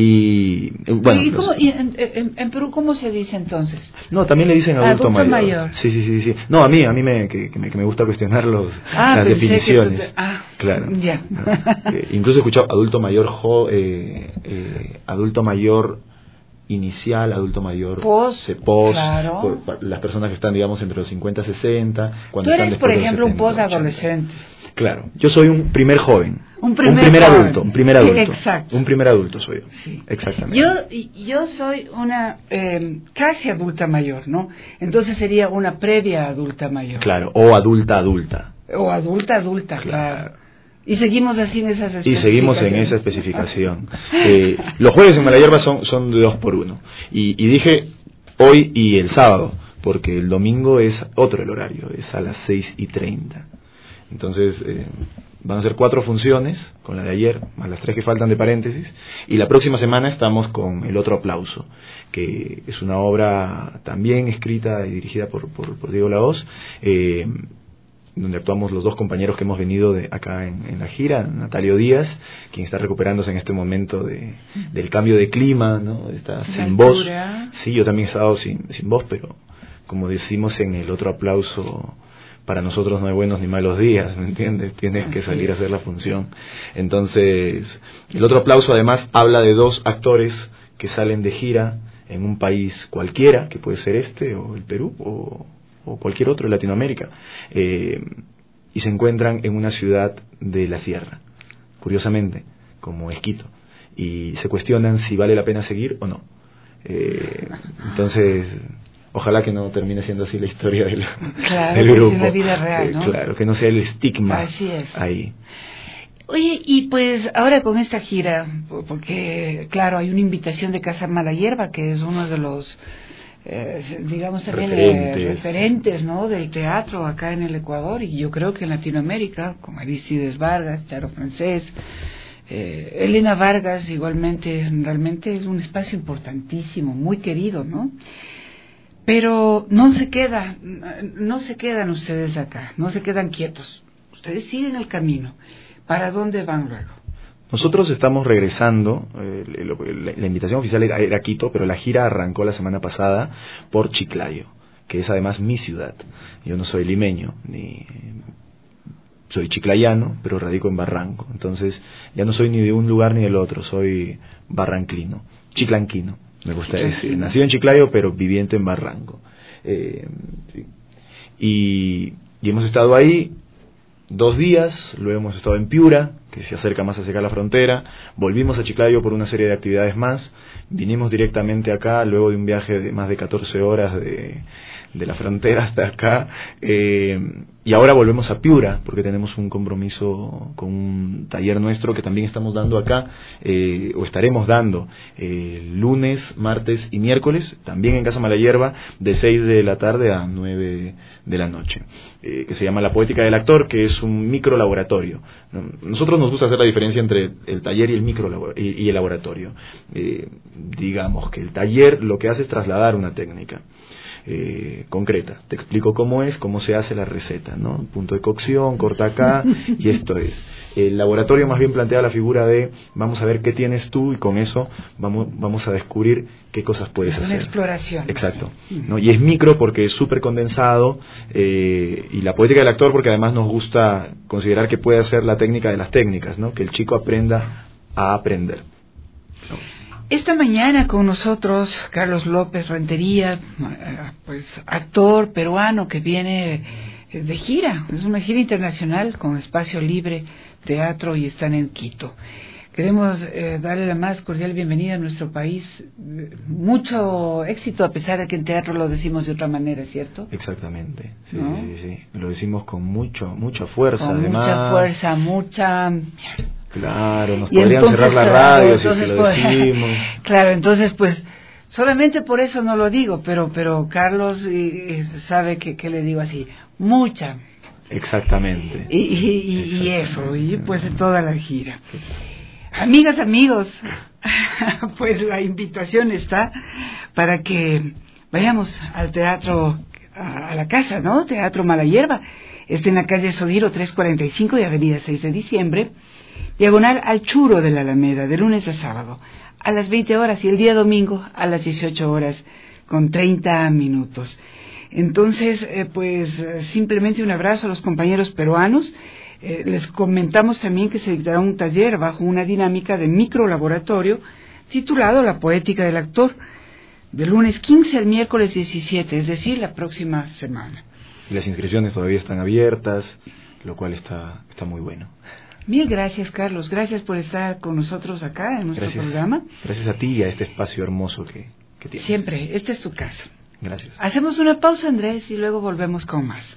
Speaker 4: Y, bueno,
Speaker 1: ¿Y,
Speaker 4: los,
Speaker 1: cómo, y en, en, en Perú cómo se dice entonces?
Speaker 4: No, también le dicen adulto,
Speaker 1: adulto
Speaker 4: mayor.
Speaker 1: mayor.
Speaker 4: Sí, sí, sí, sí. No, a mí, a mí me, que, que me, que me gusta cuestionar los,
Speaker 1: ah,
Speaker 4: las definiciones.
Speaker 1: Que tú te, ah,
Speaker 4: claro.
Speaker 1: Ya.
Speaker 4: ¿No? Eh, incluso he escuchado adulto mayor, jo, eh, eh, adulto mayor inicial, adulto mayor
Speaker 1: post,
Speaker 4: post
Speaker 1: claro.
Speaker 4: por, las personas que están, digamos, entre los cincuenta y sesenta.
Speaker 1: Cuando Tú eres, por ejemplo, un post-adolescente.
Speaker 4: Claro, yo soy un primer joven,
Speaker 1: un primer,
Speaker 4: un primer
Speaker 1: joven.
Speaker 4: adulto, un primer adulto,
Speaker 1: exacto.
Speaker 4: un primer adulto soy yo,
Speaker 1: sí.
Speaker 4: Exactamente.
Speaker 1: Yo, yo soy una eh, casi adulta mayor, ¿no? Entonces sería una previa adulta mayor.
Speaker 4: Claro, o adulta adulta.
Speaker 1: O adulta adulta, claro. claro. Y seguimos así en esas especificaciones.
Speaker 4: Y seguimos en esa especificación. Eh, los jueves en Mala Hierba son, son de dos por uno. Y, y dije hoy y el sábado, porque el domingo es otro el horario, es a las seis y treinta. Entonces, eh, van a ser cuatro funciones, con la de ayer, más las tres que faltan de paréntesis, y la próxima semana estamos con El Otro Aplauso, que es una obra también escrita y dirigida por, por, por Diego Lahoz, eh, donde actuamos los dos compañeros que hemos venido de acá en, en la gira, Natalio Díaz, quien está recuperándose en este momento de, del cambio de clima, ¿no? Está sin voz. Sí, yo también he estado sin, sin voz, pero como decimos en El Otro Aplauso, para nosotros no hay buenos ni malos días, ¿me entiendes? Tienes que salir a hacer la función. Entonces, El Otro Aplauso además habla de dos actores que salen de gira en un país cualquiera, que puede ser este o el Perú o, o cualquier otro de Latinoamérica, eh, y se encuentran en una ciudad de la sierra, curiosamente, como es Quito, y se cuestionan si vale la pena seguir o no. Eh, entonces... Ojalá que no termine siendo así la historia del,
Speaker 1: claro,
Speaker 4: del
Speaker 1: que
Speaker 4: grupo.
Speaker 1: es la vida real, ¿no?
Speaker 4: Eh, claro, que no sea el estigma.
Speaker 1: Así es.
Speaker 4: Ahí.
Speaker 1: Oye, y pues ahora con esta gira, porque claro, hay una invitación de Casa Mala Hierba, que es uno de los, eh, digamos también, referentes. Eh, referentes, ¿no? Del teatro acá en el Ecuador, y yo creo que en Latinoamérica, con Aristides Vargas, Charo Francés, eh, Elena Vargas, igualmente, realmente es un espacio importantísimo, muy querido, ¿no? Pero no se queda, no se quedan ustedes acá, no se quedan quietos. Ustedes siguen el camino. ¿Para dónde van luego?
Speaker 4: Nosotros estamos regresando, eh, la, la invitación oficial era, era Quito, pero la gira arrancó la semana pasada por Chiclayo, que es además mi ciudad. Yo no soy limeño, ni soy chiclayano, pero radico en Barranco. Entonces ya no soy ni de un lugar ni del otro, soy barranquino, chiclanquino. Me gusta decir, nacido en Chiclayo, pero viviente en Barranco. Eh, sí. y, y hemos estado ahí dos días, luego hemos estado en Piura, que se acerca más hacia acá la frontera, volvimos a Chiclayo por una serie de actividades más, vinimos directamente acá, luego de un viaje de más de catorce horas de, de la frontera hasta acá, eh, y ahora volvemos a Piura, porque tenemos un compromiso con un taller nuestro que también estamos dando acá, eh, o estaremos dando, eh, lunes, martes y miércoles, también en Casa Mala Hierba, de seis de la tarde a nueve de la noche, eh, que se llama La Poética del Actor, que es un micro laboratorio. Nosotros nos gusta hacer la diferencia entre el taller y el micro y, y el laboratorio. Eh, digamos que el taller lo que hace es trasladar una técnica eh, concreta. Te explico cómo es, cómo se hace la receta, ¿no? Punto de cocción, corta acá, y esto es. El laboratorio más bien plantea la figura de vamos a ver qué tienes tú y con eso vamos, vamos a descubrir qué cosas puedes hacer.
Speaker 1: Es una exploración.
Speaker 4: Exacto. ¿No? Y es micro porque es súper condensado, eh, y la poética del actor porque además nos gusta considerar que puede hacer la técnica de las técnicas, ¿no? Que el chico aprenda a aprender, ¿no?
Speaker 1: Esta mañana con nosotros Carlos López Rentería, pues actor peruano que viene de gira, es una gira internacional con espacio libre, teatro, y están en Quito. Queremos eh, darle la más cordial bienvenida a nuestro país. Mucho éxito, a pesar de que en teatro lo decimos de otra manera, ¿cierto?
Speaker 4: Exactamente, sí,
Speaker 1: ¿no?
Speaker 4: sí, sí, lo decimos con mucho, mucha fuerza,
Speaker 1: con
Speaker 4: además.
Speaker 1: Mucha fuerza, mucha...
Speaker 4: Claro, nos
Speaker 1: y
Speaker 4: podrían
Speaker 1: entonces,
Speaker 4: cerrar la
Speaker 1: claro,
Speaker 4: radio si se lo
Speaker 1: pues,
Speaker 4: decimos.
Speaker 1: Claro, entonces pues solamente por eso no lo digo, pero pero Carlos eh, sabe que, que le digo así, mucha.
Speaker 4: Exactamente.
Speaker 1: Y, y, y, y eso, y pues en toda la gira. Amigas, amigos, pues la invitación está para que vayamos al teatro, a, a la casa, ¿no? Teatro Mala Hierba. Está en la calle Sodiro trescientos cuarenta y cinco y avenida seis de diciembre, diagonal al Churo de la Alameda, de lunes a sábado, a las veinte horas, y el día domingo a las dieciocho horas, con treinta minutos. Entonces, eh, pues eh, simplemente un abrazo a los compañeros peruanos. Eh, les comentamos también que se dictará un taller bajo una dinámica de microlaboratorio titulado La Poética del Actor, del lunes quince al miércoles diecisiete, es decir, la próxima semana.
Speaker 4: Las inscripciones todavía están abiertas, lo cual está, está muy bueno.
Speaker 1: Mil gracias, Carlos. Gracias por estar con nosotros acá en nuestro
Speaker 4: gracias,
Speaker 1: programa.
Speaker 4: Gracias a ti y a este espacio hermoso que, que tienes.
Speaker 1: Siempre, esta es tu casa.
Speaker 4: Gracias.
Speaker 1: Hacemos una pausa, Andrés, y luego volvemos con más.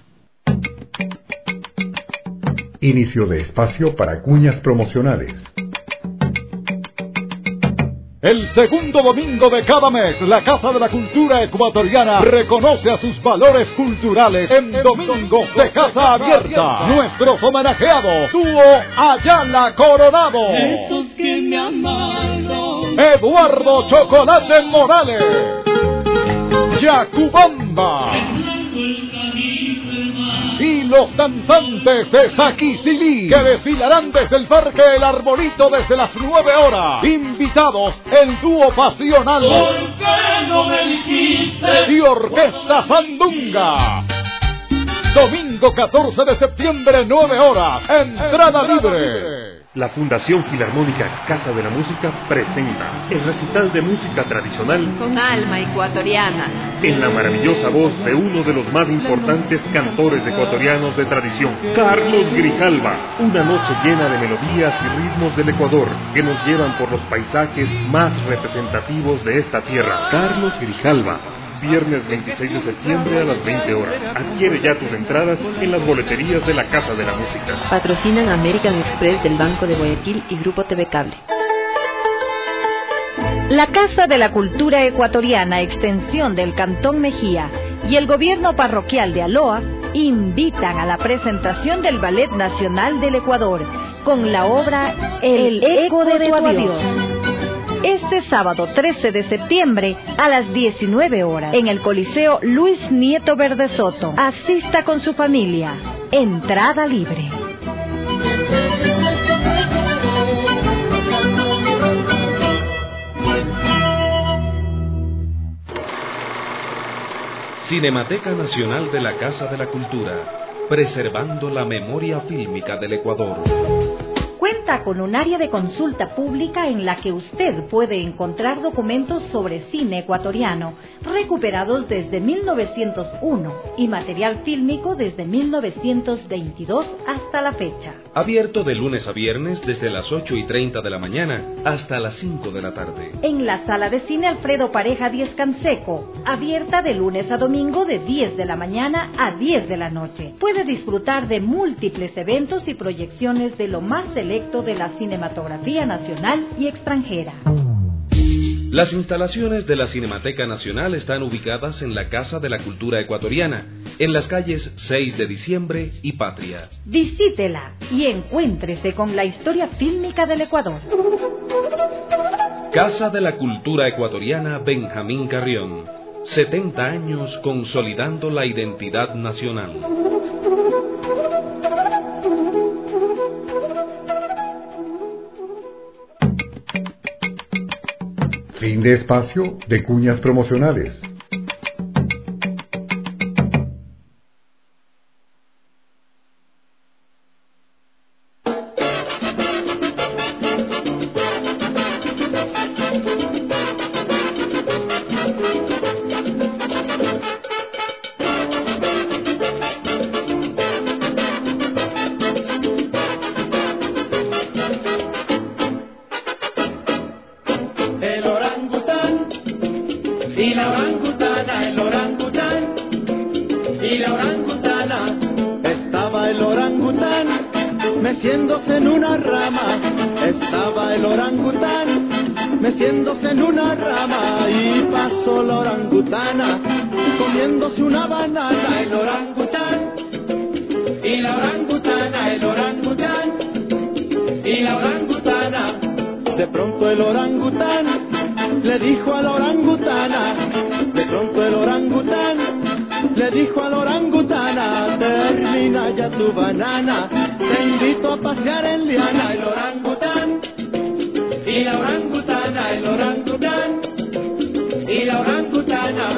Speaker 15: Inicio de espacio para cuñas promocionales.
Speaker 16: El segundo domingo de cada mes, la Casa de la Cultura Ecuatoriana reconoce a sus valores culturales en Domingos de Casa Abierta. Nuestros homenajeados, dúo Ayala Coronado,
Speaker 3: Estos que me amaron,
Speaker 16: Eduardo Chocolate Morales, Yacubamba y los danzantes de Saquicilí, que desfilarán desde el Parque El Arbolito desde las nueve horas. Invitados el dúo pasional
Speaker 3: ¿por qué no me dijiste?
Speaker 16: y Orquesta Sandunga. Domingo catorce de septiembre, nueve horas, entrada libre.
Speaker 17: La Fundación Filarmónica Casa de la Música presenta el recital de música tradicional
Speaker 18: con alma ecuatoriana,
Speaker 17: en la maravillosa voz de uno de los más importantes cantores ecuatorianos de tradición, Carlos Grijalva. Una noche llena de melodías y ritmos del Ecuador que nos llevan por los paisajes más representativos de esta tierra. Carlos Grijalva, viernes veintiséis de septiembre a las veinte horas. Adquiere ya tus entradas en las boleterías de la Casa de la Música.
Speaker 18: Patrocinan American Express del Banco de Guayaquil y Grupo T V Cable.
Speaker 20: La Casa de la Cultura Ecuatoriana, extensión del Cantón Mejía, y el Gobierno Parroquial de Aloa invitan a la presentación del Ballet Nacional del Ecuador con la obra El Eco de tu Adiós. Este sábado trece de septiembre a las diecinueve horas en el Coliseo Luis Nieto Verdesoto. Asista con su familia. Entrada libre.
Speaker 19: Cinemateca Nacional de la Casa de la Cultura, preservando la memoria fílmica del Ecuador.
Speaker 20: Cuenta con un área de consulta pública en la que usted puede encontrar documentos sobre cine ecuatoriano recuperados desde mil novecientos uno y material fílmico desde mil novecientos veintidós hasta la fecha.
Speaker 19: Abierto de lunes a viernes desde las ocho y treinta de la mañana hasta las cinco de la tarde.
Speaker 20: En la sala de cine Alfredo Pareja Díez Canseco, abierta de lunes a domingo de diez de la mañana a diez de la noche. Puede disfrutar de múltiples eventos y proyecciones de lo más selecto de la cinematografía nacional y extranjera.
Speaker 19: Las instalaciones de la Cinemateca Nacional están ubicadas en la Casa de la Cultura Ecuatoriana, en las calles seis de diciembre y Patria.
Speaker 20: Visítela y encuéntrese con la historia fílmica del Ecuador.
Speaker 19: Casa de la Cultura Ecuatoriana Benjamín Carrión. setenta años consolidando la identidad nacional.
Speaker 15: Fin de espacio de cuñas promocionales.
Speaker 3: meciéndose en una rama, estaba el orangután, meciéndose en una rama, y pasó la orangutana, comiéndose una banana, el orangután, y la orangutana, el orangután, y la orangutana, de pronto el orangután, le dijo a la orangutana, de pronto el orangután, le dijo a la orangutana, termina ya tu banana, te invito a pasear en liana, el orangután, y la orangutana, el orangután, y la orangutana.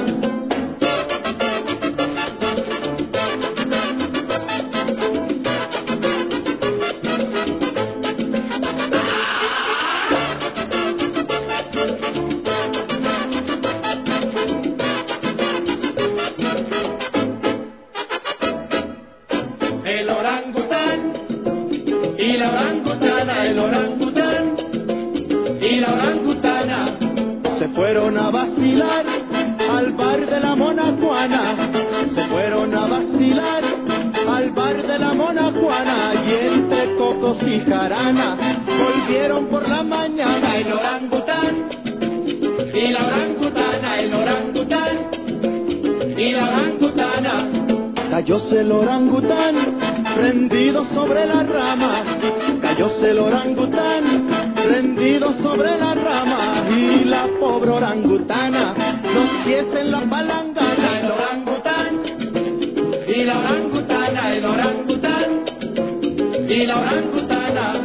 Speaker 3: El orangután, y la orangutana, el orangután, y la orangutana, se fueron a vacilar al bar de la Mona Juana, se fueron a vacilar al bar de la Mona Juana, y entre cocos y jarana, volvieron por la mañana, el orangután, y la orangutana, el orangután, y la orangutana. Cayóse el orangután, prendido sobre la rama, cayóse el orangután, prendido sobre la rama, y la pobre orangutana, los pies en la palangana, el orangután, y la orangutana, el orangután, y la orangutana.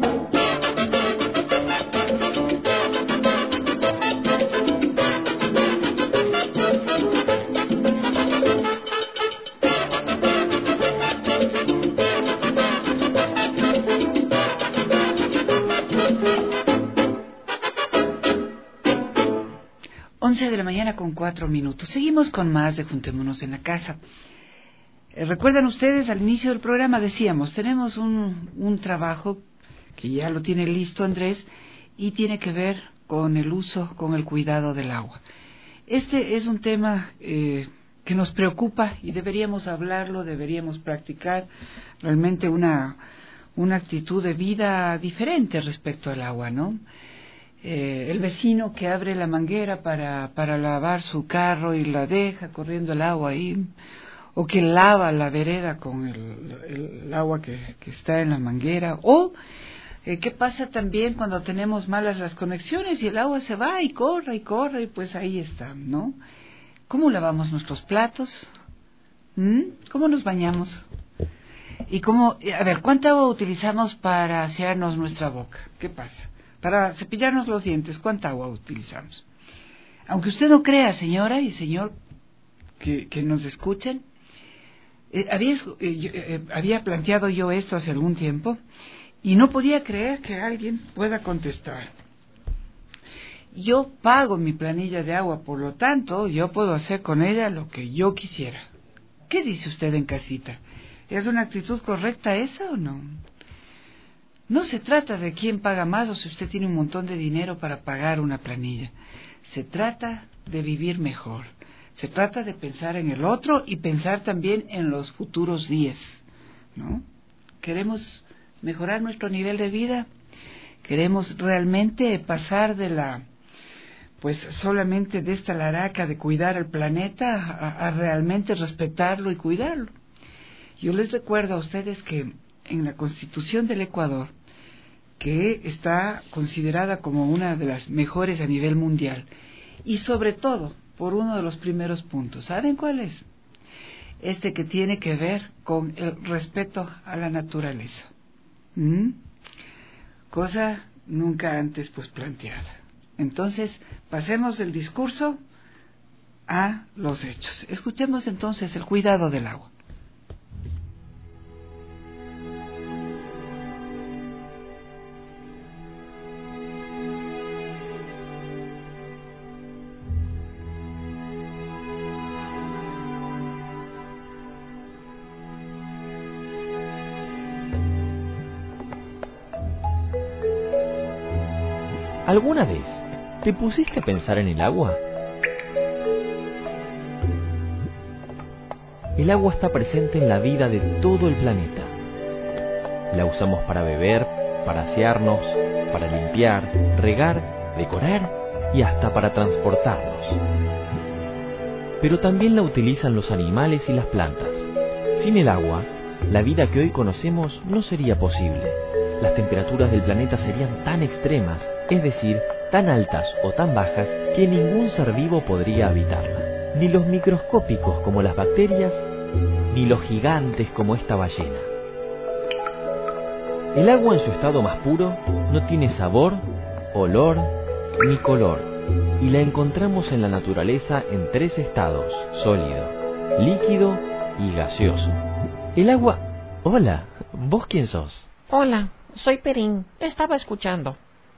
Speaker 1: once de la mañana con cuatro minutos. Seguimos con más de Juntémonos en la Casa. Eh, ¿Recuerdan ustedes? Al inicio del programa decíamos, tenemos un, un trabajo que ya lo tiene listo Andrés y tiene que ver con el uso, con el cuidado del agua. Este es un tema eh, que nos preocupa y deberíamos hablarlo, deberíamos practicar realmente una, una actitud de vida diferente respecto al agua, ¿no? Eh, el vecino que abre la manguera para, para lavar su carro y la deja corriendo el agua ahí, o que lava la vereda con el, el agua que, que está en la manguera, o eh, qué pasa también cuando tenemos malas las conexiones y el agua se va y corre y corre y pues ahí está, ¿no? ¿Cómo lavamos nuestros platos? ¿Mm? ¿Cómo nos bañamos? Y cómo, a ver, ¿cuánta agua utilizamos para asearnos nuestra boca? ¿Qué pasa? Para cepillarnos los dientes, ¿cuánta agua utilizamos? Aunque usted no crea, señora y señor que, que nos escuchen, eh, había, eh, yo, eh, había planteado yo esto hace algún tiempo y no podía creer que alguien pueda contestar. Yo pago mi planilla de agua, por lo tanto, yo puedo hacer con ella lo que yo quisiera. ¿Qué dice usted en casita? ¿Es una actitud correcta esa o no? No se trata de quién paga más o si usted tiene un montón de dinero para pagar una planilla. Se trata de vivir mejor. Se trata de pensar en el otro y pensar también en los futuros días, ¿no? ¿Queremos mejorar nuestro nivel de vida? ¿Queremos realmente pasar de la, pues solamente de esta laraca de cuidar el planeta a, a realmente respetarlo y cuidarlo? Yo les recuerdo a ustedes que en la Constitución del Ecuador, que está considerada como una de las mejores a nivel mundial, y sobre todo por uno de los primeros puntos, ¿saben cuál es? Este que tiene que ver con el respeto a la naturaleza. ¿Mm? Cosa nunca antes pues planteada. Entonces, pasemos del discurso a los hechos. Escuchemos entonces el cuidado del agua.
Speaker 6: ¿Alguna vez te pusiste a pensar en el agua? El agua está presente en la vida de todo el planeta. La usamos para beber, para asearnos, para limpiar, regar, decorar y hasta para transportarnos. Pero también la utilizan los animales y las plantas. Sin el agua, la vida que hoy conocemos no sería posible. Las temperaturas del planeta serían tan extremas, es decir, tan altas o tan bajas, que ningún ser vivo podría habitarla. Ni los microscópicos como las bacterias, ni los gigantes como esta ballena. El agua en su estado más puro no tiene sabor, olor ni color, y la encontramos en la naturaleza en tres estados: sólido, líquido y gaseoso. El agua... Hola, ¿vos quién sos?
Speaker 9: Hola, soy Perín. Estaba escuchando.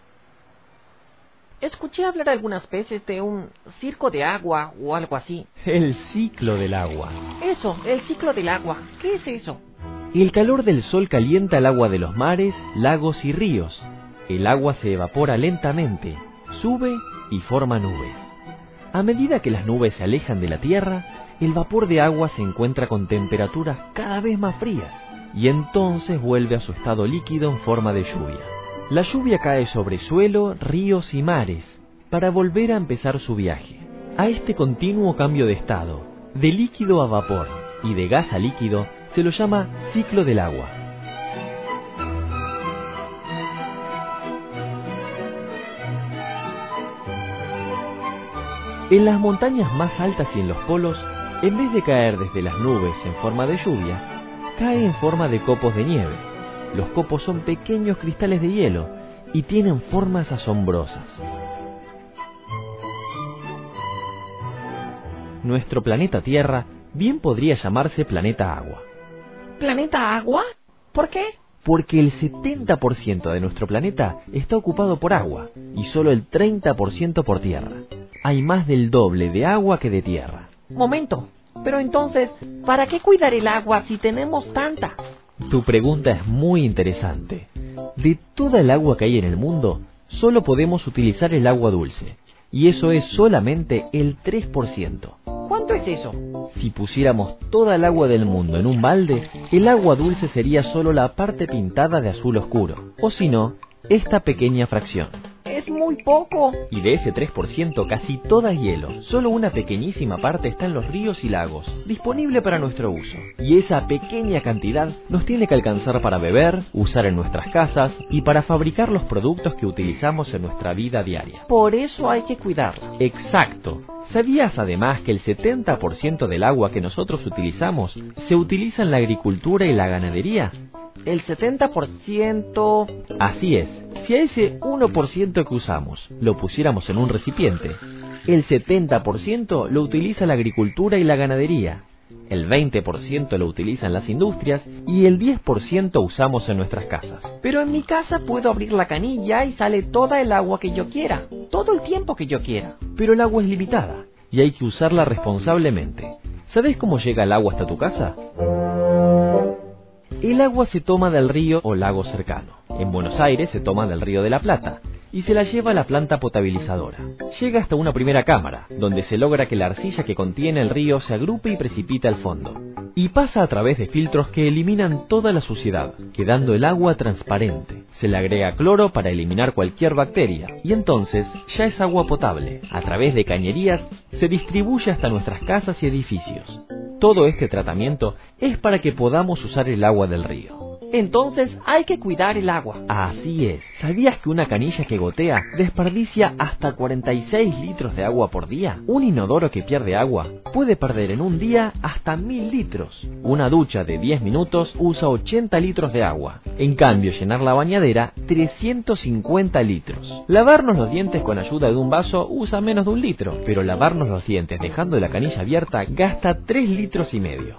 Speaker 9: Escuché hablar algunas veces de un circo de agua o algo así.
Speaker 6: El ciclo del agua.
Speaker 9: Eso, el ciclo del agua. ¿Qué es eso?
Speaker 6: El calor del sol calienta el agua de los mares, lagos y ríos. El agua se evapora lentamente, sube y forma nubes. A medida que las nubes se alejan de la tierra, el vapor de agua se encuentra con temperaturas cada vez más frías y entonces vuelve a su estado líquido en forma de lluvia. La lluvia cae sobre suelo, ríos y mares para volver a empezar su viaje. A este continuo cambio de estado, de líquido a vapor y de gas a líquido, se lo llama ciclo del agua. En las montañas más altas y en los polos, en vez de caer desde las nubes en forma de lluvia, cae en forma de copos de nieve. Los copos son pequeños cristales de hielo y tienen formas asombrosas. Nuestro planeta Tierra bien podría llamarse planeta agua.
Speaker 9: ¿Planeta agua? ¿Por qué?
Speaker 6: Porque el setenta por ciento de nuestro planeta está ocupado por agua y solo el treinta por ciento por tierra. Hay más del doble de agua que de tierra.
Speaker 9: Momento, pero entonces, ¿para qué cuidar el agua si tenemos tanta?
Speaker 6: Tu pregunta es muy interesante. De toda el agua que hay en el mundo, solo podemos utilizar el agua dulce, y eso es solamente el tres por ciento.
Speaker 9: ¿Cuánto es eso?
Speaker 6: Si pusiéramos toda el agua del mundo en un balde, el agua dulce sería solo la parte pintada de azul oscuro, o si no, esta pequeña fracción.
Speaker 9: Es muy poco.
Speaker 6: Y de ese tres por ciento casi toda es hielo. Solo una pequeñísima parte está en los ríos y lagos, disponible para nuestro uso. Y esa pequeña cantidad nos tiene que alcanzar para beber, usar en nuestras casas y para fabricar los productos que utilizamos en nuestra vida diaria.
Speaker 9: Por eso hay que cuidarla.
Speaker 6: Exacto. ¿Sabías además que el setenta por ciento del agua que nosotros utilizamos se utiliza en la agricultura y la ganadería?
Speaker 9: El setenta por ciento...
Speaker 6: Así es. Si a ese uno por ciento que usamos lo pusiéramos en un recipiente, el setenta por ciento lo utiliza la agricultura y la ganadería, el veinte por ciento lo utilizan las industrias y el diez por ciento usamos en nuestras casas.
Speaker 9: Pero en mi casa puedo abrir la canilla y sale toda el agua que yo quiera, todo el tiempo que yo quiera.
Speaker 6: Pero el agua es limitada y hay que usarla responsablemente. ¿Sabes cómo llega el agua hasta tu casa? El agua se toma del río o lago cercano. En Buenos Aires se toma del río de la Plata y se la lleva a la planta potabilizadora. Llega hasta una primera cámara, donde se logra que la arcilla que contiene el río se agrupe y precipite al fondo. Y pasa a través de filtros que eliminan toda la suciedad, quedando el agua transparente. Se le agrega cloro para eliminar cualquier bacteria, y entonces ya es agua potable. A través de cañerías se distribuye hasta nuestras casas y edificios. Todo este tratamiento es para que podamos usar el agua del río.
Speaker 9: Entonces hay que cuidar el agua.
Speaker 6: Así es. ¿Sabías que una canilla que gotea desperdicia hasta cuarenta y seis litros de agua por día? Un inodoro que pierde agua puede perder en un día hasta mil litros. Una ducha de diez minutos usa ochenta litros de agua. En cambio, llenar la bañadera, trescientos cincuenta litros. Lavarnos los dientes con ayuda de un vaso usa menos de un litro, pero lavarnos los dientes dejando la canilla abierta gasta tres litros y medio.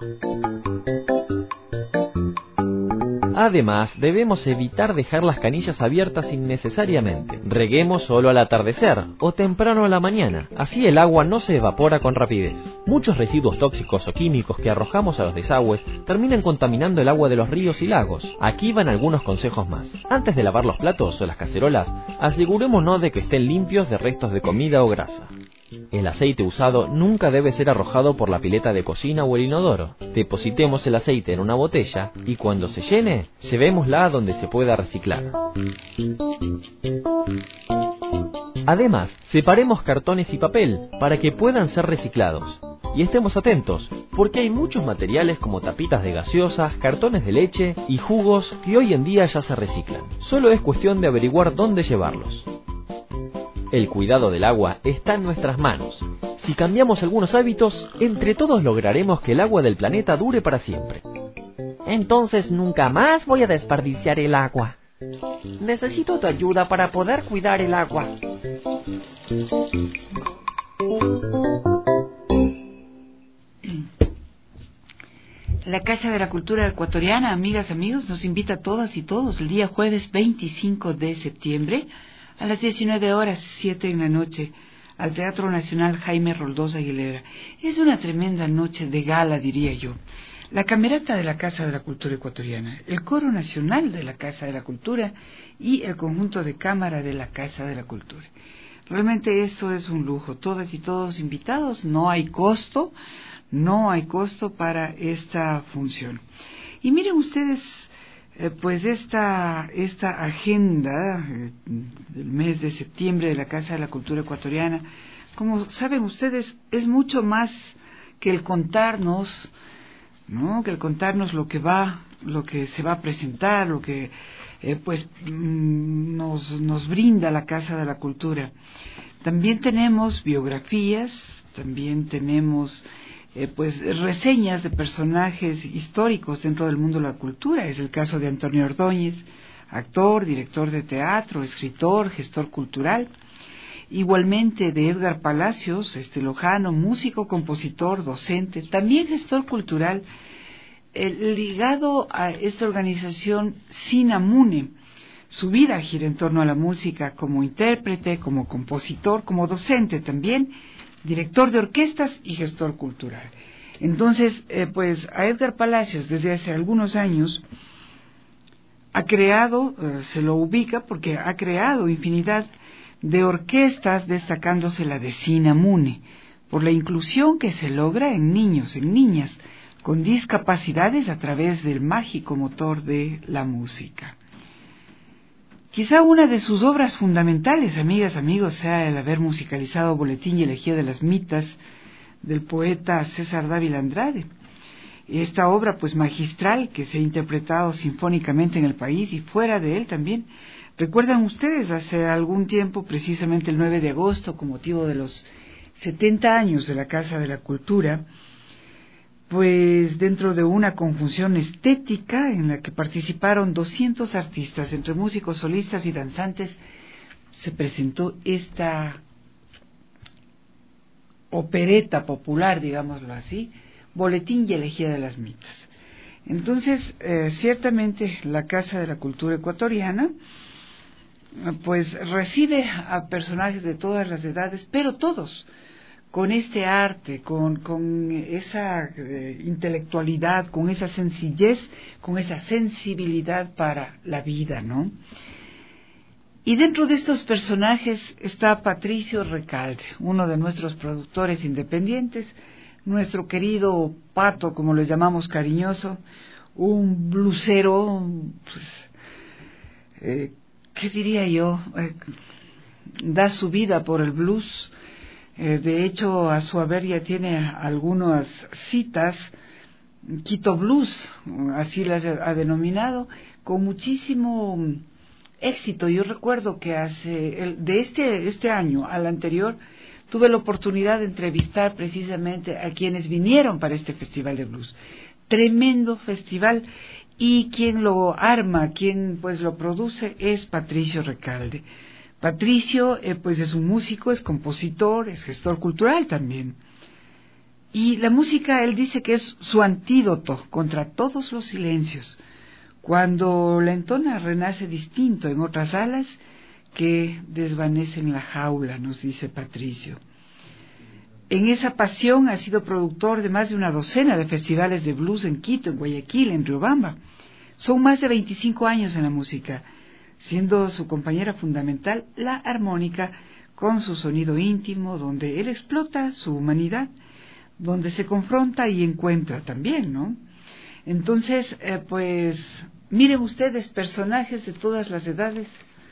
Speaker 6: Además, debemos evitar dejar las canillas abiertas innecesariamente. Reguemos solo al atardecer o temprano a la mañana, así el agua no se evapora con rapidez. Muchos residuos tóxicos o químicos que arrojamos a los desagües terminan contaminando el agua de los ríos y lagos. Aquí van algunos consejos más. Antes de lavar los platos o las cacerolas, asegurémonos de que estén limpios de restos de comida o grasa. El aceite usado nunca debe ser arrojado por la pileta de cocina o el inodoro. Depositemos el aceite en una botella y cuando se llene, llevémosla a donde se pueda reciclar. Además, separemos cartones y papel para que puedan ser reciclados. Y estemos atentos, porque hay muchos materiales como tapitas de gaseosas, cartones de leche y jugos que hoy en día ya se reciclan. Solo es cuestión de averiguar dónde llevarlos. El cuidado del agua está en nuestras manos. Si cambiamos algunos hábitos, entre todos lograremos que el agua del planeta dure para siempre.
Speaker 9: Entonces nunca más voy a desperdiciar el agua. Necesito tu ayuda para poder cuidar el agua.
Speaker 1: La Casa de la Cultura Ecuatoriana, amigas, amigos, nos invita a todas y todos el día jueves veinticinco de septiembre a las diecinueve horas, siete en la noche, al Teatro Nacional Jaime Roldós Aguilera. Es una tremenda noche de gala, diría yo. La Camerata de la Casa de la Cultura Ecuatoriana, el Coro Nacional de la Casa de la Cultura y el conjunto de cámara de la Casa de la Cultura. Realmente esto es un lujo. Todas y todos invitados, no hay costo, no hay costo para esta función. Y miren ustedes, eh, pues esta, esta agenda eh, del mes de septiembre de la Casa de la Cultura Ecuatoriana, como saben ustedes, es mucho más que el contarnos, ¿no? Que el contarnos lo que va, lo que se va a presentar, lo que eh, pues mm, nos, nos brinda la Casa de la Cultura. También tenemos biografías, también tenemos eh, pues reseñas de personajes históricos dentro del mundo de la cultura. Es el caso de Antonio Ordóñez, actor, director de teatro, escritor, gestor cultural. Igualmente de Edgar Palacios, este lojano, músico, compositor, docente, también gestor cultural, eh, ligado a esta organización Sinamune. Su vida gira en torno a la música como intérprete, como compositor, como docente también, director de orquestas y gestor cultural. Entonces, eh, pues a Edgar Palacios desde hace algunos años ha creado, eh, se lo ubica porque ha creado infinidad de orquestas, destacándose la de Sinamune, por la inclusión que se logra en niños, en niñas, con discapacidades a través del mágico motor de la música. Quizá una de sus obras fundamentales, amigas, amigos, sea el haber musicalizado Boletín y Elegía de las Mitas del poeta César Dávila Andrade. Esta obra, pues magistral, que se ha interpretado sinfónicamente en el país y fuera de él también. ¿Recuerdan ustedes hace algún tiempo, precisamente el nueve de agosto, con motivo de los setenta años de la Casa de la Cultura, pues dentro de una conjunción estética en la que participaron doscientos artistas, entre músicos, solistas y danzantes, se presentó esta opereta popular, digámoslo así, Boletín y Elegía de las Mitas. Entonces, eh, ciertamente la Casa de la Cultura Ecuatoriana pues recibe a personajes de todas las edades, pero todos con este arte, con, con esa eh, intelectualidad, con esa sencillez, con esa sensibilidad para la vida, ¿no? Y dentro de estos personajes está Patricio Recalde, uno de nuestros productores independientes, nuestro querido Pato, como le llamamos cariñoso, un blusero, pues, eh, ¿qué diría yo? Eh, da su vida por el blues. Eh, de hecho, a su haber ya tiene algunas citas, Quito Blues, así las ha denominado, con muchísimo éxito. Yo recuerdo que hace el, de este, este año al anterior tuve la oportunidad de entrevistar precisamente a quienes vinieron para este Festival de Blues. Tremendo festival. Y quien lo arma, quien pues lo produce es Patricio Recalde. Patricio eh, pues es un músico, es compositor, es gestor cultural también. Y la música, él dice que es su antídoto contra todos los silencios. Cuando la entona renace distinto en otras alas que desvanecen la jaula, nos dice Patricio. En esa pasión ha sido productor de más de una docena de festivales de blues en Quito, en Guayaquil, en Riobamba. Son más de veinticinco años en la música, siendo su compañera fundamental la armónica, con su sonido íntimo, donde él explota su humanidad, donde se confronta y encuentra también, ¿no? Entonces, eh, pues, miren ustedes, personajes de todas las edades,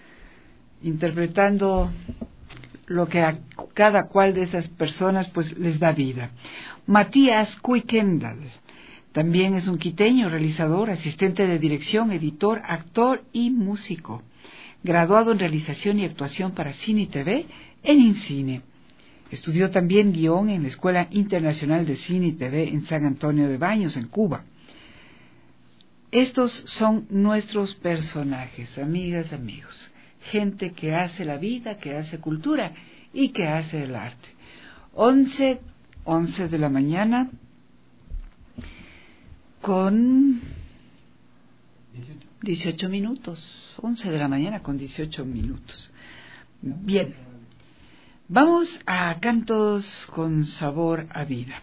Speaker 1: interpretando lo que a cada cual de esas personas pues les da vida. Matías Cuy-Kendall también es un quiteño, realizador, asistente de dirección, editor, actor y músico, graduado en realización y actuación para cine y T V en INCINE. Estudió también guión en la Escuela Internacional de Cine y T V en San Antonio de Baños, en Cuba. Estos son nuestros personajes, amigas, amigos. Gente que hace la vida, que hace cultura y que hace el arte. Once, once de la mañana con dieciocho minutos. Once de la mañana con dieciocho minutos. Bien, vamos a cantos con sabor a vida.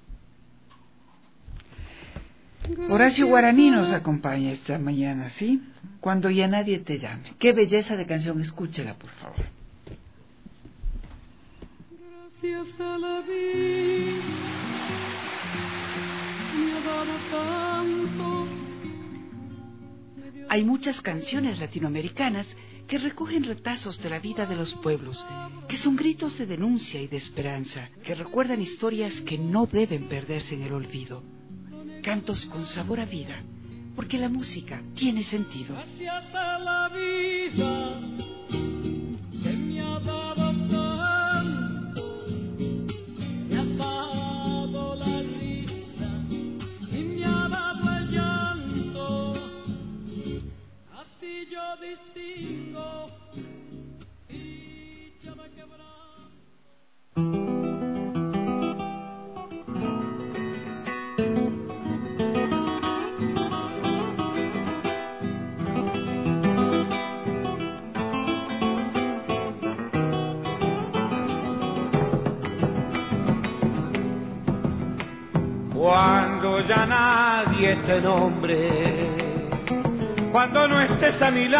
Speaker 1: Horacio Guaraní nos acompaña esta mañana, ¿sí? Cuando ya nadie te llame. Qué belleza de canción, escúchela, por favor.
Speaker 3: Gracias a la vida me ha dado tanto, me
Speaker 1: hay muchas canciones latinoamericanas que recogen retazos de la vida de los pueblos, que son gritos de denuncia y de esperanza, que recuerdan historias que no deben perderse en el olvido. Cantos con sabor a vida, porque la música tiene sentido.
Speaker 3: Gracias a la vida que me ha dado tanto, me ha dado la risa y me ha dado el llanto, así yo distingo dicha de quebranto.
Speaker 10: Cuando ya nadie te nombre, cuando no estés a mi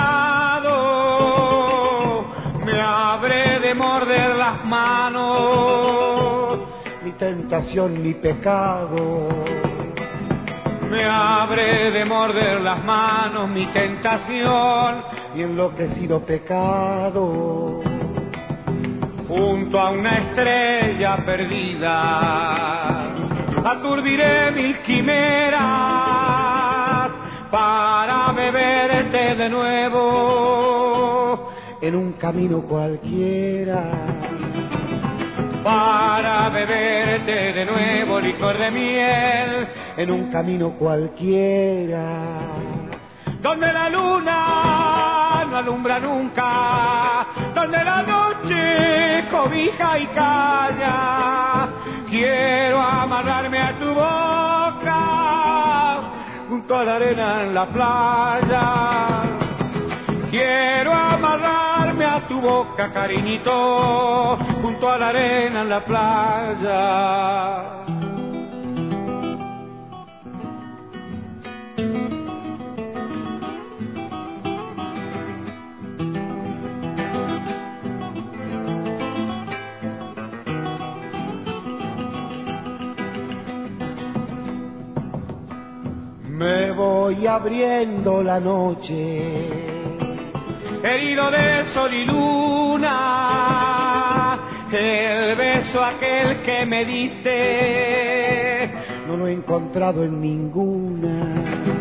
Speaker 10: lado, me habré de morder las manos, mi tentación, mi pecado. Me habré de morder las manos, mi tentación, mi enloquecido pecado. Junto a una estrella perdida aturdiré mil quimeras para beberte de nuevo en un camino cualquiera, para beberte de nuevo licor de miel en un camino cualquiera, donde la luna no alumbra nunca, donde la noche cobija y calla. Quiero amarrarme a tu boca junto a la arena en la playa. Quiero amarrarme a tu boca, cariñito, junto a la arena en la playa. Me voy abriendo la noche, herido de sol y luna, el beso aquel que me diste, no lo he encontrado en ninguna.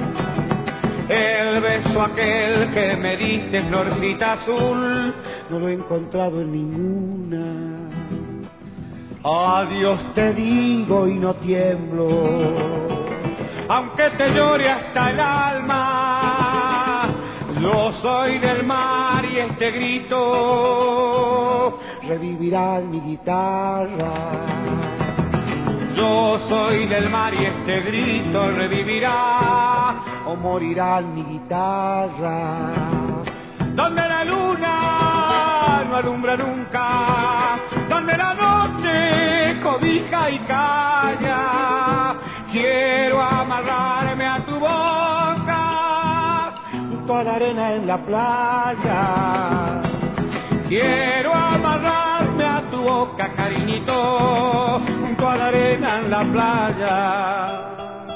Speaker 10: El beso aquel que me diste, florcita azul, no lo he encontrado en ninguna. Adiós te digo y no tiemblo, aunque te llore hasta el alma. Yo soy del mar y este grito revivirá en mi guitarra. Yo soy del mar y este grito revivirá o morirá en mi guitarra. Donde la luna no alumbra nunca, donde la noche cobija y calla. Quiero amarrarme a tu boca junto a la arena en la playa. Quiero amarrarme a tu boca, cariñito, junto a la arena en la playa.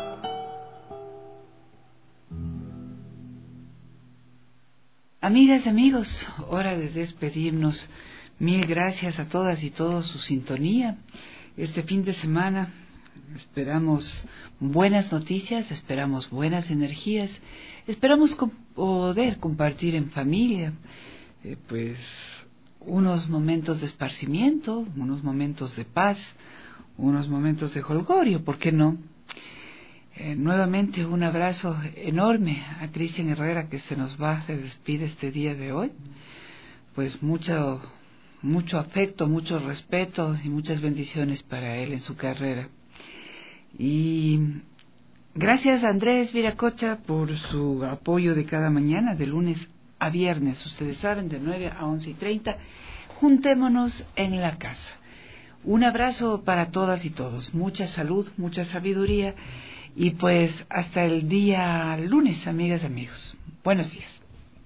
Speaker 1: Amigas, amigos, hora de despedirnos. Mil gracias a todas y todos su sintonía. Este fin de semana esperamos buenas noticias, esperamos buenas energías, esperamos com- poder compartir en familia, eh, pues unos momentos de esparcimiento, unos momentos de paz, unos momentos de jolgorio, ¿por qué no? Eh, nuevamente un abrazo enorme a Cristian Herrera, que se nos va, se despide este día de hoy. Pues mucho, mucho afecto, mucho respeto y muchas bendiciones para él en su carrera. Y gracias a Andrés Viracocha por su apoyo de cada mañana, de lunes a viernes. Ustedes saben, de nueve a once y treinta, juntémonos en la casa. Un abrazo para todas y todos, mucha salud, mucha sabiduría. Y pues hasta el día lunes, amigas y amigos. Buenos días.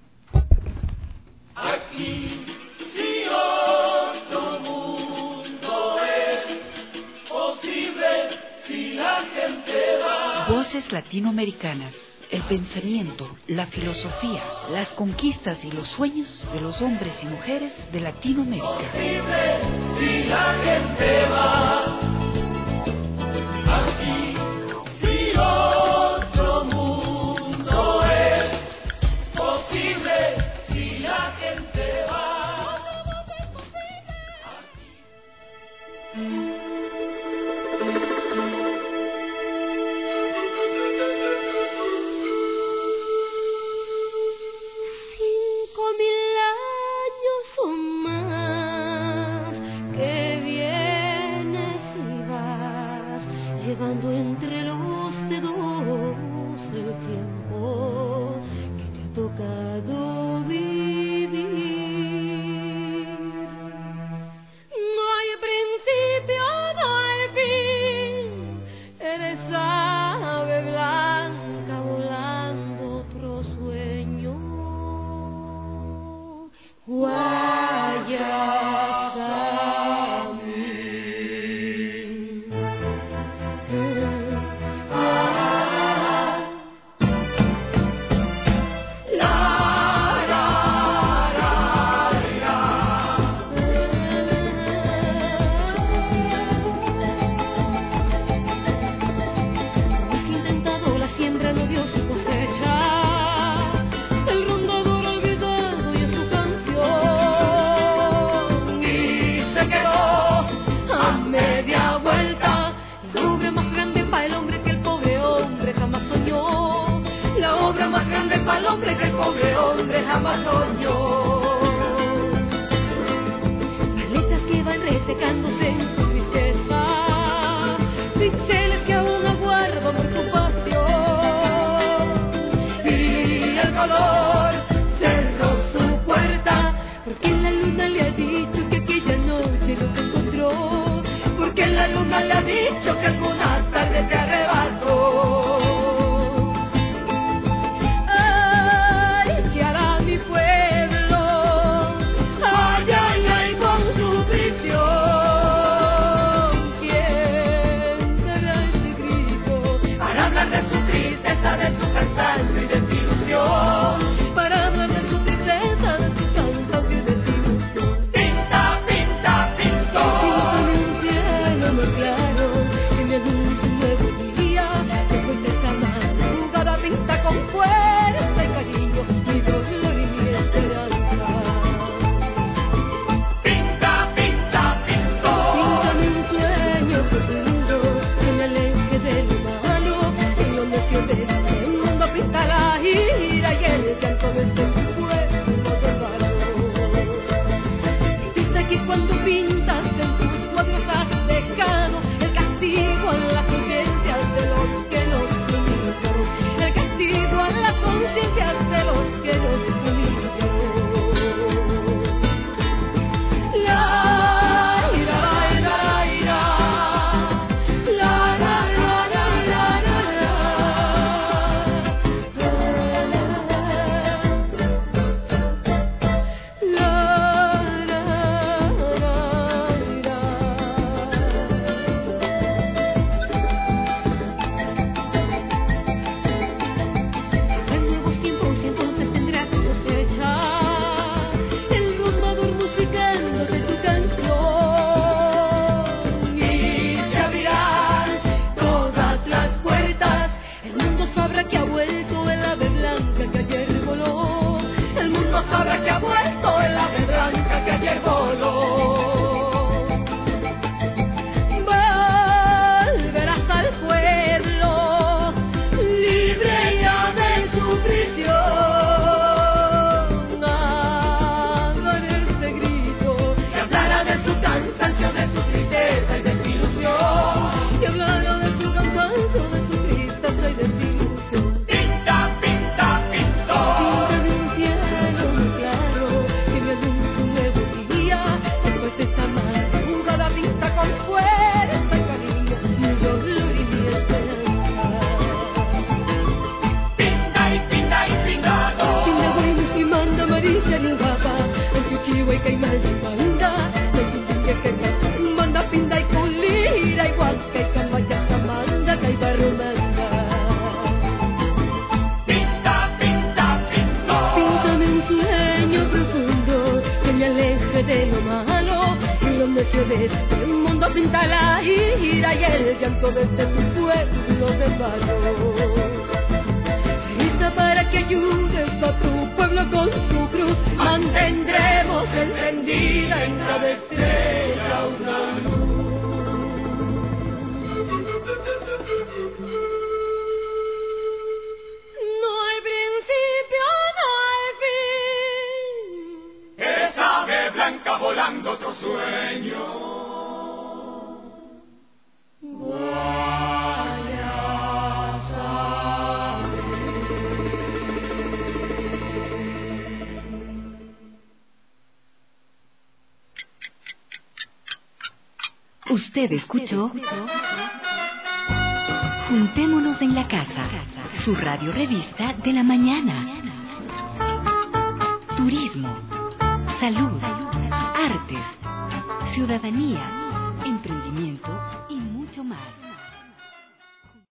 Speaker 3: Aquí, si otro mundo es posible, si la gente va.
Speaker 1: Voces latinoamericanas, el pensamiento, la filosofía, las conquistas y los sueños de los hombres y mujeres de Latinoamérica.
Speaker 3: Si la gente va aquí, si otro mundo es posible, si la gente va aquí.
Speaker 11: Llevando entre los dedos el tiempo que te ha tocado vivir. No hay principio, no hay fin. Eres ave blanca volando otro sueño. Guaya. Para el hombre que el pobre hombre jamás soñó. Maletas que van resecándose en su tristeza, pinceles que aún aguardan por tu pasión. Y el color cerró su puerta, porque la luna le ha dicho que aquella noche no te encontró, porque la luna le ha dicho que alguna tarde te arrebató. De su cansancio y desilusión, para hablar de su tristeza, de su cansancio y desilusión. Pinta, pinta, pintó. Pinta un cielo muy claro que me anuncia un nuevo día. Después de esta madrugada pinta con fuerza y cariño mi dolor y mi esperanza. Pinta, pinta, pintó. Píntame un sueño profundo que me aleje de lo malo, en lo necio de pinta la ira y el llanto de este pueblo de valor. Dice que cuando pintas en tus cuadros has dejado el castigo a las conciencias de los que nos humillan, el castigo a las conciencias de los que nos humillan. La ira, la ira, la ira, la la la la la la la. Sabrá que ha vuelto el ave blanca que ayer voló. Volverás al pueblo, libre ya de su prisión. Hagan ese grito que hablará de su cansancio, de su tristeza y desilusión. Que hablará de su cansancio, de su tristeza y desilusión. Pinta, pinta, pintó. Píntame un cielo muy claro que me anuncia un nuevo día. Después de esta madrugada pinta con fuerza y cariño mi dolor y mi esperanza. Pinta y pinta y pintado. Pinta buenos y manda amarilla ni guapa, el cuchillo y caimán y panda. No hay un día que lo malo y lo necio de este mundo pinta la ira y el llanto desde tu pueblo de barro. Para que ayudes a tu pueblo con su cruz, mantendremos encendida en cada estrella una luz. No hay principio, no hay fin.
Speaker 10: Eres ave blanca volando otro sueño.
Speaker 5: Usted escuchó Juntémonos en la Casa, su radio revista de la mañana. Turismo, salud, artes, ciudadanía, emprendimiento y mucho más.